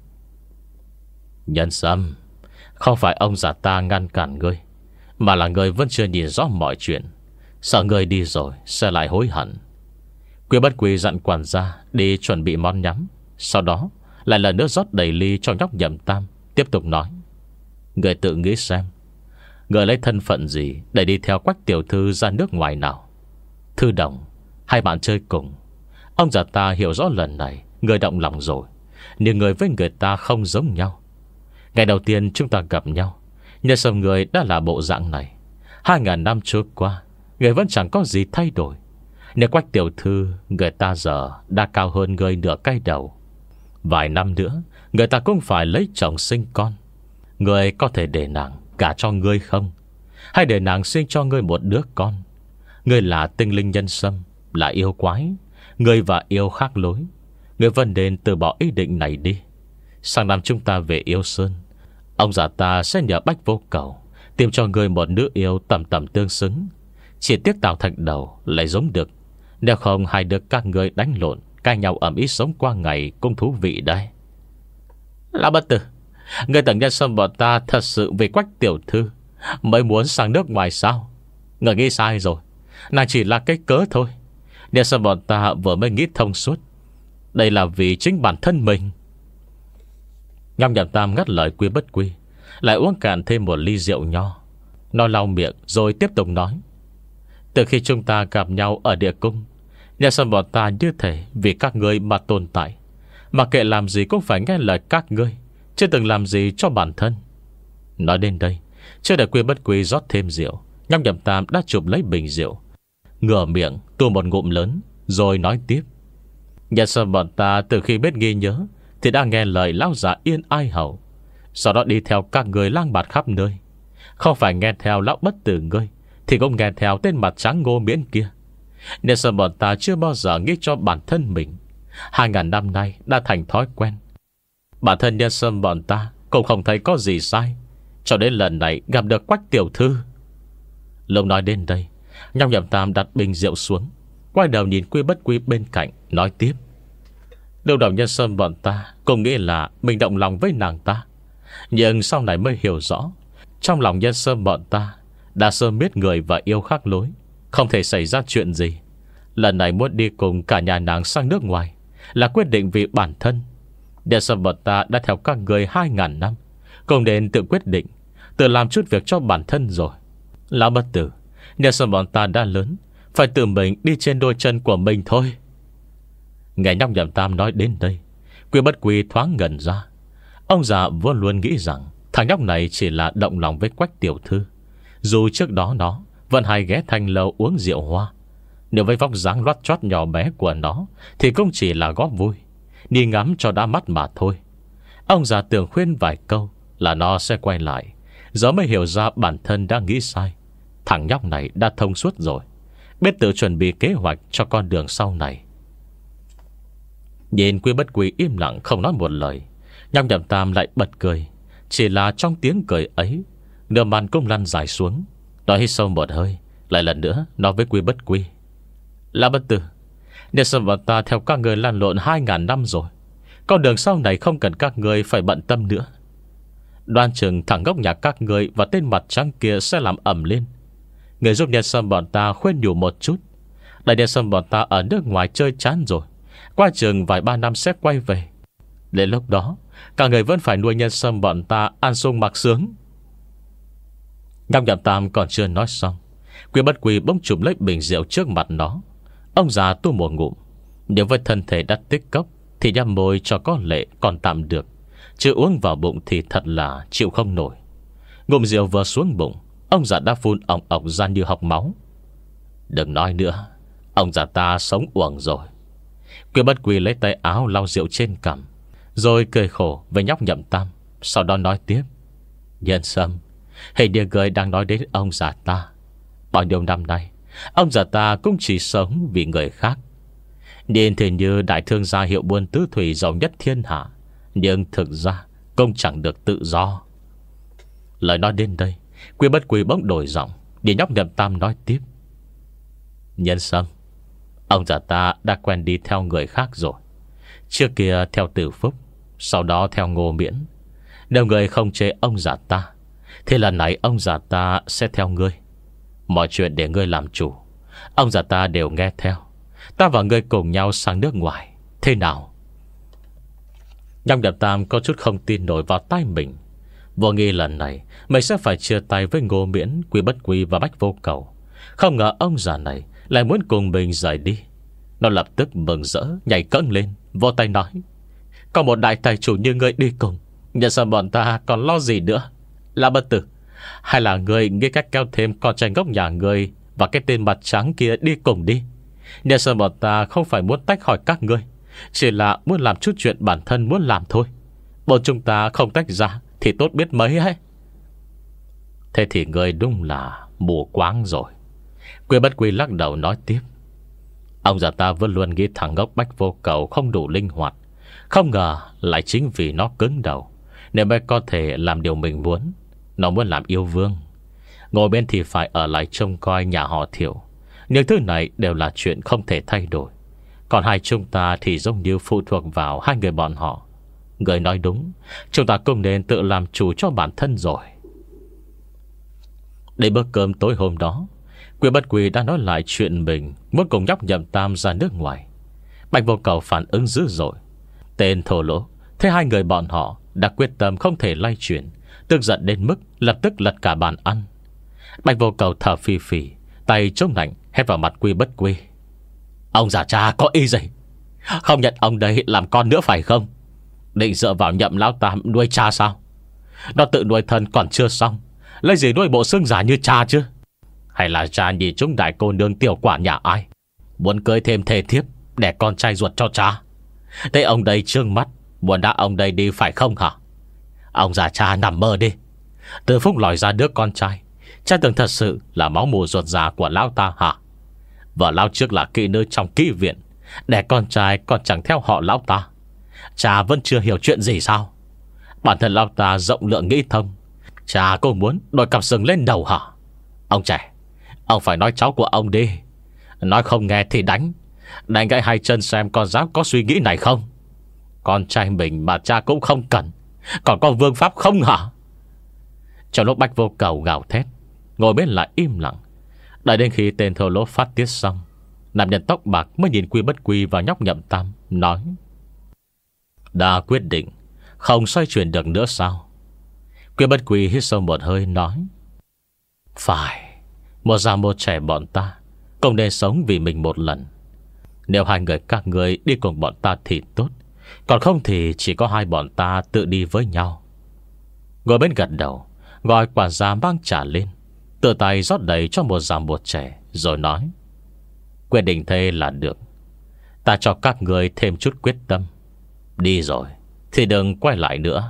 "Nhân sâm, không phải ông già ta ngăn cản ngươi, mà là ngươi vẫn chưa nhìn rõ mọi chuyện, sợ ngươi đi rồi sẽ lại hối hận." Quý Bất Quy dặn quản gia đi chuẩn bị món nhắm, sau đó lại lần nữa rót đầy ly cho nhóc Nhậm Tam, tiếp tục nói: "Ngươi tự nghĩ xem, ngươi lấy thân phận gì để đi theo Quách tiểu thư ra nước ngoài nào? Thư đồng hay bạn chơi cùng? Ông già ta hiểu rõ lần này ngươi động lòng rồi, nhưng người với người ta không giống nhau. Ngày đầu tiên chúng ta gặp nhau, nhờ sầm người đã là bộ dạng này. Hai ngàn năm trôi qua, người vẫn chẳng có gì thay đổi. Nếu Quách tiểu thư người ta giờ đã cao hơn người nửa cái đầu, vài năm nữa người ta cũng phải lấy chồng sinh con. Người có thể để nàng gả cho ngươi không? Hay để nàng sinh cho ngươi một đứa con? Ngươi là tinh linh nhân sâm, là yêu quái, ngươi và yêu khác lối. Ngươi vẫn nên từ bỏ ý định này đi. Sang năm chúng ta về Yêu Sơn, ông già ta sẽ nhờ Bách Vô Cầu tìm cho ngươi một nữ yêu tầm tầm tương xứng. Chỉ tiếc Tào Thạch Đầu lại giống được, nếu không hai đứa các ngươi đánh lộn, cãi nhau ầm ĩ sống qua ngày cũng thú vị đây." "Lão bất tử, ngươi tưởng nhân sâm bọn ta thật sự vì Quách tiểu thư mới muốn sang nước ngoài sao? Ngươi nghĩ sai rồi. Nàng chỉ là cái cớ thôi. Nếu sao bọn ta vừa mới nghĩ thông suốt, đây là vì chính bản thân mình. Nhong Nhậm Tam ngắt lời Quy Bất Quy, lại uống cạn thêm một ly rượu nho. Nó lau miệng rồi tiếp tục nói: từ khi chúng ta gặp nhau ở địa cung, nhà sao bọn ta như thể vì các ngươi mà tồn tại. Mà kệ làm gì cũng phải nghe lời các ngươi, chưa từng làm gì cho bản thân. Nói đến đây, chưa đợi Quy Bất Quy rót thêm rượu, Nhong Nhậm Tam đã chụp lấy bình rượu, ngửa miệng tu một ngụm lớn, rồi nói tiếp: nhà sao bọn ta từ khi biết ghi nhớ thì đã nghe lời lão già Yên Ai Hầu, sau đó đi theo các người lang bạt khắp nơi. Không phải nghe theo lão bất tử ngươi, thì cũng nghe theo tên mặt trắng Ngô Miễn kia. Nên sao bọn ta chưa bao giờ nghĩ cho bản thân mình. Hai ngàn năm nay đã thành thói quen. Bản thân nhân sâm bọn ta cũng không thấy có gì sai, cho đến lần này gặp được Quách tiểu thư. Lúc nói đến đây, Nhong Nhậm Tam đặt bình rượu xuống, quay đầu nhìn Quy Bất Quy bên cạnh, nói tiếp: lúc đầu nhân sâm bọn ta cũng nghĩ là mình động lòng với nàng ta, nhưng sau này mới hiểu rõ, trong lòng nhân sâm bọn ta đã sớm biết người và yêu khác lối, không thể xảy ra chuyện gì. Lần này muốn đi cùng cả nhà nàng sang nước ngoài là quyết định vì bản thân. Nhân sâm bọn ta đã theo các người hai ngàn năm, cũng nên tự quyết định, tự làm chút việc cho bản thân rồi. Lão bất tử, nhân sâm bọn ta đã lớn, phải tự mình đi trên đôi chân của mình thôi. Nghe Nhong Nhậm Tam nói đến đây, Quy Bất Quy thoáng ngẩn ra. Ông già vốn luôn nghĩ rằng thằng nhóc này chỉ là động lòng với Quách tiểu thư, dù trước đó nó vẫn hay ghé thanh lâu uống rượu hoa. Nếu với vóc dáng loắt choắt nhỏ bé của nó thì cũng chỉ là góp vui, đi ngắm cho đã mắt mà thôi. Ông già tưởng khuyên vài câu là nó sẽ quay lại, giờ mới hiểu ra bản thân đã nghĩ sai. Thằng nhóc này đã thông suốt rồi, biết tự chuẩn bị kế hoạch cho con đường sau này. Nhìn Quy Bất Quy im lặng không nói một lời, Nhong Nhậm Tam lại bật cười. Chỉ là trong tiếng cười ấy, nửa màn cũng lăn dài xuống. Nói hít sâu một hơi, lại lần nữa nói với Quy Bất Quy: là bất tử, nếu sao bọn ta theo các người lăn lộn hai ngàn năm rồi, con đường sau này không cần các người phải bận tâm nữa. Đoan chừng thằng ngốc nhà các người và tên mặt trắng kia sẽ làm ẩm lên. Người giúp nhân sâm bọn ta khuyên nhủ một chút. Đại nhân sâm bọn ta ở nước ngoài chơi chán rồi, qua chừng vài ba năm sẽ quay về. Đến lúc đó cả người vẫn phải nuôi nhân sâm bọn ta ăn sung mặc sướng. Nhong Nhậm Tam còn chưa nói xong, Quy Bất Quy bỗng chụp lấy bình rượu trước mặt nó. Ông già tu một ngụm. Nếu với thân thể đã tích cốc thì nhắm môi cho có lệ còn tạm được, chứ uống vào bụng thì thật là chịu không nổi. Ngụm rượu vừa xuống bụng, ông già đã phun ỏng ỏng ra như học máu. Đừng nói nữa, ông già ta sống uổng rồi. Quy Bất Quy lấy tay áo lau rượu trên cằm, rồi cười khổ với Nhóc Nhậm Tam. Sau đó nói tiếp: nhân sâm, hình như người đang nói đến ông già ta. Bao nhiêu năm nay ông già ta cũng chỉ sống vì người khác, nên thì như đại thương gia hiệu buôn tứ thủy giàu nhất thiên hạ, nhưng thực ra cũng chẳng được tự do. Lời nói đến đây, Quy Bất Quy bỗng đổi giọng, để Nhóc Nhậm Tam nói tiếp: nhân sâm, ông già ta đã quen đi theo người khác rồi. Trước kia theo Tử Phúc, sau đó theo Ngô Miễn. Nếu người không chế ông già ta, thì lần này ông già ta sẽ theo ngươi. Mọi chuyện để ngươi làm chủ, ông già ta đều nghe theo. Ta và ngươi cùng nhau sang nước ngoài, thế nào? Nhong Nhậm Tam có chút không tin nổi vào tai mình. Vô nghi lần này mình sẽ phải chia tay với Ngô Miễn, Quy Bất Quy và Bách Vô Cầu. Không ngờ ông già này lại muốn cùng mình rời đi. Nó lập tức mừng rỡ nhảy cẫng lên, vỗ tay nói: có một đại tài chủ như ngươi đi cùng, nhận sao bọn ta còn lo gì nữa. Là bất tử, hay là ngươi nghĩ cách kéo thêm con trai ngốc nhà ngươi và cái tên mặt trắng kia đi cùng đi. Nhận sao bọn ta không phải muốn tách khỏi các ngươi, chỉ là muốn làm chút chuyện bản thân muốn làm thôi. Bọn chúng ta không tách ra thì tốt biết mấy ấy. Thế thì ngươi đúng là mù quáng rồi. Quy Bất Quy lắc đầu nói tiếp: ông già ta vẫn luôn nghĩ thằng ngốc Bách Vô Cầu không đủ linh hoạt. Không ngờ lại chính vì nó cứng đầu nên mới có thể làm điều mình muốn. Nó muốn làm yêu vương, ngồi bên thì phải ở lại trông coi nhà họ Thiệu. Những thứ này đều là chuyện không thể thay đổi. Còn hai chúng ta thì giống như phụ thuộc vào hai người bọn họ. Người nói đúng, chúng ta cũng nên tự làm chủ cho bản thân rồi. Đến bữa cơm tối hôm đó, Quy Bất Quy đã nói lại chuyện mình muốn cùng nhóc Nhậm Tam ra nước ngoài. Bạch Vô Cầu phản ứng dữ dội. Tên thô lỗ thấy hai người bọn họ đã quyết tâm không thể lay chuyển, tức giận đến mức lập tức lật cả bàn ăn. Bạch Vô Cầu thở phì phì, tay chống nạnh hét vào mặt Quy Bất Quy: Ông già cha có ý gì? Không nhận ông đây làm con nữa phải không? Định dựa vào Nhậm lão tam nuôi cha sao? Nó tự nuôi thân còn chưa xong, lấy gì nuôi bộ xương giả như cha chứ? Hay là cha nhìn chúng đại cô nương tiểu quả nhà ai, muốn cưới thêm thê thiếp để con trai ruột cho cha? Thế ông đây trương mắt muốn đã ông đây đi phải không hả? Ông già cha nằm mơ đi. Từ phúc lòi ra đứa con trai, cha tưởng thật sự là máu mù ruột già của lão ta hả? Vợ lão trước là kỹ nữ trong kỹ viện, để con trai còn chẳng theo họ lão ta. Cha vẫn chưa hiểu chuyện gì sao? Bản thân lão ta rộng lượng nghĩ thông, cha cô muốn đội cặp sừng lên đầu hả? Ông trẻ, ông phải nói cháu của ông đi. Nói không nghe thì đánh. Đánh gãy hai chân xem con dám có suy nghĩ này không. Con trai mình mà cha cũng không cần, còn có vương pháp không hả? Trong lúc Bạch Vô Cầu gào thét, ngồi bên lại im lặng. Đợi đến khi tên thô lỗ phát tiết xong, nam nhân tóc bạc mới nhìn Quy Bất Quy và nhóc Nhậm Tam, nói: Đã quyết định không xoay chuyển được nữa sao? Quy Bất Quy hít sâu một hơi nói: Phải. Một già một trẻ bọn ta cũng nên sống vì mình một lần. Nếu hai người các người đi cùng bọn ta thì tốt, còn không thì chỉ có hai bọn ta tự đi với nhau. Ngồi bên gật đầu, gọi quản gia mang trà lên, tự tay rót đầy cho một già một trẻ, rồi nói: Quyết định thế là được. Ta cho các người thêm chút quyết tâm. Đi rồi thì đừng quay lại nữa.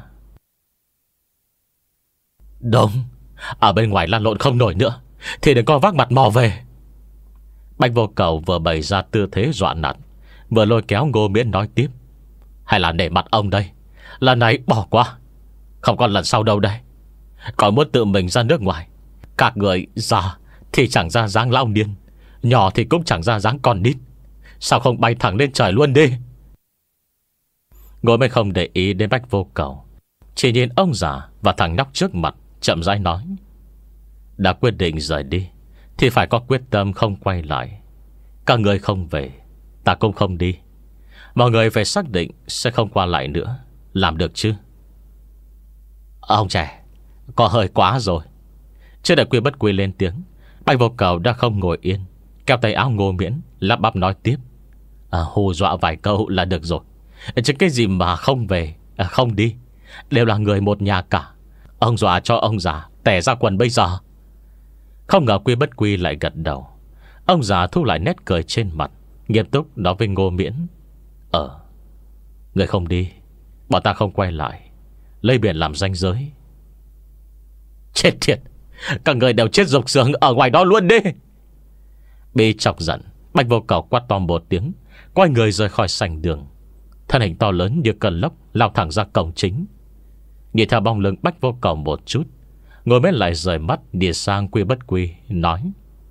Đúng. Ở bên ngoài lăn lộn không nổi nữa thì đừng có vác mặt mò về. Bạch Vô Cầu vừa bày ra tư thế dọa nạt, vừa lôi kéo Ngô Miễn nói tiếp: Hay là nể mặt ông đây, lần này bỏ qua, không còn lần sau đâu đây. Còn muốn tự mình ra nước ngoài, các người già thì chẳng ra dáng lão niên, nhỏ thì cũng chẳng ra dáng con nít. Sao không bay thẳng lên trời luôn đi? Ngô Miễn không để ý đến Bạch Vô Cầu, chỉ nhìn ông già và thằng nhóc trước mặt, chậm rãi nói: Đã quyết định rời đi thì phải có quyết tâm không quay lại. Các người không về, ta cũng không đi. Mọi người phải xác định sẽ không qua lại nữa, làm được chứ? Ông trẻ, có hơi quá rồi. Chưa đợi Quy Bất Quy lên tiếng, Bạch Vô Cầu đã không ngồi yên, kéo tay áo Ngô Miễn, lắp bắp nói tiếp: à, hù dọa vài câu là được rồi, chứ cái gì mà không về, à, không đi, đều là người một nhà cả. Ông dọa cho ông già tẻ ra quần bây giờ. Không ngờ Quy Bất Quy lại gật đầu. Ông già thu lại nét cười trên mặt, nghiêm túc nói với Ngô Miễn: Ờ, người không đi, bọn ta không quay lại, lấy biển làm ranh giới. Chết thiệt, các người đều chết rục rượi ở ngoài đó luôn đi. Bị chọc giận, Bạch Vô Cầu quát to một tiếng, quay người rời khỏi sảnh đường. Thân hình to lớn như cơn lốc lao thẳng ra cổng chính. Nhìn theo bóng lưng Bạch Vô Cầu một chút, Ngồi Miễn lại rời mắt đi sang Quy Bất Quy, nói: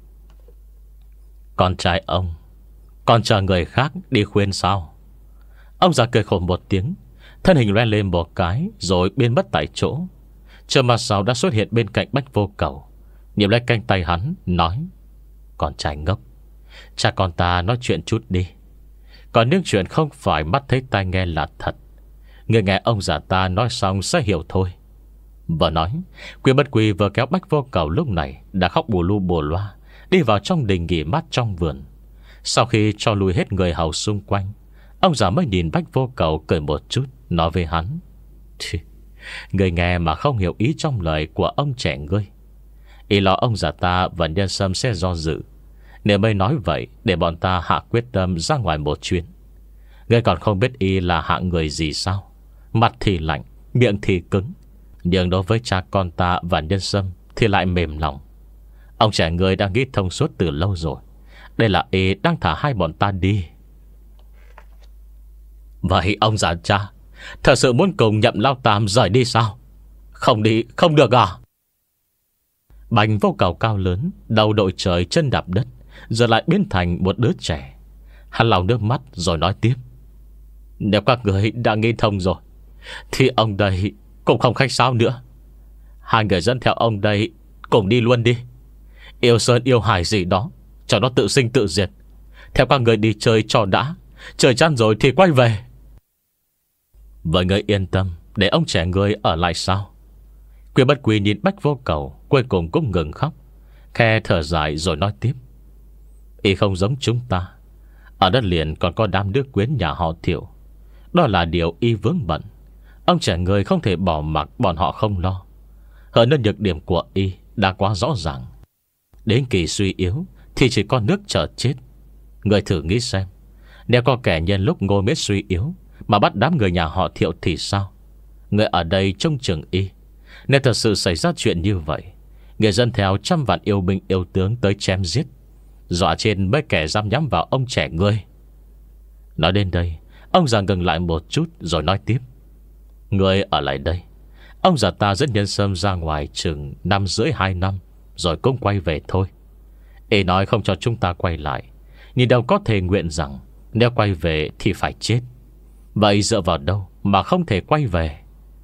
Con trai ông còn chờ người khác đi khuyên sao? Ông già cười khổ một tiếng, thân hình loe lên một cái rồi biến mất tại chỗ. Chờ mà sau đã xuất hiện bên cạnh Bạch Vô Cầu, niệm lấy cánh tay hắn, nói: Con trai ngốc, cha con ta nói chuyện chút đi. Còn những chuyện không phải mắt thấy tai nghe là thật, người nghe ông già ta nói xong sẽ hiểu thôi. Vừa nói, Quy Bất Quy vừa kéo Bạch Vô Cầu lúc này đã khóc bù lu bù loa, đi vào trong đình nghỉ mát trong vườn. Sau khi cho lui hết người hầu xung quanh, ông già mới nhìn Bạch Vô Cầu cười một chút, nói với hắn: Người nghe mà không hiểu ý trong lời của ông trẻ ngươi. Ý lo ông già ta và nhân sâm sẽ do dự, nếu mới nói vậy để bọn ta hạ quyết tâm ra ngoài một chuyến. Ngươi còn không biết y là hạng người gì sao? Mặt thì lạnh, miệng thì cứng, nhưng đối với cha con ta và nhân sâm thì lại mềm lòng. Ông trẻ ngươi đã nghĩ thông suốt từ lâu rồi. Đây là y đang thả hai bọn ta đi. Vậy ông già cha thật sự muốn cùng Nhậm Lao Tam rời đi sao? Không đi không được à? Bạch Vô Cầu cao lớn, đầu đội trời chân đạp đất, giờ lại biến thành một đứa trẻ. Hắn lau nước mắt rồi nói tiếp: Nếu các người đã nghĩ thông rồi thì ông đây cũng không khách sáo nữa. Hai người dẫn theo ông đây cùng đi luôn đi. Yêu sơn yêu hải gì đó, cho nó tự sinh tự diệt. Theo các người đi chơi cho đã, trời chăn rồi thì quay về. Vậy người yên tâm, để ông trẻ người ở lại sao? Quy Bất Quy nhìn Bách Vô Cầu, cuối cùng cũng ngừng khóc, khe thở dài rồi nói tiếp. Y không giống chúng ta. Ở đất liền còn có đám đứa quyến nhà họ Thiệu. Đó là điều y vướng bận. Ông trẻ người không thể bỏ mặc bọn họ không lo. Hơn nữa nhược điểm của y đã quá rõ ràng. Đến kỳ suy yếu thì chỉ có nước chờ chết. Người thử nghĩ xem, nếu có kẻ nhân lúc Ngô Miễn suy yếu mà bắt đám người nhà họ Thiệu thì sao? Người ở đây trông chừng y. Nếu thật sự xảy ra chuyện như vậy, người dân theo trăm vạn yêu binh yêu tướng tới chém giết, dọa trên mấy kẻ dám nhắm vào ông trẻ ngươi. Nói đến đây, ông già ngừng lại một chút rồi nói tiếp. Ngươi ở lại đây. Ông già ta dẫn nhân sâm ra ngoài chừng năm rưỡi hai năm, rồi cũng quay về thôi. Ý nói không cho chúng ta quay lại, nhìn đâu có thể nguyện rằng nếu quay về thì phải chết. Vậy dựa vào đâu mà không thể quay về?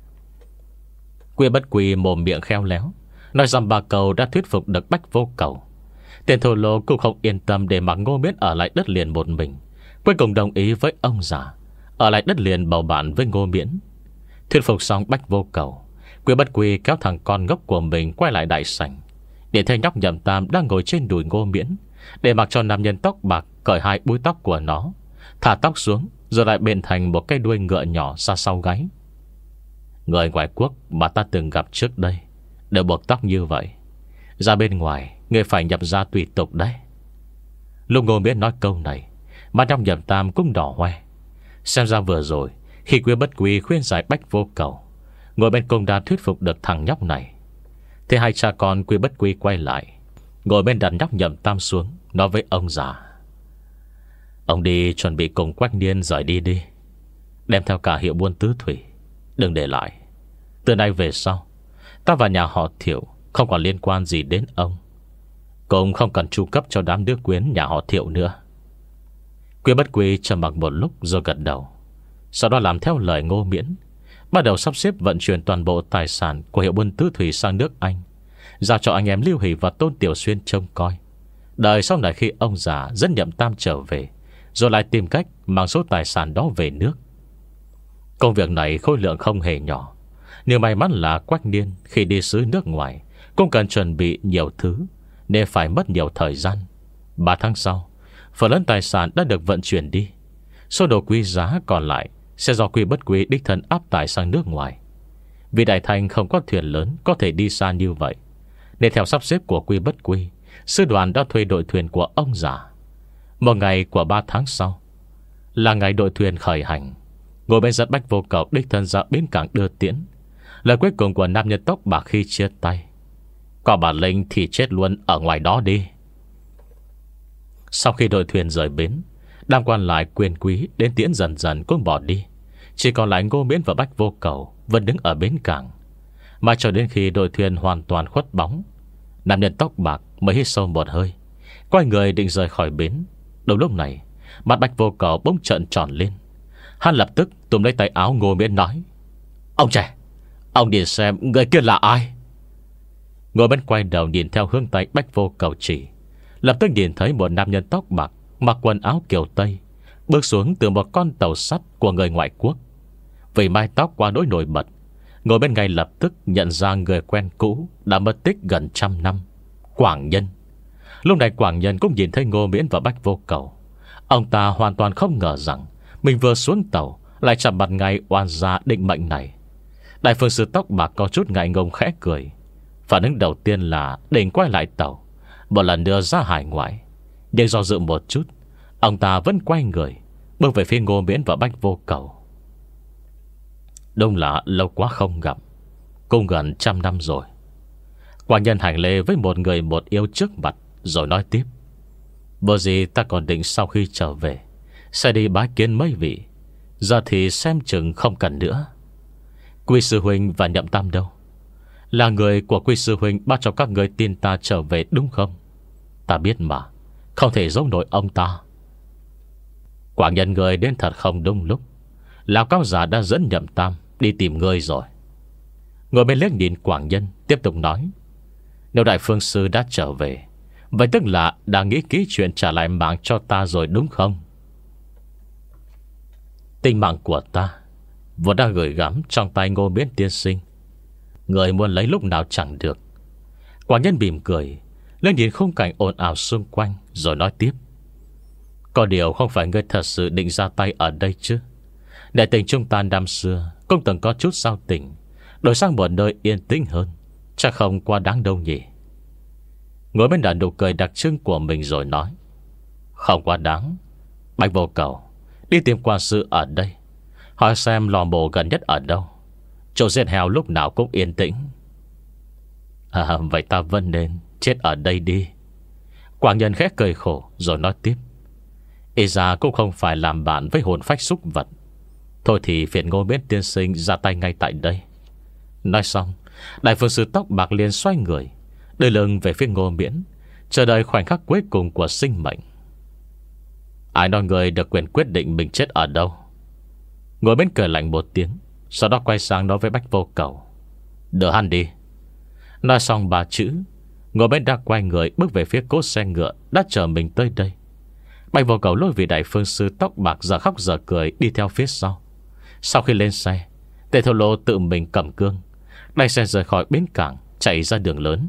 Quy Bất Quy mồm miệng khéo léo, nói rằng ba câu đã thuyết phục được Bách Vô Cầu. Tiền Thổ Lô cũng không yên tâm để mặc Ngô Miễn ở lại đất liền một mình, cuối cùng đồng ý với ông già ở lại đất liền bầu bạn với Ngô Miễn. Thuyết phục xong Bách Vô Cầu, Quy Bất Quy kéo thằng con ngốc của mình quay lại đại sảnh, để thấy nhóc Nhậm Tam đang ngồi trên đùi Ngô Miễn, để mặc cho nam nhân tóc bạc cởi hai búi tóc của nó, thả tóc xuống, rồi lại bện thành một cái đuôi ngựa nhỏ ra sau gáy. Người ngoại quốc mà ta từng gặp trước đây đều buộc tóc như vậy. Ra bên ngoài người phải nhập ra tùy tục đấy. Lúc Ngô Miễn nói câu này, mắt nhóc Nhậm Tam cũng đỏ hoe. Xem ra vừa rồi khi Quy Bất Quy khuyên giải Bách Vô Cầu, ngồi bên cùng đã thuyết phục được thằng nhóc này. Thế hai cha con Quy Bất Quy quay lại, ngồi bên đặt nhóc Nhậm Tam xuống, nói với ông già. Ông đi chuẩn bị cùng Quách Niên rời đi đi, đem theo cả hiệu buôn tứ thủy, đừng để lại. Từ nay về sau, ta và nhà họ Thiệu không còn liên quan gì đến ông, cũng không cần chu cấp cho đám đứa quyến nhà họ Thiệu nữa. Quy Bất Quy trầm mặc một lúc rồi gật đầu. Sau đó làm theo lời Ngô Miễn, bắt đầu sắp xếp vận chuyển toàn bộ tài sản của hiệu buôn tứ thủy sang nước Anh, giao cho anh em Lưu Hỷ và Tôn Tiểu Xuyên trông coi. Đợi sau này khi ông già dẫn Nhậm Tam trở về, rồi lại tìm cách mang số tài sản đó về nước. Công việc này khối lượng không hề nhỏ, nhưng may mắn là Quách Niên khi đi xứ nước ngoài cũng cần chuẩn bị nhiều thứ, nên phải mất nhiều thời gian. Ba tháng sau, phần lớn tài sản đã được vận chuyển đi. Số đồ quý giá còn lại sẽ do Quy Bất Quy đích thân áp tải sang nước ngoài. Vì Đại Thành không có thuyền lớn có thể đi xa như vậy, nên theo sắp xếp của Quy Bất Quy, sư đoàn đã thuê đội thuyền của ông già. Một ngày của ba tháng sau là ngày đội thuyền khởi hành. Ngồi bên dẫn Bách Vô Cầu đích thân ra bến cảng đưa tiễn. Lời cuối cùng của nam nhân tóc bạc khi chia tay: có bản lĩnh thì chết luôn ở ngoài đó đi. Sau khi đội thuyền rời bến, đám quan lại quyền quý đến tiễn dần dần cũng bỏ đi. Chỉ còn lại Ngô Miễn và Bách Vô Cầu vẫn đứng ở bến cảng. Mà cho đến khi đội thuyền hoàn toàn khuất bóng, nam nhân tóc bạc mới hít sâu một hơi, quay người định rời khỏi bến. Đầu lúc này, mắt Bách Vô Cầu bỗng trợn tròn lên. Hắn lập tức túm lấy tay áo Ngô Miễn nói: ông trẻ, ông nhìn xem người kia là ai. Ngô Miễn quay đầu nhìn theo hướng tay Bách Vô Cầu chỉ, lập tức nhìn thấy một nam nhân tóc bạc, mặc quần áo kiểu Tây, bước xuống từ một con tàu sắt của người ngoại quốc. Vì mái tóc quá đỗi nổi bật, Ngô Miễn ngay lập tức nhận ra người quen cũ đã mất tích gần trăm năm, Quảng Nhân. Lúc này Quảng Nhân cũng nhìn thấy Ngô Miễn và Bách Vô Cầu. Ông ta hoàn toàn không ngờ rằng mình vừa xuống tàu lại chạm mặt ngay oan gia định mệnh này. Đại phương sư tóc bạc có chút ngại ngùng khẽ cười. Phản ứng đầu tiên là định quay lại tàu, một lần nữa ra hải ngoại. Nhưng do dự một chút, ông ta vẫn quay người bước về phía Ngô Miễn và Bách Vô Cầu. Đúng là lâu quá không gặp, cũng gần trăm năm rồi. Quảng Nhân hành lễ với một người một yêu trước mặt, rồi nói tiếp: vừa gì ta còn định sau khi trở về sẽ đi bái kiến mấy vị, giờ thì xem chừng không cần nữa. Quy sư huynh và Nhậm Tam đâu? Là người của Quy sư huynh bắt cho các người tin ta trở về đúng không? Ta biết mà, không thể giấu nổi ông ta. Quảng Nhân người đến thật không đúng lúc. Lão cao giả đã dẫn Nhậm Tam đi tìm ngươi rồi. Ngồi bên liếc nhìn Quảng Nhân tiếp tục nói: nếu Đại phương sư đã trở về, Vậy tức là đã nghĩ kỹ chuyện trả lại mạng cho ta rồi đúng không? Tình mạng của ta vốn đang gửi gắm trong tay Ngô Miễn tiên sinh, người muốn lấy lúc nào chẳng được. Quảng Nhân mỉm cười lên nhìn khung cảnh ồn ào xung quanh, rồi nói tiếp: Có điều không phải ngươi thật sự định ra tay ở đây chứ? Đại tình chúng ta năm xưa cũng từng có chút giao tình, đổi sang một nơi yên tĩnh hơn, chắc không quá đáng đâu nhỉ? Ngồi bên đã nụ cười đặc trưng của mình rồi nói: Không quá đáng. Bạch Vô Cầu, đi tìm quan sư ở đây, hỏi xem lò mổ gần nhất ở đâu. Chỗ giết heo lúc nào cũng yên tĩnh. À, vậy ta vẫn nên chết ở đây đi. Quảng Nhân khẽ cười khổ rồi nói tiếp: Ý ra cũng không phải làm bạn với hồn phách súc vật. Thôi thì phiền Ngô Miễn tiên sinh ra tay ngay tại đây. Nói xong, Đại phương sư tóc bạc liền xoay người, đưa lưng về phía Ngô Miễn, chờ đợi khoảnh khắc cuối cùng của sinh mệnh. Ai nói người được quyền quyết định mình chết ở đâu? Ngồi bên cười lạnh một tiếng, sau đó quay sang nói với Bách Vô Cầu: Đỡ hắn đi. Nói xong ba chữ, Ngồi bên đã quay người bước về phía cỗ xe ngựa đã chờ mình tới đây. Bạch Vô Cầu lôi vị đại phương sư tóc bạc giờ khóc giờ cười đi theo phía sau. Sau khi lên xe, Tề Thổ Lô tự mình cầm cương đẩy xe rời khỏi bến cảng, chạy ra đường lớn.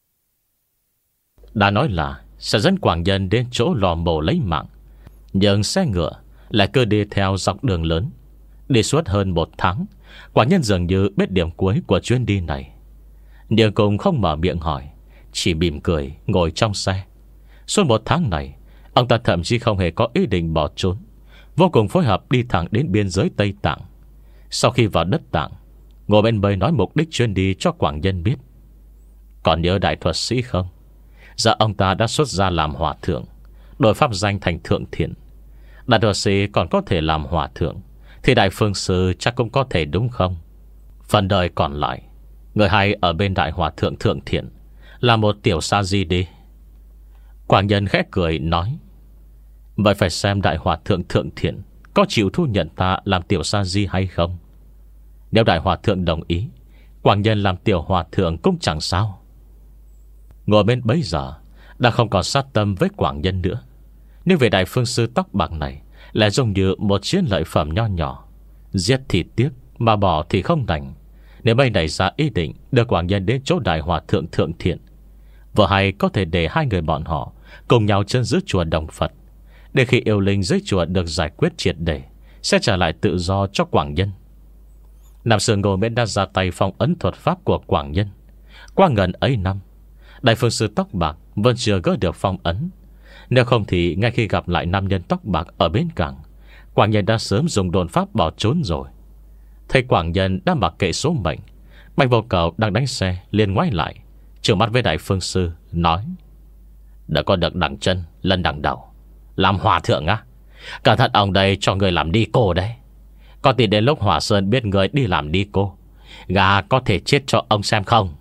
Đã nói là sẽ dẫn Quảng Nhân đến chỗ lò mổ lấy mạng, nhưng xe ngựa lại cứ đi theo dọc đường lớn. Đi suốt hơn một tháng, Quảng Nhân dường như biết điểm cuối của chuyến đi này, nhưng cũng không mở miệng hỏi, chỉ mỉm cười ngồi trong xe. Suốt một tháng này, ông ta thậm chí không hề có ý định bỏ trốn, vô cùng phối hợp đi thẳng đến biên giới Tây Tạng. Sau khi vào đất Tạng, Ngô Bên Bơi nói mục đích chuyến đi cho Quảng Nhân biết. Còn nhớ đại thuật sĩ không? Dạ ông ta đã xuất gia làm hòa thượng, đổi pháp danh thành Thượng Thiện. Đại thuật sĩ còn có thể làm hòa thượng, thì đại phương sư chắc cũng có thể đúng không? Phần đời còn lại, người hay ở bên đại hòa thượng Thượng Thiện là một tiểu sa di đi. Quảng Nhân khẽ cười nói: Vậy phải xem đại hòa thượng Thượng Thiện có chịu thu nhận ta làm tiểu sa di hay không. Nếu đại hòa thượng đồng ý, Quảng Nhân làm tiểu hòa thượng cũng chẳng sao. Ngồi bên bấy giờ đã không còn sát tâm với Quảng Nhân nữa, nhưng về đại phương sư tóc bạc này lại giống như một chiến lợi phẩm nho nhỏ. Giết thì tiếc, mà bỏ thì không đành. Nếu bây nảy ra ý định đưa Quảng Nhân đến chỗ đại hòa thượng Thượng Thiện, vừa hay có thể để hai người bọn họ cùng nhau chân giữ chùa Đồng Phật. Để khi yêu linh dưới chùa được giải quyết triệt để, sẽ trả lại tự do cho Quảng Nhân. Năm xưa Ngô Miễn đã ra tay phong ấn thuật pháp của Quảng Nhân. Qua ngần ấy năm, đại phương sư tóc bạc vẫn chưa gỡ được phong ấn. Nếu không thì ngay khi gặp lại nam nhân tóc bạc ở bến cảng, Quảng Nhân đã sớm dùng đồn pháp bỏ trốn rồi. Thấy Quảng Nhân đã mặc kệ số mệnh, Bạch Vô Cầu đang đánh xe liền ngoái lại, trừng mắt với đại phương sư nói: Đã có được đằng chân lần đằng đầu, làm hòa thượng á? Cẩn thận ông đây cho người làm đi cô đấy. Có tin đến lúc Hỏa Sơn biết người đi làm đi cô, gà có thể chết cho ông xem không?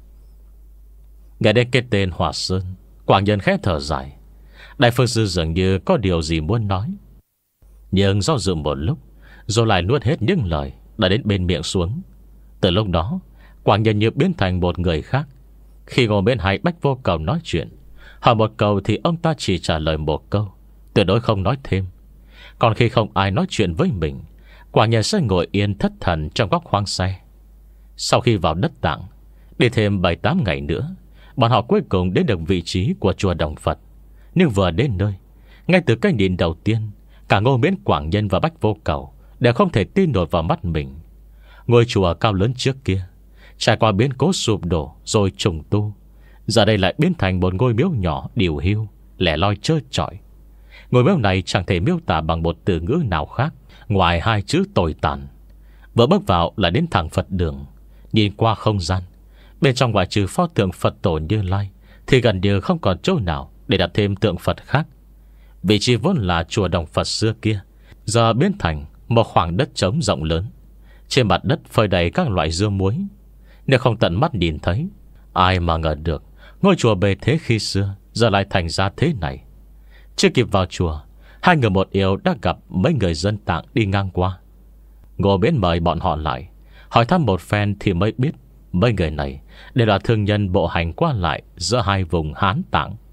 Nghe đến cái tên Hỏa Sơn, Quảng Nhân khẽ thở dài. Đại phương sư dường như có điều gì muốn nói, nhưng do dự một lúc rồi lại nuốt hết những lời đã đến bên miệng xuống. Từ lúc đó, Quảng Nhân như biến thành một người khác. Khi ngồi bên hai Bách Vô Cầu nói chuyện, hỏi một câu thì ông ta chỉ trả lời một câu, tuyệt đối không nói thêm. Còn khi không ai nói chuyện với mình, Quảng Nhân sẽ ngồi yên thất thần trong góc khoang xe. Sau khi vào đất Tạng, đi thêm bảy tám ngày nữa, bọn họ cuối cùng đến được vị trí của chùa Đồng Phật. Nhưng vừa đến nơi, ngay từ cái nhìn đầu tiên, cả Ngô Miễn, Quảng Nhân và Bách Vô Cầu đều không thể tin nổi vào mắt mình. Ngôi chùa cao lớn trước kia, trải qua biến cố sụp đổ rồi trùng tu, giờ đây lại biến thành một ngôi miếu nhỏ điều hưu, lẻ loi trơ trọi. Ngôi miếu này chẳng thể miêu tả bằng một từ ngữ nào khác ngoài hai chữ tồi tàn. Vừa bước vào là đến thẳng Phật đường. Nhìn qua không gian, bên trong ngoại trừ pho tượng Phật tổ Như Lai thì gần như không còn chỗ nào để đặt thêm tượng Phật khác. Vị trí vốn là chùa Đồng Phật xưa kia giờ biến thành một khoảng đất trống rộng lớn. Trên mặt đất phơi đầy các loại dưa muối. Nếu không tận mắt nhìn thấy, ai mà ngờ được ngôi chùa bề thế khi xưa giờ lại thành ra thế này. Chưa kịp vào chùa, hai người một yêu đã gặp mấy người dân Tạng đi ngang qua. Ngô Miễn mời bọn họ lại, hỏi thăm một phen thì mới biết mấy người này đều là thương nhân bộ hành qua lại giữa hai vùng Hán Tạng.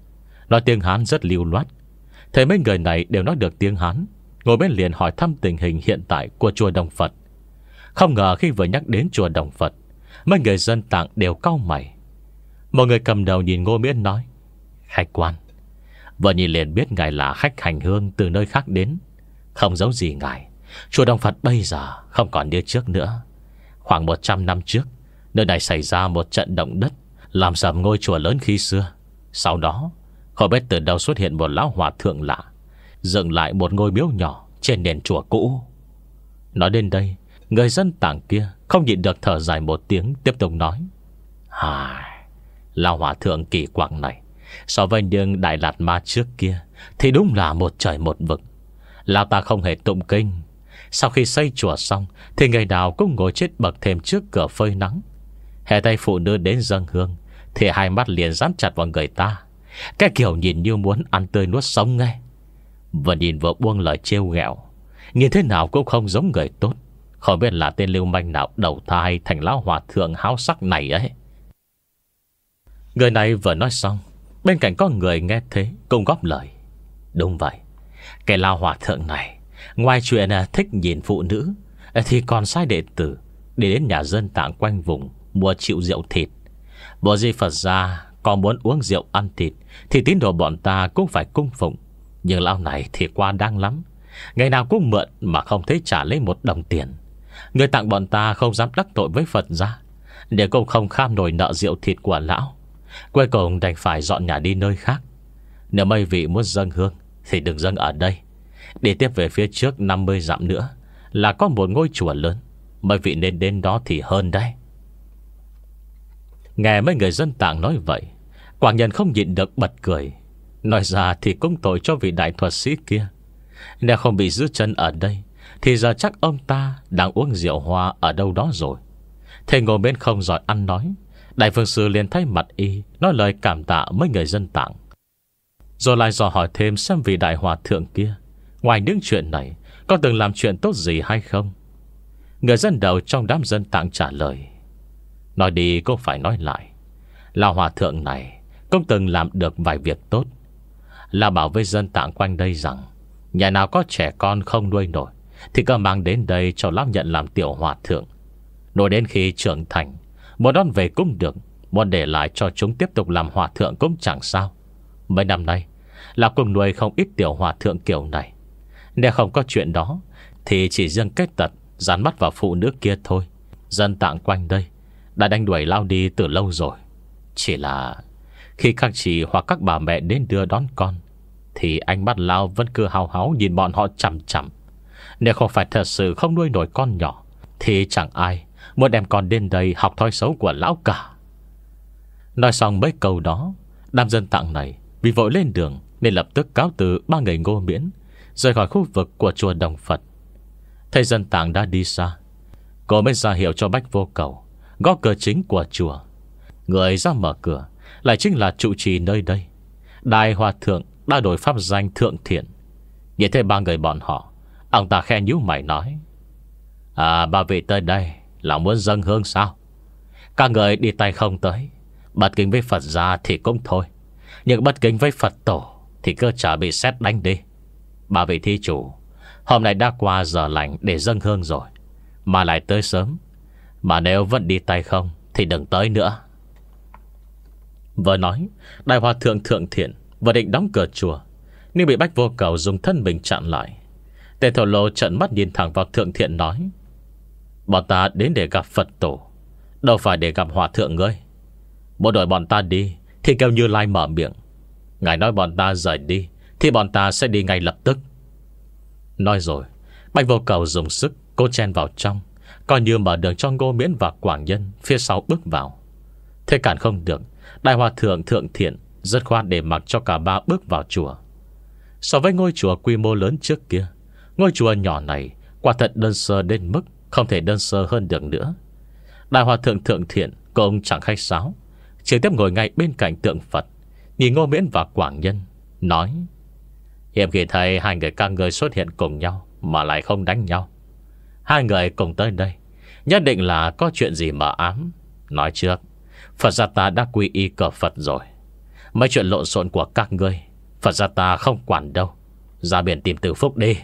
nói tiếng Hán rất lưu loát. Thấy mấy người này đều nói được tiếng Hán, Ngô Miễn liền hỏi thăm tình hình hiện tại của chùa Đồng Phật. Không ngờ khi vừa nhắc đến chùa Đồng Phật, mấy người dân Tạng đều cau mày. Một người cầm đầu nhìn Ngô Miễn nói: khách quan, vừa nhìn liền biết ngài là khách hành hương từ nơi khác đến. Không giống gì ngài, chùa Đồng Phật bây giờ không còn như trước nữa. Khoảng một trăm năm trước, nơi này xảy ra một trận động đất, làm sập ngôi chùa lớn khi xưa. Sau đó không biết từ đâu xuất hiện một lão hòa thượng lạ, dựng lại một ngôi miếu nhỏ trên nền chùa cũ. Nói đến đây, người dân Tạng kia không nhịn được thở dài một tiếng, tiếp tục nói: Hài, lão hòa thượng kỳ quặc này so với những Đại Lạt Ma trước kia thì đúng là một trời một vực. Lão ta không hề tụng kinh. Sau khi xây chùa xong thì ngày nào cũng ngồi chết bậc thềm trước cửa phơi nắng. Hè tay phụ nữ đến dâng hương thì hai mắt liền dán chặt vào người ta, cái kiểu nhìn như muốn ăn tươi nuốt sống ngay. Vừa nhìn vừa buông lời trêu ghẹo, nhìn thế nào cũng không giống người tốt. Không biết là tên lưu manh nào đầu thai thành lão hòa thượng háo sắc này ấy. Người này vừa nói xong, bên cạnh có người nghe thế cũng góp lời: đúng vậy, cái lão hòa thượng này ngoài chuyện thích nhìn phụ nữ thì còn sai đệ tử đi đến nhà dân Tạng quanh vùng mua chịu rượu thịt. Bộ di Phật ra còn muốn uống rượu ăn thịt thì tín đồ bọn ta cũng phải cung phụng. Nhưng lão này thì quá đáng lắm, ngày nào cũng mượn mà không thấy trả lấy một đồng tiền. Người Tạng bọn ta không dám đắc tội với Phật ra, để cũng không kham nổi nợ rượu thịt của lão. Cuối cùng đành phải dọn nhà đi nơi khác. Nếu mấy vị muốn dâng hương thì đừng dâng ở đây. Đi tiếp về phía trước năm mươi dặm nữa là có một ngôi chùa lớn, mấy vị nên đến đó thì hơn đấy. Nghe mấy người dân Tạng nói vậy, Quảng Nhân không nhịn được bật cười. Nói ra thì cũng tội cho vị đại thuật sĩ kia. Nếu không bị giữ chân ở đây thì giờ chắc ông ta đang uống rượu hoa ở đâu đó rồi. Thế Ngô Miễn không giỏi ăn nói, đại phương sư liền thay mặt y nói lời cảm tạ mấy người dân Tạng, rồi lại dò hỏi thêm xem vị đại hòa thượng kia ngoài những chuyện này có từng làm chuyện tốt gì hay không. Người dân đầu trong đám dân Tạng trả lời: nói đi cũng phải nói lại, lão hòa thượng này cũng từng làm được vài việc tốt. Là bảo với dân Tạng quanh đây rằng nhà nào có trẻ con không nuôi nổi thì cứ mang đến đây cho lão nhận làm tiểu hòa thượng. Rồi đến khi trưởng thành, muốn đón về cũng được, muốn để lại cho chúng tiếp tục làm hòa thượng cũng chẳng sao. Mấy năm nay lão cùng nuôi không ít tiểu hòa thượng kiểu này. Nếu không có chuyện đó thì chỉ riêng kết tật dán mắt vào phụ nữ kia thôi, dân Tạng quanh đây đã đánh đuổi lão đi từ lâu rồi. Chỉ là khi các chị hoặc các bà mẹ đến đưa đón con thì ánh mắt lão vẫn cứ hào háo nhìn bọn họ chằm chằm. Nếu không phải thật sự không nuôi nổi con nhỏ thì chẳng ai muốn đem con đến đây học thói xấu của lão cả. Nói xong mấy câu đó, đám dân Tạng này vì vội lên đường nên lập tức cáo từ ba người Ngô Miễn, rời khỏi khu vực của chùa Đồng Phật. Thấy dân Tạng đã đi xa, cô mới ra hiệu cho Bách Vô Cầu gõ cửa chính của chùa. Người ra mở cửa lại chính là trụ trì nơi đây, Đại Hòa Thượng đã đổi pháp danh Thượng Thiện. Nhìn thấy ba người bọn họ, ông ta khe nhíu mày nói: À, ba vị tới đây là muốn dâng hương sao? Các người đi tay không tới, bất kính với Phật gia thì cũng thôi, nhưng bất kính với Phật tổ thì cứ chả bị sét đánh đi. Ba vị thí chủ, hôm nay đã qua giờ lành để dâng hương rồi mà lại tới sớm, mà nếu vẫn đi tay không thì đừng tới nữa. Vừa nói, Đại Hòa Thượng Thượng Thiện vừa định đóng cửa chùa, nhưng bị Bách Vô Cầu dùng thân mình chặn lại. Tề Thổ Lô trợn mắt nhìn thẳng vào Thượng Thiện nói: Bọn ta đến để gặp Phật tổ, đâu phải để gặp Hòa Thượng ngươi. Bộ đội bọn ta đi thì kêu Như Lai mở miệng, ngài nói bọn ta rời đi thì bọn ta sẽ đi ngay lập tức. Nói rồi, Bách Vô Cầu dùng sức cố chen vào trong, coi như mở đường cho Ngô Miễn và Quảng Nhân phía sau bước vào. Thế cản không được, Đại Hòa Thượng Thượng Thiện rất khoát để mặc cho cả ba bước vào chùa. So với ngôi chùa quy mô lớn trước kia, ngôi chùa nhỏ này quả thật đơn sơ đến mức không thể đơn sơ hơn được nữa. Đại Hòa Thượng Thượng Thiện cũng chẳng khách sáo, trực tiếp ngồi ngay bên cạnh tượng Phật, nhìn Ngô Miễn và Quảng Nhân, nói: Hiếm khi thấy hai người các người xuất hiện cùng nhau mà lại không đánh nhau. Hai người cùng tới đây nhất định là có chuyện gì mờ ám. Nói trước, Phật gia ta đã quy y cờ Phật rồi, Mấy chuyện lộn xộn của các ngươi Phật gia ta không quản đâu. Ra biển tìm Tử Phúc đi.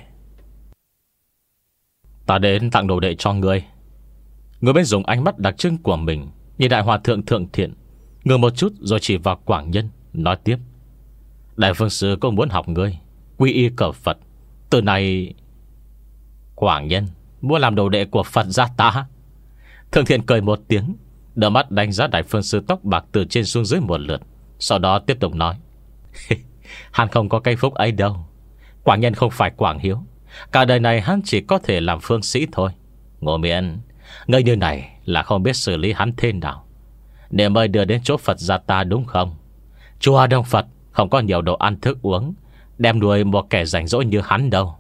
Ta đến tặng đồ đệ cho ngươi. Người bên dùng ánh mắt đặc trưng của mình nhìn Đại Hòa Thượng Thượng Thiện, ngừng một chút rồi chỉ vào Quảng Nhân, nói tiếp: Đại Phương Sư cũng muốn học ngươi quy y cờ Phật. Từ này Quảng Nhân muốn làm đồ đệ của Phật gia ta? Thượng Thiện cười một tiếng, đôi mắt đánh giá Đại Phương Sư tóc bạc từ trên xuống dưới một lượt, sau đó tiếp tục nói: Hắn không có cây phúc ấy đâu. Quảng Nhân không phải Quảng Hiếu. Cả đời này hắn chỉ có thể làm phương sĩ thôi. Ngô Miễn, ngươi như này là không biết xử lý hắn thế nào. Để mời đưa đến chỗ Phật gia ta đúng không? Chùa Đông Phật không có nhiều đồ ăn thức uống đem nuôi một kẻ rảnh rỗi như hắn đâu.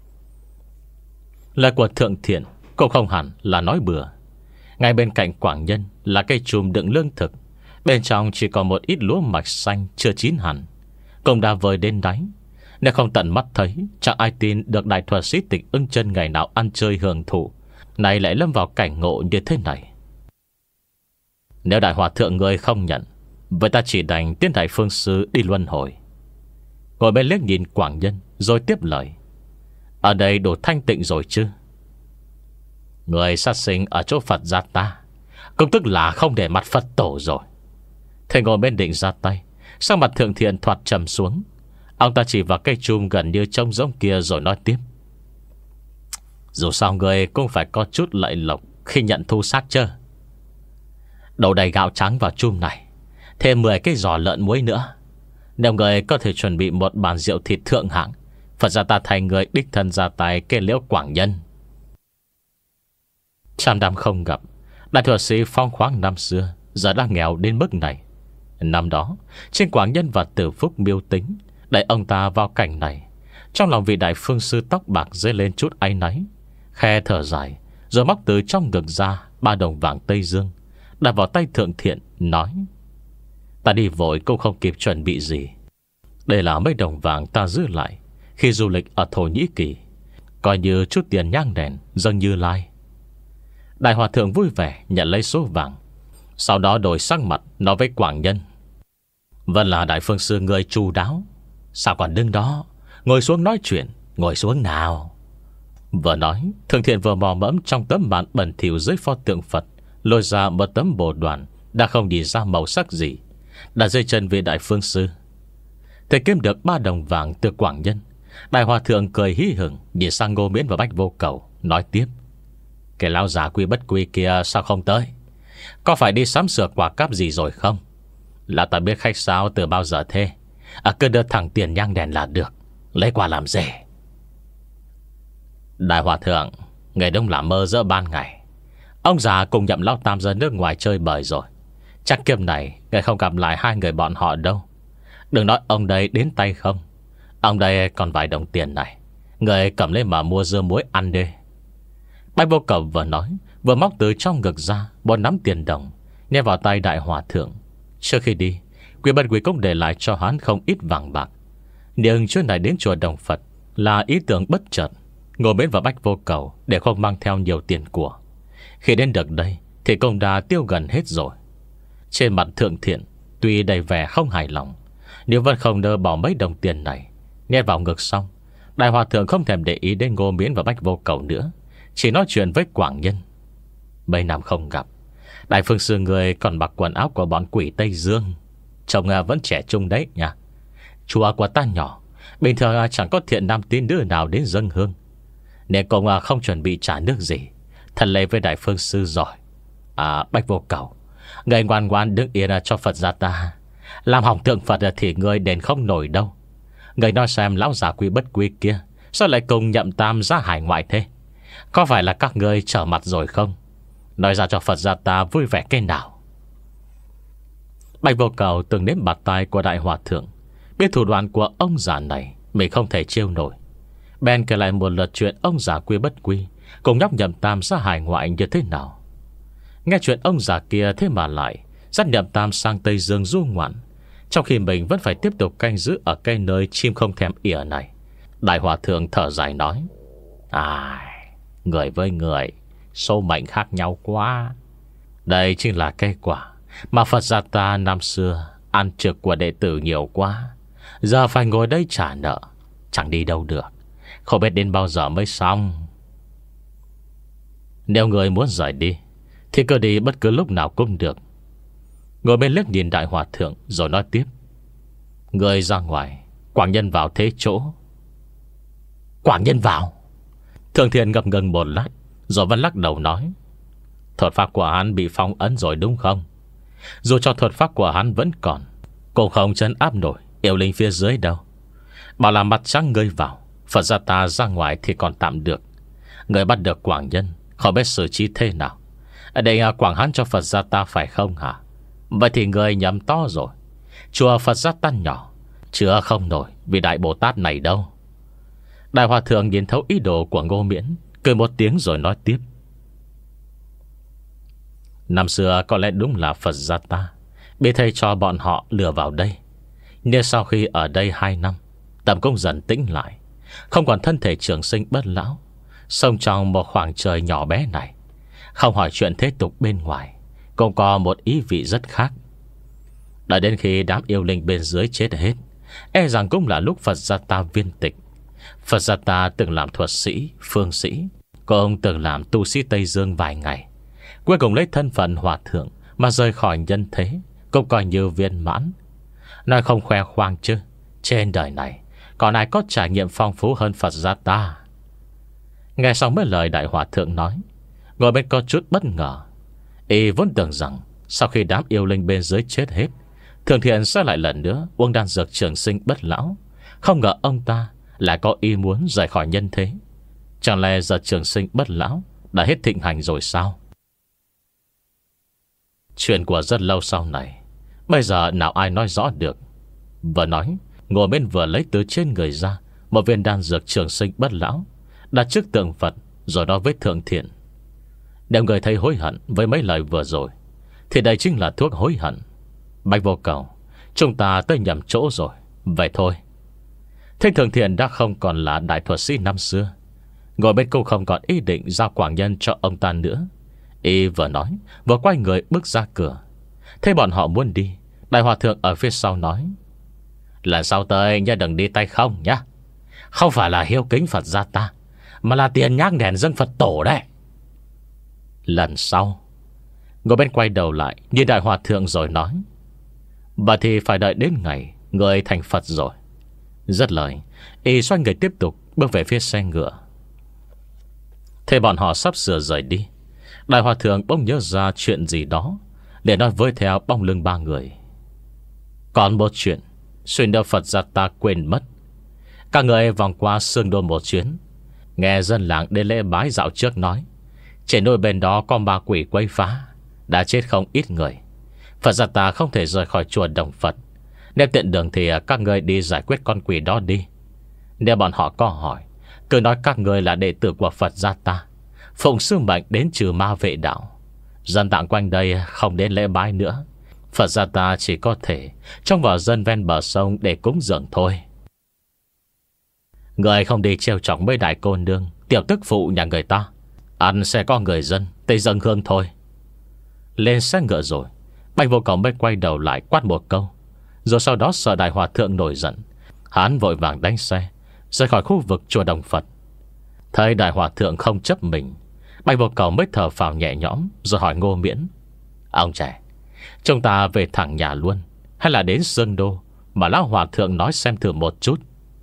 Lời của Thượng Thiện cũng không hẳn là nói bừa. Ngay bên cạnh Quảng Nhân là cây chùm đựng lương thực. Bên trong chỉ còn một ít lúa mạch xanh chưa chín hẳn, cũng đã vơi đến đáy. Nếu không tận mắt thấy, chẳng ai tin được đại thuật sĩ Tịch Ưng Chân ngày nào ăn chơi hưởng thụ, này lại lâm vào cảnh ngộ như thế này. Nếu Đại Hòa Thượng người không nhận, vậy ta chỉ đành tiến Đại Phương Sư đi luân hồi. Ngồi bên liếc nhìn Quảng Nhân rồi tiếp lời: Ở đây đủ thanh tịnh rồi chứ? Người sát sinh ở chỗ Phật gia ta cũng tức là không để mặt Phật tổ rồi. Thầy ngồi bên định ra tay, sang mặt Thượng Thiện thoạt trầm xuống. Ông ta chỉ vào cây chum gần như trông giống kia rồi nói tiếp: Dù sao người cũng phải có chút lợi lộc khi nhận thu xác chứ. Đổ đầy gạo trắng vào chum này, thêm mười cái giò lợn muối nữa. Nếu người có thể chuẩn bị một bàn rượu thịt thượng hạng, Phật gia ta thành người đích thân ra tay kê liễu Quảng Nhân. Trăm năm không gặp, đại thuật sĩ phong khoáng năm xưa giờ đã nghèo đến mức này. Năm đó trên Quảng Nhân và Tử Phúc miêu tính đẩy ông ta vào cảnh này, trong lòng vị Đại Phương Sư tóc bạc dấy lên chút áy náy, khe thở dài, rồi móc từ trong ngực ra ba đồng vàng Tây Dương, đặt vào tay Thượng Thiện, nói: Ta đi vội cũng không kịp chuẩn bị gì. Đây là mấy đồng vàng ta giữ lại khi du lịch ở Thổ Nhĩ Kỳ, coi như chút tiền nhang đèn dâng Như Lai. Đại Hòa Thượng vui vẻ nhận lấy số vàng, sau đó đổi sắc mặt nói với Quảng Nhân: Vẫn là Đại Phương Sư người chu đáo, sao còn đứng đó? Ngồi xuống nói chuyện. Ngồi xuống nào. Vừa nói, Thượng Thiện vừa mò mẫm trong tấm màn bẩn thỉu dưới pho tượng Phật, lôi ra một tấm bồ đoàn đã không nhìn ra màu sắc gì, đặt dưới chân vị Đại Phương Sư. Thầy kiếm được ba đồng vàng từ Quảng Nhân. Đại Hòa Thượng cười hí hửng nhìn sang Ngô Miễn và Bách Vô Cầu, nói tiếp: Cái lão già quy bất quy kia sao không tới? Có phải đi sắm sửa quả cáp gì rồi không? Là ta biết khách sao từ bao giờ thế? À, cứ đưa thẳng tiền nhang đèn là được, lấy quà làm gì? Đại Hòa Thượng, người đông làm mơ giữa ban ngày. Ông già cùng nhậm lão tam ra nước ngoài chơi bời rồi. Chắc kiếp này người không gặp lại hai người bọn họ đâu. Đừng nói ông đây đến tay không, ông đây còn vài đồng tiền này, người cầm lên mà mua dưa muối ăn đi. Bách Vô Cầu vừa nói vừa móc từ trong ngực ra một nắm tiền đồng, nhét vào tay Đại Hòa Thượng. Trước khi đi, Quý Bất Quý cũng để lại cho hắn không ít vàng bạc. Nhưng chuyến này đến chùa Đồng Phật là ý tưởng bất chợt. Ngô Miễn và Bách Vô Cầu để không mang theo nhiều tiền của. Khi đến được đây thì cũng đã tiêu gần hết rồi. Trên mặt Thượng Thiện tuy đầy vẻ không hài lòng, nhưng vẫn không nỡ bỏ mấy đồng tiền này. Nhét vào ngực xong, Đại Hòa Thượng không thèm để ý đến Ngô Miễn và Bách Vô Cầu nữa, chỉ nói chuyện với Quảng Nhân. Mấy năm không gặp, Đại Phương Sư người còn mặc quần áo của bọn quỷ Tây Dương, trông vẫn trẻ trung đấy nha. Chùa của ta nhỏ, bình thường chẳng có thiện nam tín nữ nào đến dâng hương, nên cũng không chuẩn bị trả nước gì. Thật lễ với Đại Phương Sư giỏi. À, Bách Vô Cầu, người ngoan ngoan đứng yên cho Phật gia ta. Làm hỏng tượng Phật thì người đền không nổi đâu. Người nói xem lão già Quy Bất Quy kia sao lại cùng Nhậm Tam ra hải ngoại thế? Có phải là các ngươi trở mặt rồi không? Nói ra cho Phật gia ta vui vẻ cái nào. Bạch Vô Cầu từng nếm bạt tai của Đại Hòa Thượng, biết thủ đoạn của ông già này mình không thể trêu nổi. Ben kể lại một lượt chuyện ông già Quy Bất Quy cùng nhóc Nhậm Tam ra hải ngoại như thế nào. Nghe chuyện ông già kia thế mà lại dắt Nhậm Tam sang Tây Dương du ngoạn, trong khi mình vẫn phải tiếp tục canh giữ ở cái nơi chim không thèm ỉa này. Đại Hòa Thượng thở dài nói: À, người với người số mệnh khác nhau quá. Đây chính là kết quả mà Phật gia ta năm xưa ăn trực của đệ tử nhiều quá, giờ phải ngồi đây trả nợ, chẳng đi đâu được. Không biết đến bao giờ mới xong. Nếu người muốn rời đi thì cứ đi bất cứ lúc nào cũng được. Ngồi bên liếc nhìn đại hòa thượng rồi nói tiếp. Người ra ngoài, Quảng Nhân vào thế chỗ. Quảng Nhân vào? Thường Thiện ngập ngừng một lát rồi vẫn lắc đầu nói. Thuật pháp của hắn bị phong ấn rồi đúng không? Dù cho thuật pháp của hắn vẫn còn, cũng không chân áp nổi yêu linh phía dưới đâu. Bảo là mặt trắng ngươi vào, Phật gia ta ra ngoài thì còn tạm được. Người bắt được Quảng Nhân, không biết xử trí thế nào. Ở đây quảng hắn cho Phật gia ta phải không hả? Vậy thì người nhầm to rồi. Chùa Phật gia ta nhỏ, chứa không nổi vì Đại Bồ Tát này đâu. Đại hòa thượng nhìn thấu ý đồ của Ngô Miễn, cười một tiếng rồi nói tiếp. Năm xưa có lẽ đúng là Phật gia ta bị thầy cho bọn họ lừa vào đây. Nhưng sau khi ở đây hai năm, tâm cũng dần tĩnh lại, không còn thân thể trường sinh bất lão, sống trong một khoảng trời nhỏ bé này, không hỏi chuyện thế tục bên ngoài, cũng có một ý vị rất khác. Đợi đến khi đám yêu linh bên dưới chết hết, e rằng cũng là lúc Phật gia ta viên tịch. Phật gia ta từng làm thuật sĩ, phương sĩ, cũng từng làm tu sĩ Tây Dương vài ngày, cuối cùng lấy thân phận hòa thượng mà rời khỏi nhân thế, cũng coi như viên mãn. Nói không khoe khoang chứ, trên đời này còn ai có trải nghiệm phong phú hơn Phật gia ta. Nghe xong mấy lời đại hòa thượng nói, ngồi bên có chút bất ngờ. Y vốn tưởng rằng sau khi đám yêu linh bên dưới chết hết, Thường Thiện sẽ lại lần nữa uống đan dược trường sinh bất lão. Không ngờ ông ta lại có ý muốn rời khỏi nhân thế. Chẳng lẽ giờ trường sinh bất lão đã hết thịnh hành rồi sao? Chuyện của rất lâu sau này, bây giờ nào ai nói rõ được. Vừa nói, ngồi bên vừa lấy từ trên người ra một viên đan dược trường sinh bất lão, đặt trước tượng Phật rồi nói với Thường Thiện. Nếu người thấy hối hận với mấy lời vừa rồi, thì đây chính là thuốc hối hận. Bạch Vô Cầu, chúng ta tới nhầm chỗ rồi. Vậy thôi. Thế Thường Thiện đã không còn là đại thuật sĩ năm xưa, ngồi bên cô không còn ý định giao Quảng Nhân cho ông ta nữa. Y vừa nói vừa quay người bước ra cửa. Thế bọn họ muốn đi, đại hòa thượng ở phía sau nói. Lần sau tới nhớ đừng đi tay không nhá. Không phải là hiếu kính Phật gia ta, mà là tiền nhang đèn dâng Phật tổ đấy. Lần sau. Ngồi bên quay đầu lại nhìn đại hòa thượng rồi nói. Và thì phải đợi đến ngày người thành Phật rồi. Dứt lời, y xoay người tiếp tục bước về phía xe ngựa. Thế bọn họ sắp sửa rời đi, đại hòa thượng bỗng nhớ ra chuyện gì đó, để nói với theo bóng lưng ba người. Còn một chuyện xuyên đeo Phật gia ta quên mất. Các người vòng qua Sương Đô một chuyến, nghe dân làng đến lễ bái dạo trước nói, trên đôi bên đó có ma quỷ quấy phá, đã chết không ít người. Phật gia ta không thể rời khỏi chùa Đồng Phật. Nếu tiện đường thì các người đi giải quyết con quỷ đó đi. Nếu bọn họ có hỏi, cứ nói các người là đệ tử của Phật gia ta, phụng sư mệnh đến trừ ma vệ đạo. Dân tạng quanh đây không đến lễ bái nữa. Phật gia ta chỉ có thể trông vào dân ven bờ sông để cúng dường thôi. Người không đi trêu chọc mấy đại cô nương, tiểu tức phụ nhà người ta, ăn sẽ có người dân tây dâng hương thôi. Lên xe ngựa rồi, Bạch Vô Cầu mới quay đầu lại quát một câu. Rồi sau đó sợ đại hòa thượng nổi giận, hắn vội vàng đánh xe rời khỏi khu vực chùa Đồng Phật. Thấy đại hòa thượng không chấp mình, Bạch Vô Cầu mới thở phào nhẹ nhõm rồi hỏi Ngô Miễn. Ông trẻ, chúng ta về thẳng nhà luôn, hay là đến Sương Đô mà lão hòa thượng nói xem thử một chút?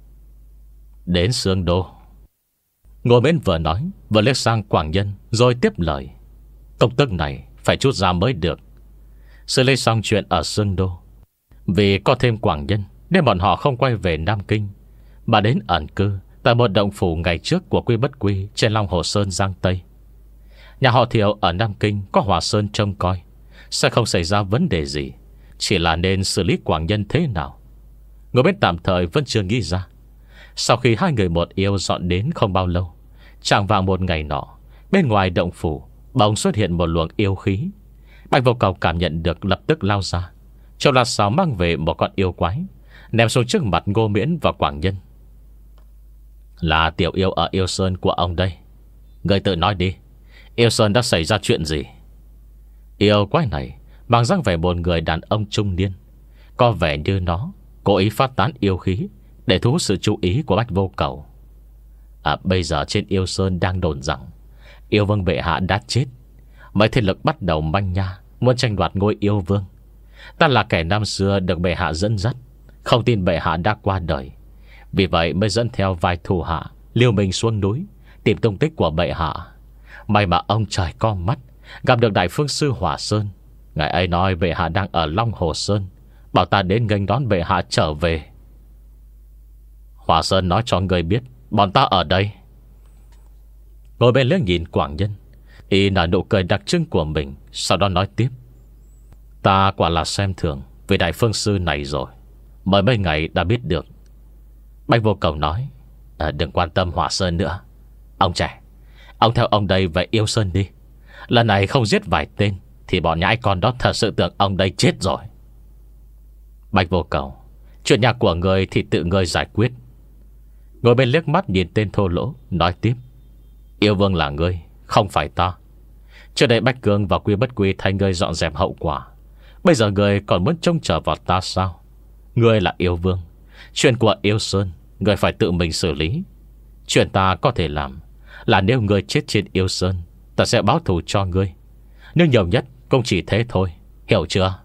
Đến Sương Đô. Ngô Miễn vừa nói vừa liếc sang Quảng Nhân rồi tiếp lời. Công tức này phải chút ra mới được. Xử lý xong chuyện ở Sương Đô, vì có thêm Quảng Nhân nên bọn họ không quay về Nam Kinh, mà đến ẩn cư tại một động phủ ngày trước của Quy Bất Quy trên Long Hồ Sơn Giang Tây. Nhà họ Thiệu ở Nam Kinh có Hòa Sơn trông coi, sẽ không xảy ra vấn đề gì, chỉ là nên xử lý Quảng Nhân thế nào. Ngồi bên tạm thời vẫn chưa nghĩ ra. Sau khi hai người một yêu dọn đến không bao lâu, chạng vạng một ngày nọ, bên ngoài động phủ bỗng xuất hiện một luồng yêu khí. Bạch Vô Cầu cảm nhận được lập tức lao ra, cho là sao mang về một con yêu quái, ném xuống trước mặt Ngô Miễn và Quảng Nhân. Là tiểu yêu ở Yêu Sơn của ông đây. Người tự nói đi, Yêu Sơn đã xảy ra chuyện gì? Yêu quái này mang dáng vẻ một người đàn ông trung niên, Có vẻ như nó cố ý phát tán yêu khí để thu hút sự chú ý của Bách Vô Cầu. À, bây giờ trên Yêu Sơn đang đồn rằng Yêu Vương bệ hạ đã chết. Mấy thế lực bắt đầu manh nha, muốn tranh đoạt ngôi Yêu Vương. Ta là kẻ năm xưa được bệ hạ dẫn dắt, không tin bệ hạ đã qua đời. Vì vậy mới dẫn theo vài thủ hạ liều mình xuống núi tìm tung tích của bệ hạ. May mà ông trời có mắt, gặp được Đại Phương Sư Hỏa Sơn. Ngài ấy nói bệ hạ đang ở Long Hồ Sơn, bảo ta đến nghênh đón bệ hạ trở về. Hỏa Sơn nói cho người biết bọn ta ở đây. Ngồi bên liếc nhìn Quảng Nhân, y nở nụ cười đặc trưng của mình, sau đó nói tiếp: Ta quả là xem thường vị Đại Phương Sư này rồi, mới mấy ngày đã biết được. Bách Vô Cầu nói: à, đừng quan tâm Hỏa Sơn nữa. Ông trẻ, ông theo ông đây về Yêu Sơn đi. Lần này không giết vài tên thì bọn nhãi con đó thật sự tưởng ông đây chết rồi. Bách Vô Cầu: chuyện nhà của người thì tự người giải quyết. Ngồi bên liếc mắt nhìn tên thô lỗ, nói tiếp: Yêu Vương là ngươi, không phải ta. Trước đây Bách Cương và Quy Bất Quy thay ngươi dọn dẹp hậu quả, bây giờ ngươi còn muốn trông chờ vào ta sao? Ngươi là Yêu Vương, chuyện của Yêu Sơn ngươi phải tự mình xử lý. Chuyện ta có thể làm là nếu ngươi chết trên Yêu Sơn, ta sẽ báo thù cho ngươi. Nhưng nhiều nhất cũng chỉ thế thôi, hiểu chưa?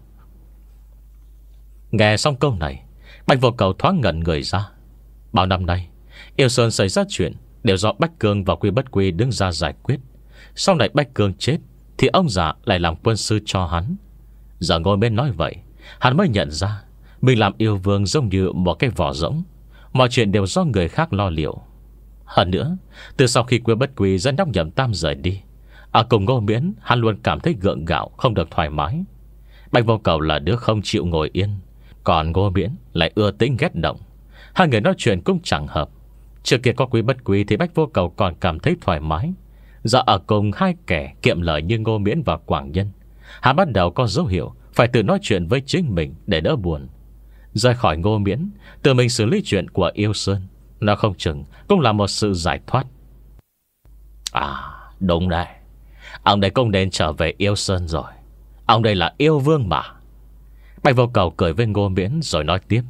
Nghe xong câu này, Bạch Vô Cầu thoáng ngẩn người ra. Bao năm nay Yêu Sơn xảy ra chuyện đều do Bách Cương và Quy Bất Quy đứng ra giải quyết. Sau này Bách Cương chết thì ông già lại làm quân sư cho hắn. Giờ ngồi bên nói vậy, hắn mới nhận ra mình làm Yêu Vương giống như một cái vỏ rỗng, mọi chuyện đều do người khác lo liệu. Hơn nữa, từ sau khi Quy Bất Quy dẫn đốc Nhậm Tam rời đi, ở cùng Ngô Miễn, hắn luôn cảm thấy gượng gạo, không được thoải mái. Bạch Vô Cầu là đứa không chịu ngồi yên, còn Ngô Miễn lại ưa tính ghét động. Hai người nói chuyện cũng chẳng hợp. Trước kia có Quy Bất Quy thì Bách Vô Cầu còn cảm thấy thoải mái. Giờ ở cùng hai kẻ kiệm lời như Ngô Miễn và Quảng Nhân, hắn bắt đầu có dấu hiệu phải tự nói chuyện với chính mình để đỡ buồn. Rời khỏi Ngô Miễn, tự mình xử lý chuyện của Yêu Sơn, nó không chừng cũng là một sự giải thoát. À đúng đấy, ông đây cũng nên trở về Yêu Sơn rồi. Ông đây là Yêu Vương mà. Bạch Vô Cầu cười với Ngô Miễn rồi nói tiếp: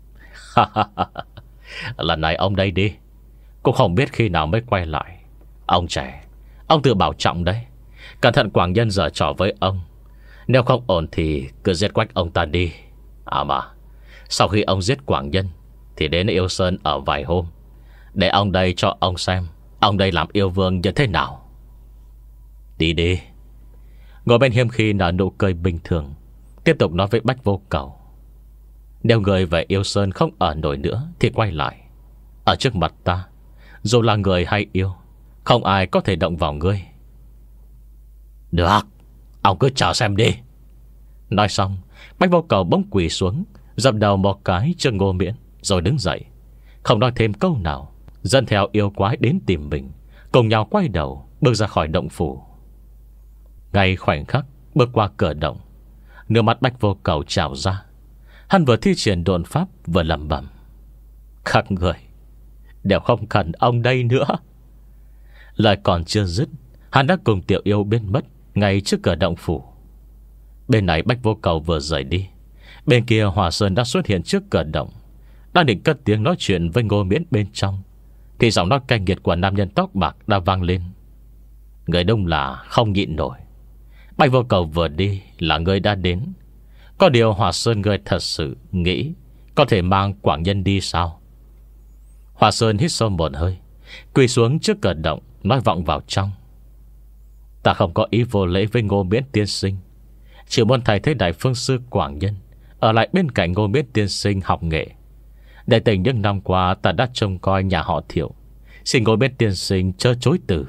lần này ông đây đi, cũng không biết khi nào mới quay lại. Ông trẻ, ông tự bảo trọng đấy. Cẩn thận Quảng Nhân giở trò với ông. Nếu không ổn thì cứ giết quách ông ta đi. À mà, sau khi ông giết Quảng Nhân thì đến Yêu Sơn ở vài hôm, để ông đây cho ông xem ông đây làm Yêu Vương như thế nào. Đi đi. Ngồi bên hiếm khi nở nụ cười bình thường, tiếp tục nói với Bách Vô Cầu: nếu người về Yêu Sơn không ở nổi nữa thì quay lại. Ở trước mặt ta, dù là người hay yêu, không ai có thể động vào ngươi. Được, ông cứ chờ xem đi. Nói xong, Bách Vô Cầu bỗng quỳ xuống, dập đầu một cái cho Ngô Miễn, rồi đứng dậy, không nói thêm câu nào, dẫn theo yêu quái đến tìm mình, cùng nhau quay đầu bước ra khỏi động phủ. Ngay khoảnh khắc bước qua cửa động, nước mắt Bách Vô Cầu trào ra. Hắn vừa thi triển độn pháp vừa lẩm bẩm: các người đều không cần ông đây nữa. Lời còn chưa dứt, hắn đã cùng tiểu yêu biến mất ngay trước cửa động phủ. Bên này Bách Vô Cầu vừa rời đi, bên kia Hỏa Sơn đã xuất hiện trước cửa động, đang định cất tiếng nói chuyện với Ngô Miễn bên trong, thì giọng nói cay nghiệt của nam nhân tóc bạc đã vang lên: người đông là không nhịn nổi. Bách Vô Cầu vừa đi là người đã đến. Có điều Hỏa Sơn người thật sự nghĩ có thể mang Quảng Nhân đi sao? Hỏa Sơn hít sâu một hơi, quỳ xuống trước cửa động, nói vọng vào trong: ta không có ý vô lễ với Ngô Miễn tiên sinh, chỉ muốn thay thế Đại Phương Sư Quảng Nhân ở lại bên cạnh Ngô Miễn tiên sinh học nghệ. Để tình những năm qua ta đã trông coi nhà họ Thiệu, xin Ngô Miễn tiên sinh chớ chối từ.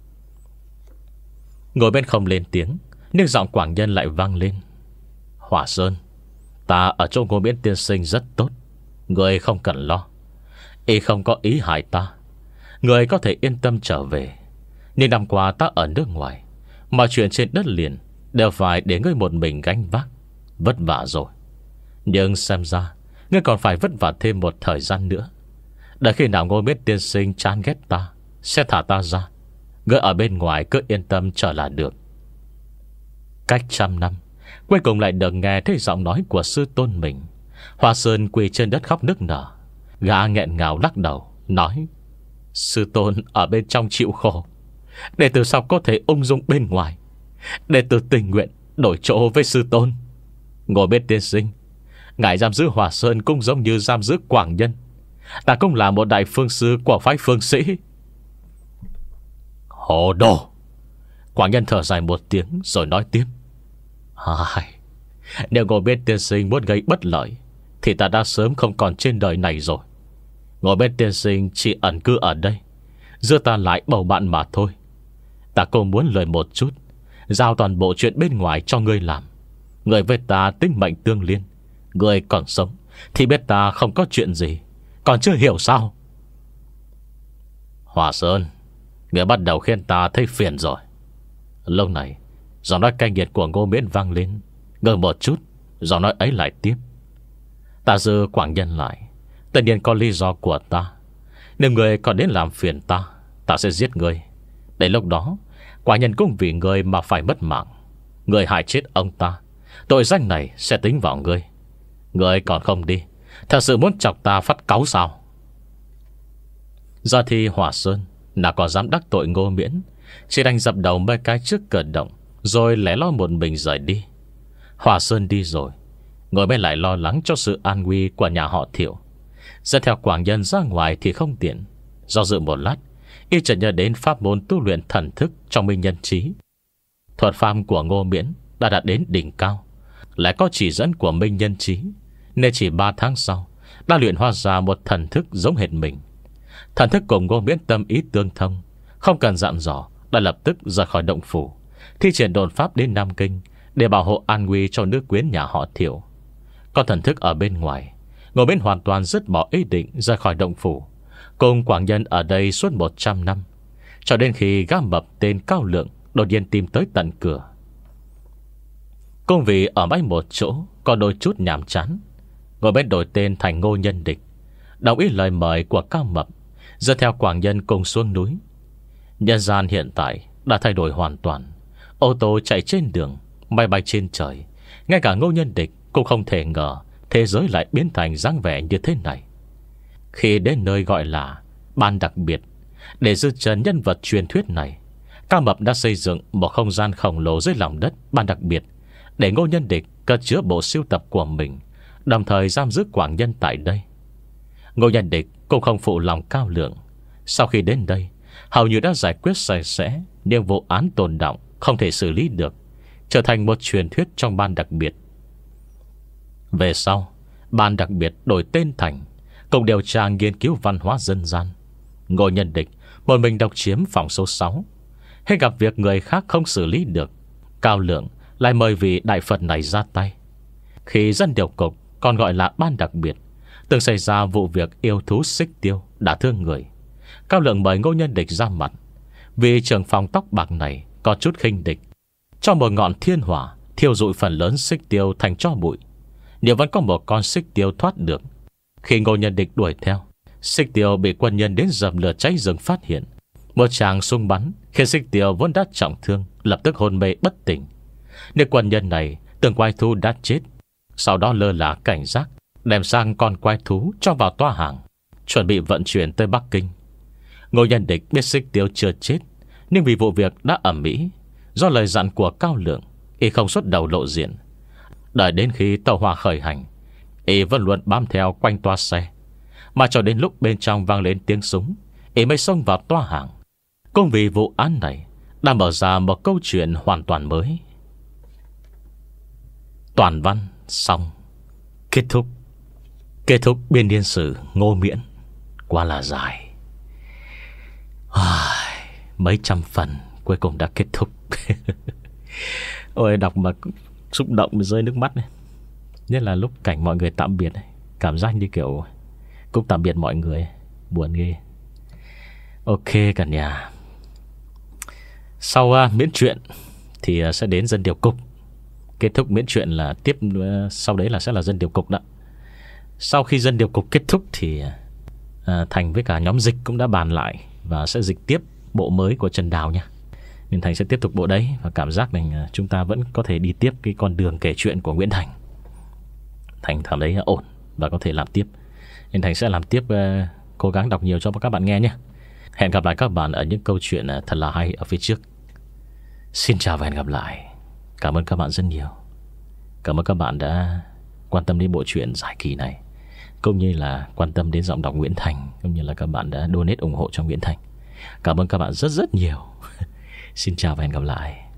Ngồi bên không lên tiếng, nhưng giọng Quảng Nhân lại vang lên: Hỏa Sơn, ta ở chỗ Ngô Miễn tiên sinh rất tốt, người không cần lo. Y không có ý hại ta, người có thể yên tâm trở về. Nhưng năm qua ta ở nước ngoài, mọi chuyện trên đất liền đều phải để ngươi một mình gánh vác, vất vả rồi. Nhưng xem ra ngươi còn phải vất vả thêm một thời gian nữa. Đợi khi nào Ngô Miễn tiên sinh chán ghét ta, sẽ thả ta ra. Ngươi ở bên ngoài cứ yên tâm trở là được. Cách trăm năm, cuối cùng lại được nghe thấy giọng nói của sư tôn mình. Hoa Sơn quỳ trên đất khóc nức nở. Gã nghẹn ngào lắc đầu nói: Sư tôn ở bên trong chịu khổ, đệ tử sao có thể ung dung bên ngoài. Đệ tử tình nguyện đổi chỗ với sư tôn. Ngồi bên tiên sinh, ngài giam giữ Hoa Sơn cũng giống như giam giữ Quảng Nhân. Ta cũng là một đại phương sư của phái phương sĩ. Hồ đồ! Quảng Nhân thở dài một tiếng rồi nói tiếp: Ai, nếu ngồi bên tiên sinh muốn gây bất lợi thì ta đã sớm không còn trên đời này rồi. Ngồi bên tiên sinh chỉ ẩn cư ở đây, giữa ta lại bầu bạn mà thôi. Ta cũng muốn lời một chút, giao toàn bộ chuyện bên ngoài cho ngươi làm. Người với ta tính mệnh tương liên, ngươi còn sống thì biết ta không có chuyện gì, còn chưa hiểu sao? Hòa Sơn, ngươi bắt đầu khiến ta thấy phiền rồi. Lâu này giọng nói cay nghiệt của Ngô Miễn vang lên. Ngừng một chút, giọng nói ấy lại tiếp: Ta giữ Quảng Nhân lại, tất nhiên có lý do của ta. Nếu người còn đến làm phiền ta, ta sẽ giết người. Đến lúc đó Quảng Nhân cũng vì người mà phải mất mạng. Người hại chết ông ta, tội danh này sẽ tính vào ngươi. Người còn không đi, thật sự muốn chọc ta phát cáu sao? Giờ thì Hòa Sơn nào có dám đắc tội Ngô Miễn, chỉ đành dập đầu mấy cái trước cờ động, rồi lẻ loi một mình rời đi. Hòa Sơn đi rồi, ngồi bên lại lo lắng cho sự an nguy của nhà họ Thiệu. Dẫn theo Quảng Nhân ra ngoài thì không tiện. Do dự một lát, y chợt nhớ đến pháp môn tu luyện thần thức trong minh nhân trí. Thuật pháp của Ngô Miễn đã đạt đến đỉnh cao, lại có chỉ dẫn của minh nhân trí, nên chỉ ba tháng sau đã luyện hóa ra một thần thức giống hệt mình. Thần thức cùng Ngô Miễn tâm ý tương thông, không cần dặn dò đã lập tức rời khỏi động phủ, thi triển đồn pháp đến Nam Kinh để bảo hộ an nguy cho nữ quyến nhà họ Thiệu. Còn thần thức ở bên ngoài, Ngô Miễn hoàn toàn dứt bỏ ý định rời khỏi động phủ, cùng Quảng Nhân ở đây suốt một trăm năm, cho đến khi gã mập tên Cao Lượng đột nhiên tìm tới tận cửa. Công vì ở mãi một chỗ có đôi chút nhàm chán, Ngô Miễn đổi tên thành Ngô Nhân Địch, đồng ý lời mời của Cao Mập, dẫn theo Quảng Nhân cùng xuống núi. Nhân gian hiện tại đã thay đổi hoàn toàn. Ô tô chạy trên đường, máy bay trên trời. Ngay cả Ngô Nhân Địch cũng không thể ngờ thế giới lại biến thành dáng vẻ như thế này. Khi đến nơi gọi là ban đặc biệt, để giữ chân nhân vật truyền thuyết này, Cao Mập đã xây dựng một không gian khổng lồ dưới lòng đất ban đặc biệt, để Ngô Nhân Địch cất chứa bộ sưu tập của mình, đồng thời giam giữ Quảng Nhân tại đây. Ngô Nhân Địch cũng không phụ lòng Cao Lượng. Sau khi đến đây, hầu như đã giải quyết sạch sẽ những vụ án tồn đọng không thể xử lý được, trở thành một truyền thuyết trong ban đặc biệt. Về sau, ban đặc biệt đổi tên thành Cục Điều tra Nghiên cứu Văn hóa Dân gian. Ngô Nhân Địch một mình độc chiếm phòng số sáu. Hết gặp việc người khác không xử lý được, Cao Lượng lại mời vị đại Phật này ra tay. Khi dân điều cục, còn gọi là ban đặc biệt, từng xảy ra vụ việc yêu thú xích tiêu đã thương người, Cao Lượng mời Ngô Nhân Địch ra mặt. Vì trưởng phòng tóc bạc này có chút khinh địch, cho một ngọn thiên hỏa thiêu rụi phần lớn xích tiêu thành tro bụi. Nhưng vẫn có một con xích tiêu thoát được. Khi Ngô Nhân Địch đuổi theo, xích tiêu bị quân nhân đến dập lửa cháy rừng phát hiện. Một tràng súng bắn khiến xích tiêu vốn đã trọng thương lập tức hôn mê bất tỉnh. Nếu quân nhân này tưởng quái thú đã chết, sau đó lơ là cảnh giác, đem sang con quái thú cho vào toa hàng, chuẩn bị vận chuyển tới Bắc Kinh. Ngô Nhân Địch biết xích tiêu chưa chết, nhưng vì vụ việc đã ầm ĩ, do lời dặn của Cao Lượng, y không xuất đầu lộ diện. Đợi đến khi tàu hỏa khởi hành, y vẫn luôn bám theo quanh toa xe, mà cho đến lúc bên trong vang lên tiếng súng, y mới xông vào toa hàng. Cũng vì vụ án này đã mở ra một câu chuyện hoàn toàn mới. Toàn văn xong. Kết thúc. Kết thúc biên niên sử Ngô Miễn. Quá là dài. Mấy trăm phần cuối cùng đã kết thúc. Ôi, đọc mà xúc động rơi nước mắt này. Nhất là lúc cảnh mọi người tạm biệt này. Cảm giác như kiểu cũng tạm biệt mọi người. Buồn ghê. Ok cả nhà. Sau uh, miễn truyện thì uh, sẽ đến dân điều cục. Kết thúc miễn truyện là tiếp uh, sau đấy là sẽ là dân điều cục đó. Sau khi dân điều cục kết thúc thì uh, Thành với cả nhóm dịch cũng đã bàn lại và sẽ dịch tiếp bộ mới của Trần Đào nha. Nên Thành sẽ tiếp tục bộ đấy. Và cảm giác là chúng ta vẫn có thể đi tiếp cái con đường kể chuyện của Nguyễn Thành. Thành cảm thấy ổn. và có thể làm tiếp. Nên Thành sẽ làm tiếp, uh, cố gắng đọc nhiều cho các bạn nghe nhé. Hẹn gặp lại các bạn ở những câu chuyện thật là hay ở phía trước. Xin chào và hẹn gặp lại. Cảm ơn các bạn rất nhiều. Cảm ơn các bạn đã quan tâm đến bộ truyện dài kỳ này, cũng như là quan tâm đến giọng đọc Nguyễn Thành, cũng như là các bạn đã donate ủng hộ cho Nguyễn Thành. Cảm ơn các bạn rất rất nhiều. Xin chào và hẹn gặp lại.